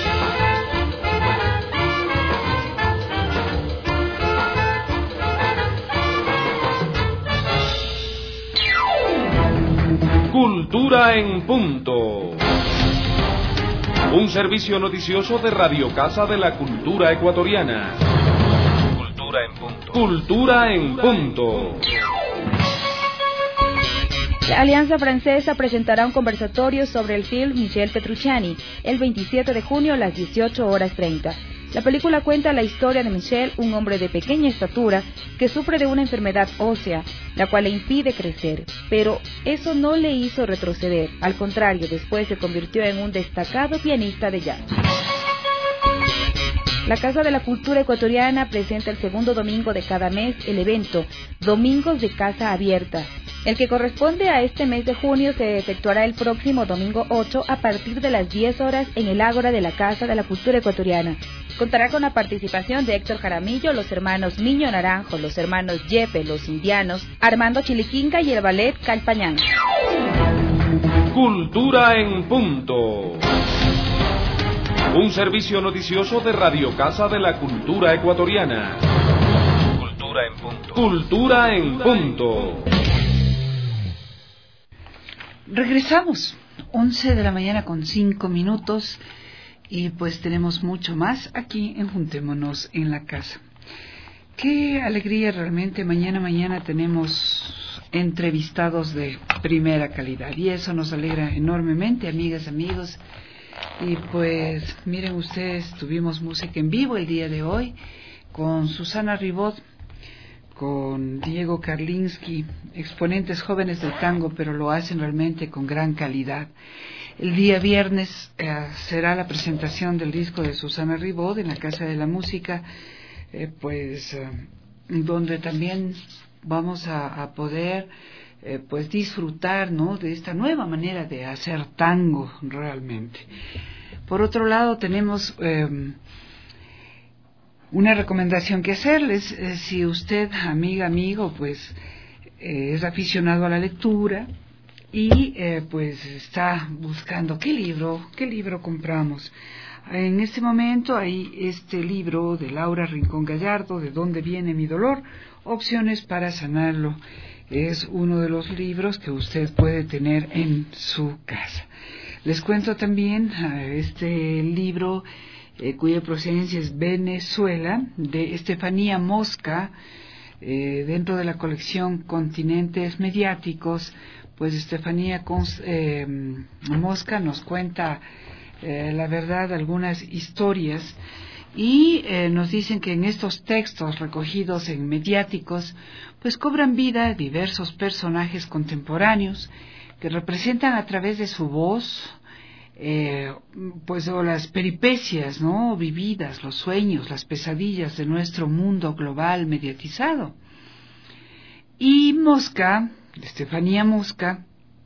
G: Cultura en punto. Un servicio noticioso de Radio Casa de la Cultura Ecuatoriana. Cultura en punto. Cultura en punto.
C: La Alianza Francesa presentará un conversatorio sobre el film Michel Petrucciani el veintisiete de junio a las dieciocho horas treinta. La película cuenta la historia de Michel, un hombre de pequeña estatura que sufre de una enfermedad ósea, la cual le impide crecer, pero eso no le hizo retroceder. Al contrario, después se convirtió en un destacado pianista de jazz. La Casa de la Cultura Ecuatoriana presenta el segundo domingo de cada mes el evento Domingos de Casa Abierta. El que corresponde a este mes de junio se efectuará el próximo domingo ocho a partir de las diez horas en el Ágora de la Casa de la Cultura Ecuatoriana. Contará con la participación de Héctor Jaramillo, los hermanos Niño Naranjo, los hermanos Yepe, los indianos, Armando Chiliquinca y el ballet Calpañán.
G: Cultura en punto. Un servicio noticioso de Radio Casa de la Cultura Ecuatoriana. Cultura en punto. Cultura en punto.
B: Regresamos, once de la mañana con cinco minutos, y pues tenemos mucho más aquí en Juntémonos en la Casa. Qué alegría realmente, mañana mañana tenemos entrevistados de primera calidad, y eso nos alegra enormemente, amigas, amigos. Y pues miren ustedes, tuvimos música en vivo el día de hoy con Susana Ribot, con Diego Karlinsky, exponentes jóvenes del tango, pero lo hacen realmente con gran calidad. El día viernes eh, será la presentación del disco de Susana Ribot en la Casa de la Música, eh, pues eh, donde también vamos a, a poder eh, pues disfrutar, ¿no?, de esta nueva manera de hacer tango realmente. Por otro lado, tenemos eh, una recomendación que hacerles. Eh, si usted, amiga, amigo, pues eh, es aficionado a la lectura y eh, pues está buscando qué libro, qué libro compramos. En este momento hay este libro de Laura Rincón Gallardo, ¿De dónde viene mi dolor? Opciones para sanarlo. Es uno de los libros que usted puede tener en su casa. Les cuento también este libro eh, cuya procedencia es Venezuela, de Estefanía Mosca, eh, dentro de la colección Continentes Mediáticos. Pues Estefanía eh, Mosca nos cuenta eh, la verdad, algunas historias, y eh, nos dicen que en estos textos recogidos en Mediáticos pues cobran vida diversos personajes contemporáneos que representan a través de su voz eh, pues o las peripecias, ¿no?, vividas, los sueños, las pesadillas de nuestro mundo global mediatizado. Y Mosca, Estefanía Mosca,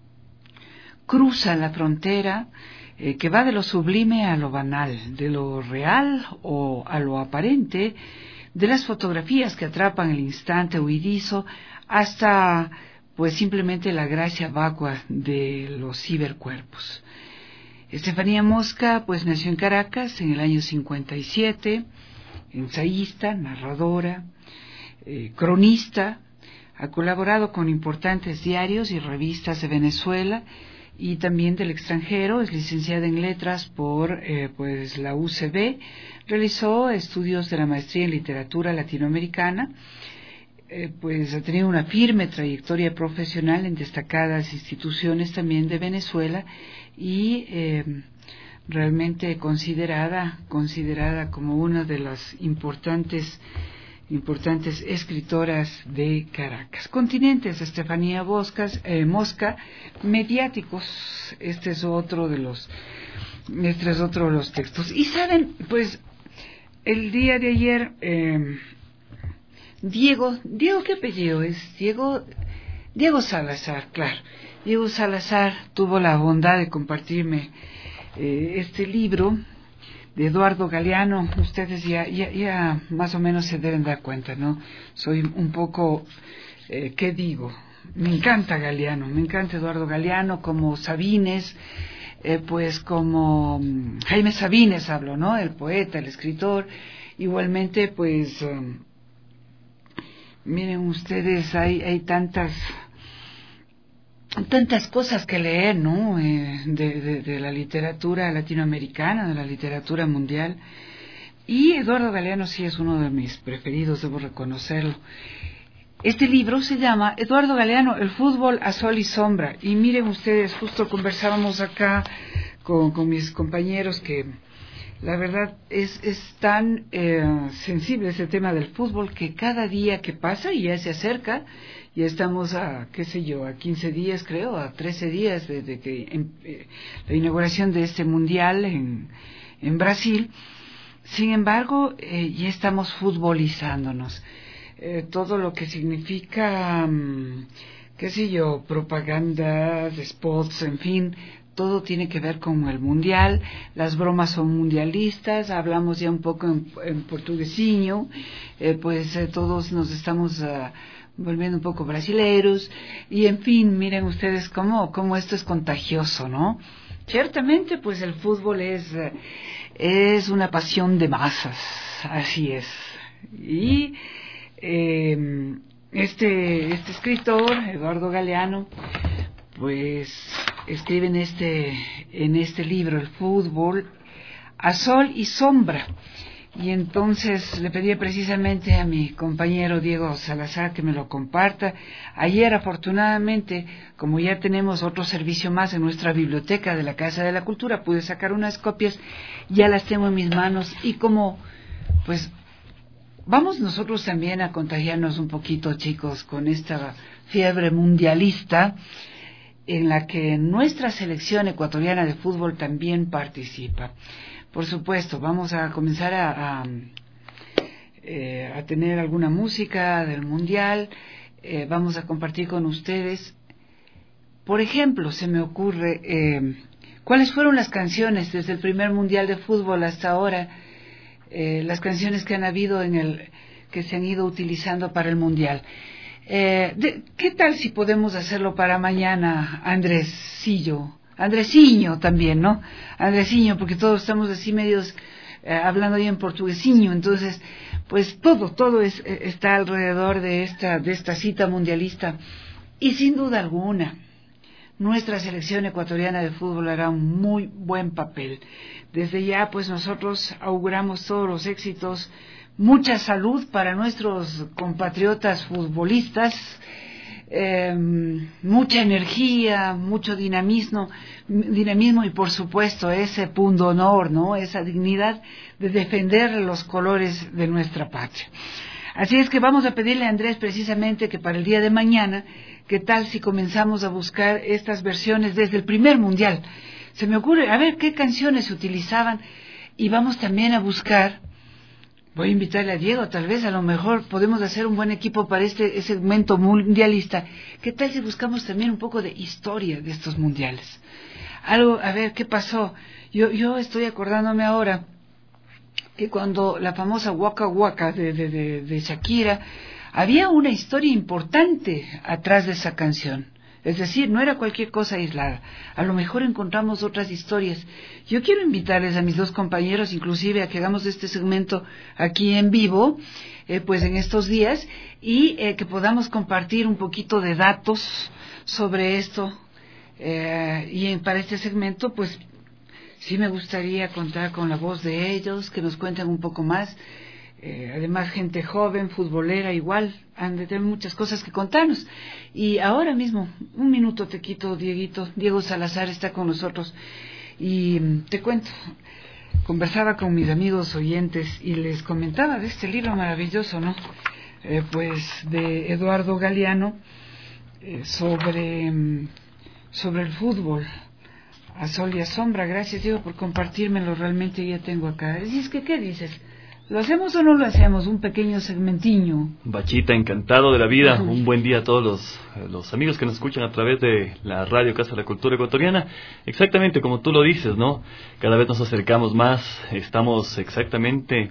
B: cruza la frontera eh, que va de lo sublime a lo banal, de lo real o a lo aparente, de las fotografías que atrapan el instante huidizo hasta pues simplemente la gracia vacua de los cibercuerpos. Estefanía Mosca pues nació en Caracas en el año cincuenta y siete, ensayista, narradora, eh, cronista. Ha colaborado con importantes diarios y revistas de Venezuela y también del extranjero. Es licenciada en letras por eh, pues la U C B. Realizó estudios de la maestría en literatura latinoamericana. Eh, pues ha tenido una firme trayectoria profesional en destacadas instituciones también de Venezuela y eh, realmente considerada considerada como una de las importantes importantes escritoras de Caracas. Continentes, Estefanía Boscas, eh, Mosca, Mediáticos, este es otro de los este es otro de los textos. Y saben, pues el día de ayer eh, Diego, Diego, ¿qué apellido es? Diego, Diego Salazar, claro. Diego Salazar tuvo la bondad de compartirme eh, este libro de Eduardo Galeano. Ustedes ya, ya, ya más o menos se deben dar cuenta, ¿no? Soy un poco, eh, ¿qué digo? me encanta Galeano, me encanta Eduardo Galeano, como Sabines, eh, pues como Jaime Sabines hablo, ¿no? El poeta, el escritor. Igualmente, pues, um, miren ustedes, hay, hay tantas... tantas cosas que leer, ¿no? Eh, de, de, de la literatura latinoamericana, de la literatura mundial. Y Eduardo Galeano sí es uno de mis preferidos, debo reconocerlo. Este libro se llama Eduardo Galeano, el fútbol a sol y sombra. Y miren ustedes, justo conversábamos acá con, con mis compañeros que la verdad es, es tan eh, sensible ese tema del fútbol que cada día que pasa y ya se acerca. Ya estamos a, qué sé yo, a quince días, creo, a trece días desde que en, eh, la inauguración de este mundial en, en Brasil. Sin embargo, eh, ya estamos futbolizándonos. Eh, todo lo que significa, um, qué sé yo, propagandas, spots, en fin, todo tiene que ver con el mundial. Las bromas son mundialistas. Hablamos ya un poco en, en portuguesiño. Eh, pues eh, todos nos estamos... Uh, volviendo un poco brasileros, y en fin, miren ustedes cómo, cómo esto es contagioso, ¿no? Ciertamente, pues el fútbol es, es una pasión de masas, así es. Y eh, este, este escritor, Eduardo Galeano, pues escribe en este, en este libro, El fútbol a sol y sombra. Y entonces le pedí precisamente a mi compañero Diego Salazar que me lo comparta. Ayer, afortunadamente, como ya tenemos otro servicio más en nuestra biblioteca de la Casa de la Cultura, pude sacar unas copias, ya las tengo en mis manos y como, pues, vamos nosotros también a contagiarnos un poquito, chicos, con esta fiebre mundialista en la que nuestra selección ecuatoriana de fútbol también participa. Por supuesto, vamos a comenzar a, a, eh, a tener alguna música del mundial, eh, vamos a compartir con ustedes. Por ejemplo, se me ocurre, eh, ¿cuáles fueron las canciones desde el primer mundial de fútbol hasta ahora? Eh, las canciones que han habido en el, que se han ido utilizando para el mundial. Eh, de, ¿Qué tal si podemos hacerlo para mañana, Andresillo? Andresiño también, ¿no? Andresiño, porque todos estamos así medios eh, hablando ahí en portuguesiño, entonces, pues todo, todo es, está alrededor de esta, de esta cita mundialista. Y sin duda alguna, nuestra selección ecuatoriana de fútbol hará un muy buen papel. Desde ya, pues nosotros auguramos todos los éxitos, mucha salud para nuestros compatriotas futbolistas, Eh, mucha energía, mucho dinamismo, dinamismo y por supuesto ese punto honor, ¿no? Esa dignidad de defender los colores de nuestra patria. Así es que vamos a pedirle a Andrés precisamente que para el día de mañana, ¿qué tal si comenzamos a buscar estas versiones desde el primer mundial? Se me ocurre, a ver qué canciones se utilizaban y vamos también a buscar. Voy a invitarle a Diego, tal vez a lo mejor podemos hacer un buen equipo para este segmento mundialista. ¿Qué tal si buscamos también un poco de historia de estos mundiales? Algo, a ver, ¿qué pasó? Yo, yo estoy acordándome ahora que cuando la famosa Waka Waka de, de, de, de Shakira, había una historia importante atrás de esa canción. Es decir, no era cualquier cosa aislada. A lo mejor encontramos otras historias. Yo quiero invitarles a mis dos compañeros, inclusive, a que hagamos este segmento aquí en vivo, eh, pues en estos días, y eh, que podamos compartir un poquito de datos sobre esto. Eh, y en, para este segmento, pues, sí me gustaría contar con la voz de ellos, que nos cuenten un poco más. Eh, además, gente joven, futbolera, igual, han de tener muchas cosas que contarnos. Y ahora mismo, un minuto te quito, Dieguito. Diego Salazar está con nosotros. Y te cuento, conversaba con mis amigos oyentes y les comentaba de este libro maravilloso, ¿no? Eh, pues de Eduardo Galeano, eh, sobre, sobre el fútbol a sol y a sombra. Gracias, Diego, por compartírmelo. Realmente ya tengo acá. Y es que, ¿qué dices? ¿Lo hacemos o no lo hacemos? Un pequeño segmentiño.
L: Bachita, encantado de la vida. Uh-huh. Un buen día a todos los, los amigos que nos escuchan a través de la radio Casa de la Cultura Ecuatoriana. Exactamente como tú lo dices, ¿no? Cada vez nos acercamos más. Estamos exactamente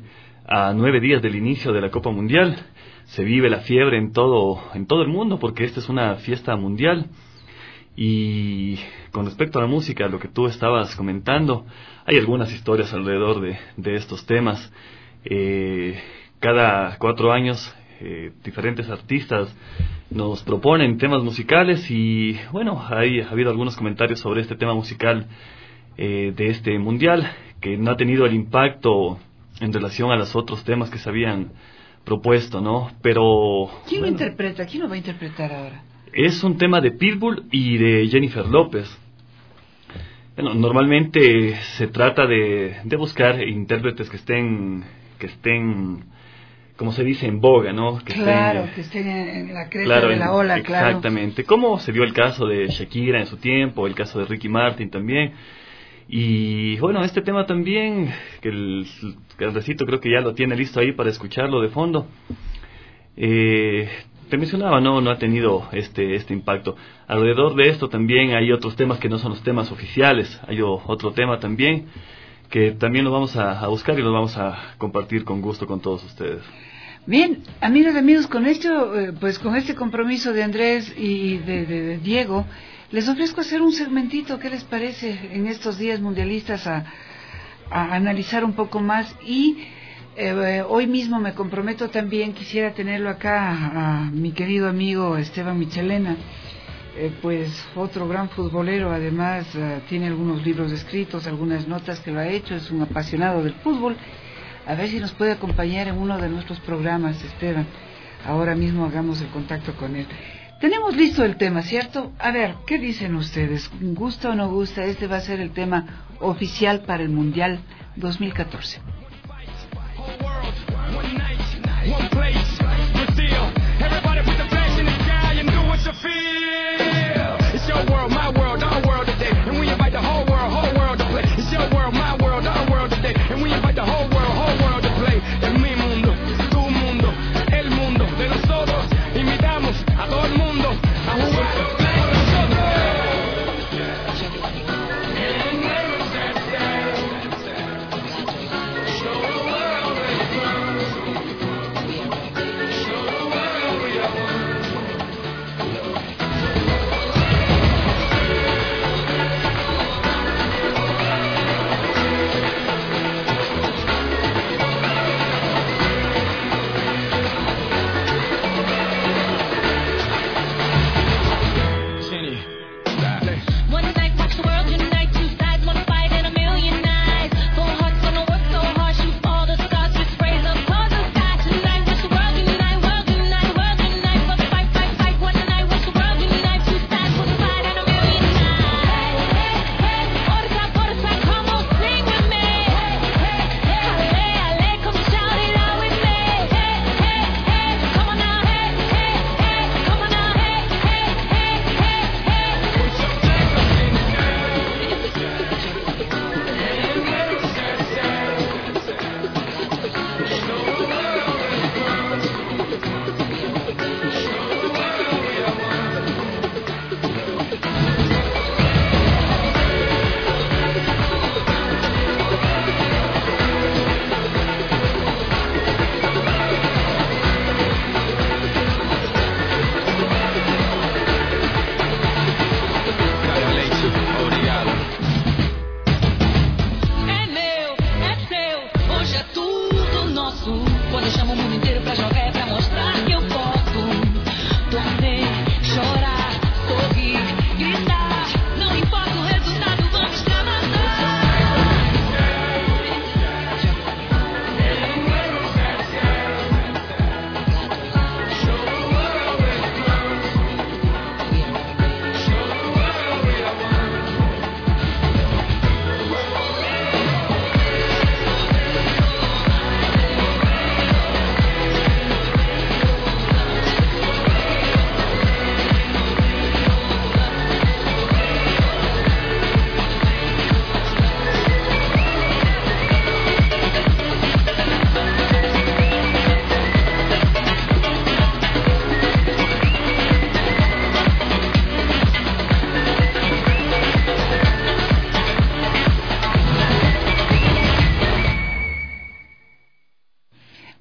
L: a nueve días del inicio de la Copa Mundial. Se vive la fiebre en todo, en todo el mundo, porque esta es una fiesta mundial. Y con respecto a la música, lo que tú estabas comentando, hay algunas historias alrededor de, de estos temas. Eh, cada cuatro años, eh, diferentes artistas nos proponen temas musicales y, bueno, hay, ha habido algunos comentarios sobre este tema musical eh, de este mundial, que no ha tenido el impacto en relación a los otros temas que se habían propuesto, ¿no? Pero...
B: ¿Quién
L: bueno,
B: lo interpreta? ¿Quién lo va a interpretar ahora?
L: Es un tema de Pitbull y de Jennifer López. Bueno, normalmente se trata de, de buscar intérpretes que estén, que estén, como se dice, en boga, ¿no? Que
B: claro,
L: estén,
B: que estén en, en la cresta
L: claro,
B: de la ola,
L: en,
B: claro.
L: Exactamente. Como se dio el caso de Shakira en su tiempo, el caso de Ricky Martin también. Y bueno, este tema también, que el, el recito creo que ya lo tiene listo ahí para escucharlo de fondo. Eh... Te mencionaba, no, no ha tenido este este impacto. Alrededor de esto también hay otros temas que no son los temas oficiales. Hay otro tema también que también lo vamos a, a buscar y lo vamos a compartir con gusto con todos ustedes.
B: Bien, amigas y amigos, con esto, eh, pues con este compromiso de Andrés y de, de, de Diego, les ofrezco hacer un segmentito. ¿Qué les parece en estos días mundialistas a, a analizar un poco más? Y Eh, hoy mismo me comprometo también, quisiera tenerlo acá a, a mi querido amigo Esteban Michelena, eh, pues otro gran futbolero, además uh, tiene algunos libros escritos, algunas notas que lo ha hecho, es un apasionado del fútbol. A ver si nos puede acompañar en uno de nuestros programas, Esteban. Ahora mismo hagamos el contacto con él. Tenemos listo el tema, ¿cierto? A ver, ¿qué dicen ustedes? ¿Gusta o no gusta? Este va a ser el tema oficial para el Mundial dos mil catorce.
J: One night, one place, Brazil. Everybody put the flags in the sky and do what you feel. It's your world, my world, our world today. And we invite the whole world, whole world to play. It's your world, my world, our world today. And we invite the whole world, whole world to play. En mi mundo, tu mundo, el mundo de nosotros. Invitamos a todo el mundo a jugar con nosotros.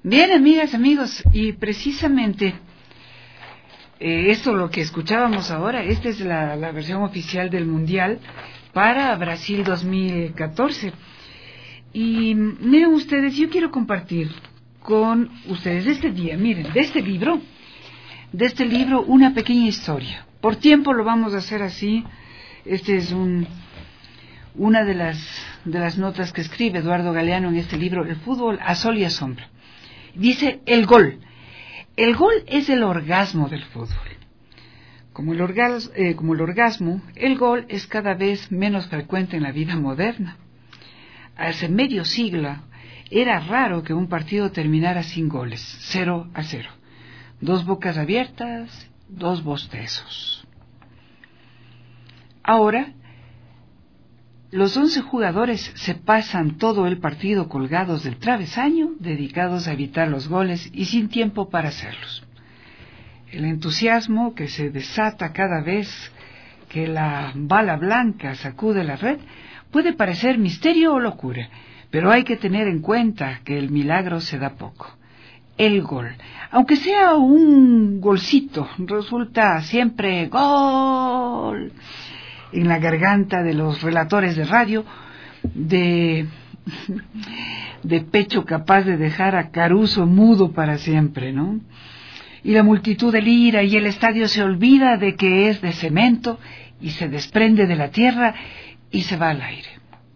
B: Bien, amigas, amigos, y precisamente eh, esto lo que escuchábamos ahora, esta es la, la versión oficial del Mundial para Brasil dos mil catorce. Y miren ustedes, yo quiero compartir con ustedes este día, miren, de este libro, de este libro, una pequeña historia. Por tiempo lo vamos a hacer así. Este es un, una de las, de las notas que escribe Eduardo Galeano en este libro, El fútbol a sol y a sombra. Dice, el gol. El gol es el orgasmo del fútbol. Como el, orgas, eh, como el orgasmo, el gol es cada vez menos frecuente en la vida moderna. Hace medio siglo era raro que un partido terminara sin goles, cero a cero. Dos bocas abiertas, dos bostezos. Ahora, los once jugadores se pasan todo el partido colgados del travesaño, dedicados a evitar los goles y sin tiempo para hacerlos. El entusiasmo que se desata cada vez que la bala blanca sacude la red puede parecer misterio o locura, pero hay que tener en cuenta que el milagro se da poco. El gol, aunque sea un golcito, resulta siempre gol en la garganta de los relatores de radio, de, de pecho capaz de dejar a Caruso mudo para siempre, ¿no? Y la multitud delira y el estadio se olvida de que es de cemento y se desprende de la tierra y se va al aire.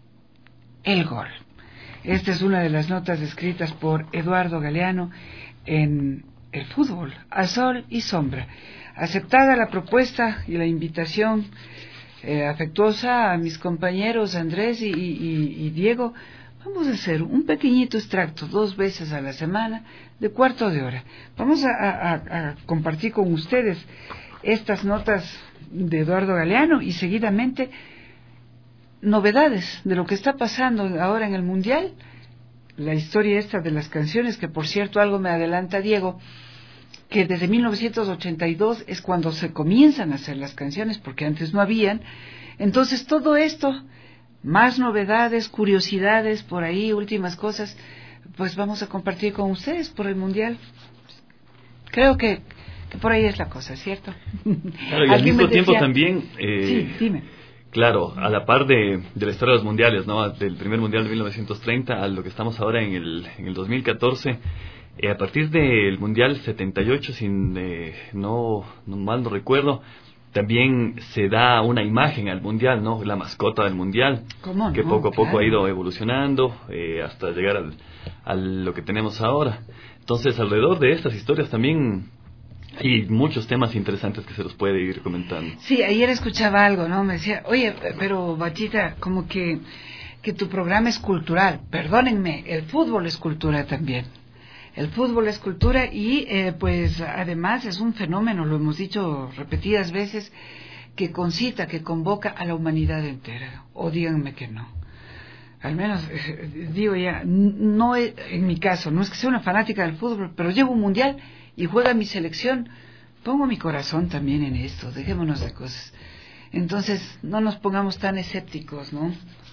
B: El gol. Esta es una de las notas escritas por Eduardo Galeano en El fútbol, a sol y sombra. Aceptada la propuesta y la invitación Eh, afectuosa a mis compañeros Andrés y, y, y Diego, vamos a hacer un pequeñito extracto dos veces a la semana de cuarto de hora. Vamos a, a, a compartir con ustedes estas notas de Eduardo Galeano y seguidamente novedades de lo que está pasando ahora en el Mundial, la historia esta de las canciones, que por cierto algo me adelanta Diego, que desde mil novecientos ochenta y dos es cuando se comienzan a hacer las canciones, porque antes no habían. Entonces todo esto, más novedades, curiosidades por ahí, últimas cosas, pues vamos a compartir con ustedes por el Mundial. Creo que, que por ahí es la cosa, ¿cierto?
L: Claro, y al mismo decía, tiempo también, eh,
B: sí, dime.
L: Claro, a la par de, de la historia de los mundiales, ¿no? Del primer Mundial de mil novecientos treinta a lo que estamos ahora en el, en el dos mil catorce, Eh, a partir del Mundial setenta y ocho, sin eh, no, no mal no recuerdo, también se da una imagen al Mundial, ¿no? La mascota del Mundial,
B: ¿Cómo
L: que
B: no?
L: poco a poco
B: Claro.
L: ha ido evolucionando eh, hasta llegar al, a lo que tenemos ahora. Entonces, alrededor de estas historias también hay muchos temas interesantes que se los puede ir comentando.
B: Sí, ayer escuchaba algo, ¿no? Me decía, oye, pero Bachita, como que, que tu programa es cultural. Perdónenme, el fútbol es cultura también. El fútbol es cultura y eh, pues además es un fenómeno, lo hemos dicho repetidas veces, que concita, que convoca a la humanidad entera. O díganme que no. Al menos, eh, digo ya, no es, en mi caso, no es que sea una fanática del fútbol, pero llevo un mundial y juega mi selección. Pongo mi corazón también en esto, dejémonos de cosas. Entonces, no nos pongamos tan escépticos, ¿no?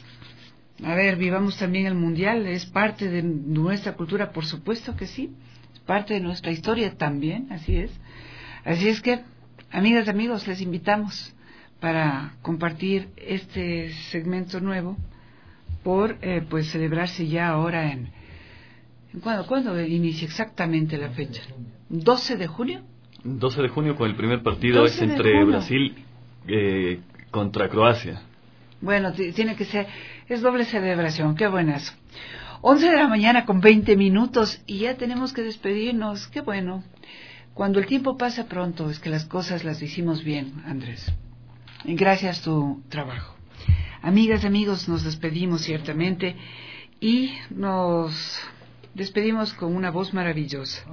B: A ver, vivamos también el Mundial, es parte de nuestra cultura, por supuesto que sí, es parte de nuestra historia también, así es. Así es que, amigas y amigos, les invitamos para compartir este segmento nuevo por eh, pues celebrarse ya ahora en... ¿en ¿Cuándo, ¿Cuándo inicia exactamente la fecha? ¿doce de junio?
L: doce de junio con el primer partido es entre Brasil eh, contra Croacia.
B: Bueno, tiene que ser, es doble celebración, qué buenas. once de la mañana con veinte minutos y ya tenemos que despedirnos, qué bueno. Cuando el tiempo pasa pronto es que las cosas las hicimos bien, Andrés. Y gracias a tu trabajo. Amigas, amigos, nos despedimos ciertamente y nos despedimos con una voz maravillosa.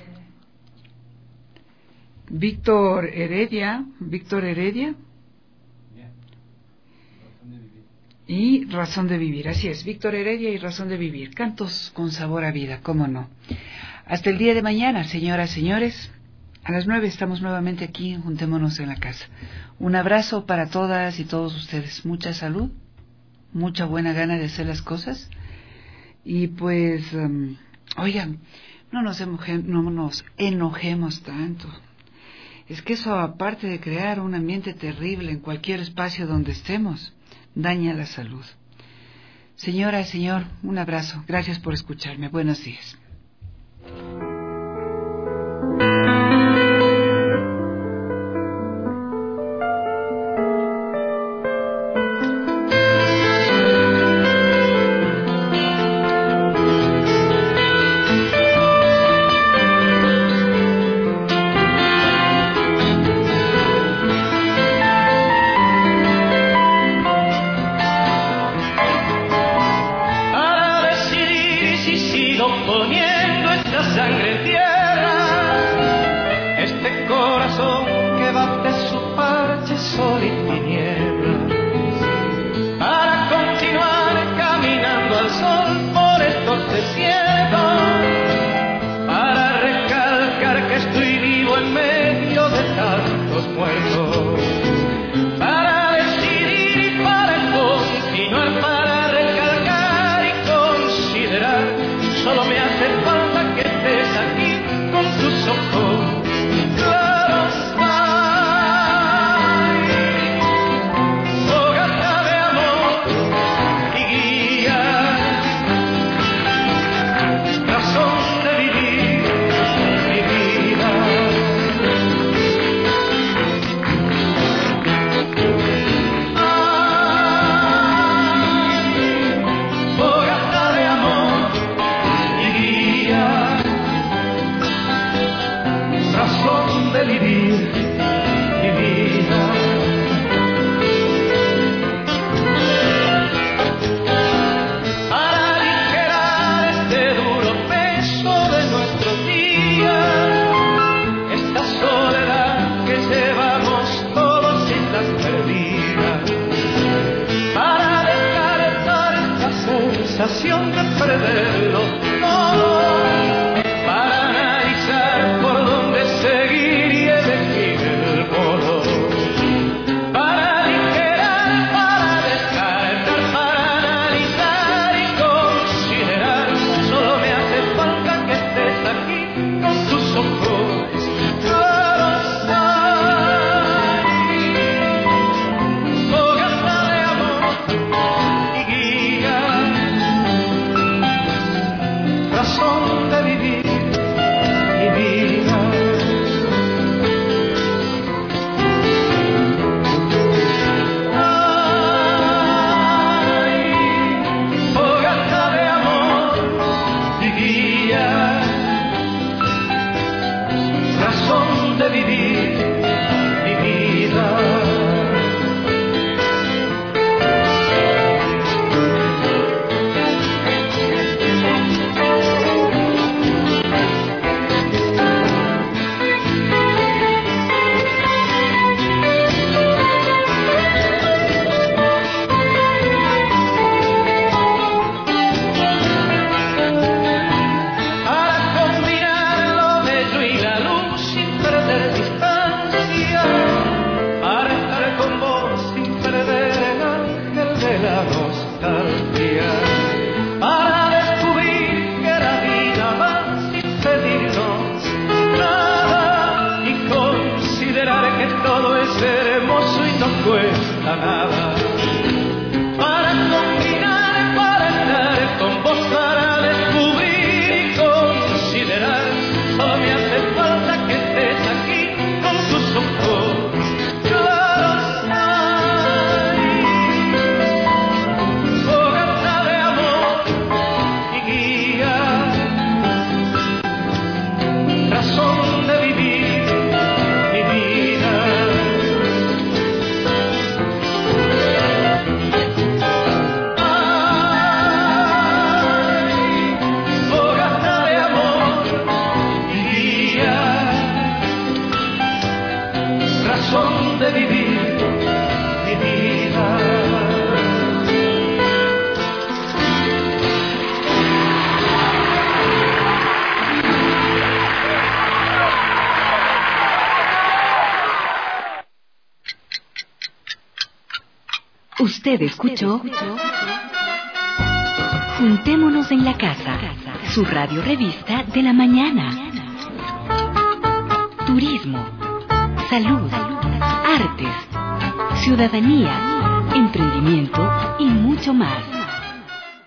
B: Víctor Heredia, Víctor Heredia. Y Razón de Vivir, así es, Víctor Heredia y Razón de Vivir, cantos con sabor a vida, cómo no. Hasta el día de mañana, señoras, señores, a las nueve estamos nuevamente aquí en Juntémonos en la Casa. Un abrazo para todas y todos ustedes, mucha salud, mucha buena gana de hacer las cosas, y pues, um, oigan, no nos, emoje, no nos enojemos tanto. Es que eso, aparte de crear un ambiente terrible en cualquier espacio donde estemos, daña la salud. Señora, señor, un abrazo. Gracias por escucharme. Buenos días.
A: Usted escuchó Juntémonos en la casa, su radio revista de la mañana. Turismo, salud, artes, ciudadanía, emprendimiento y mucho más.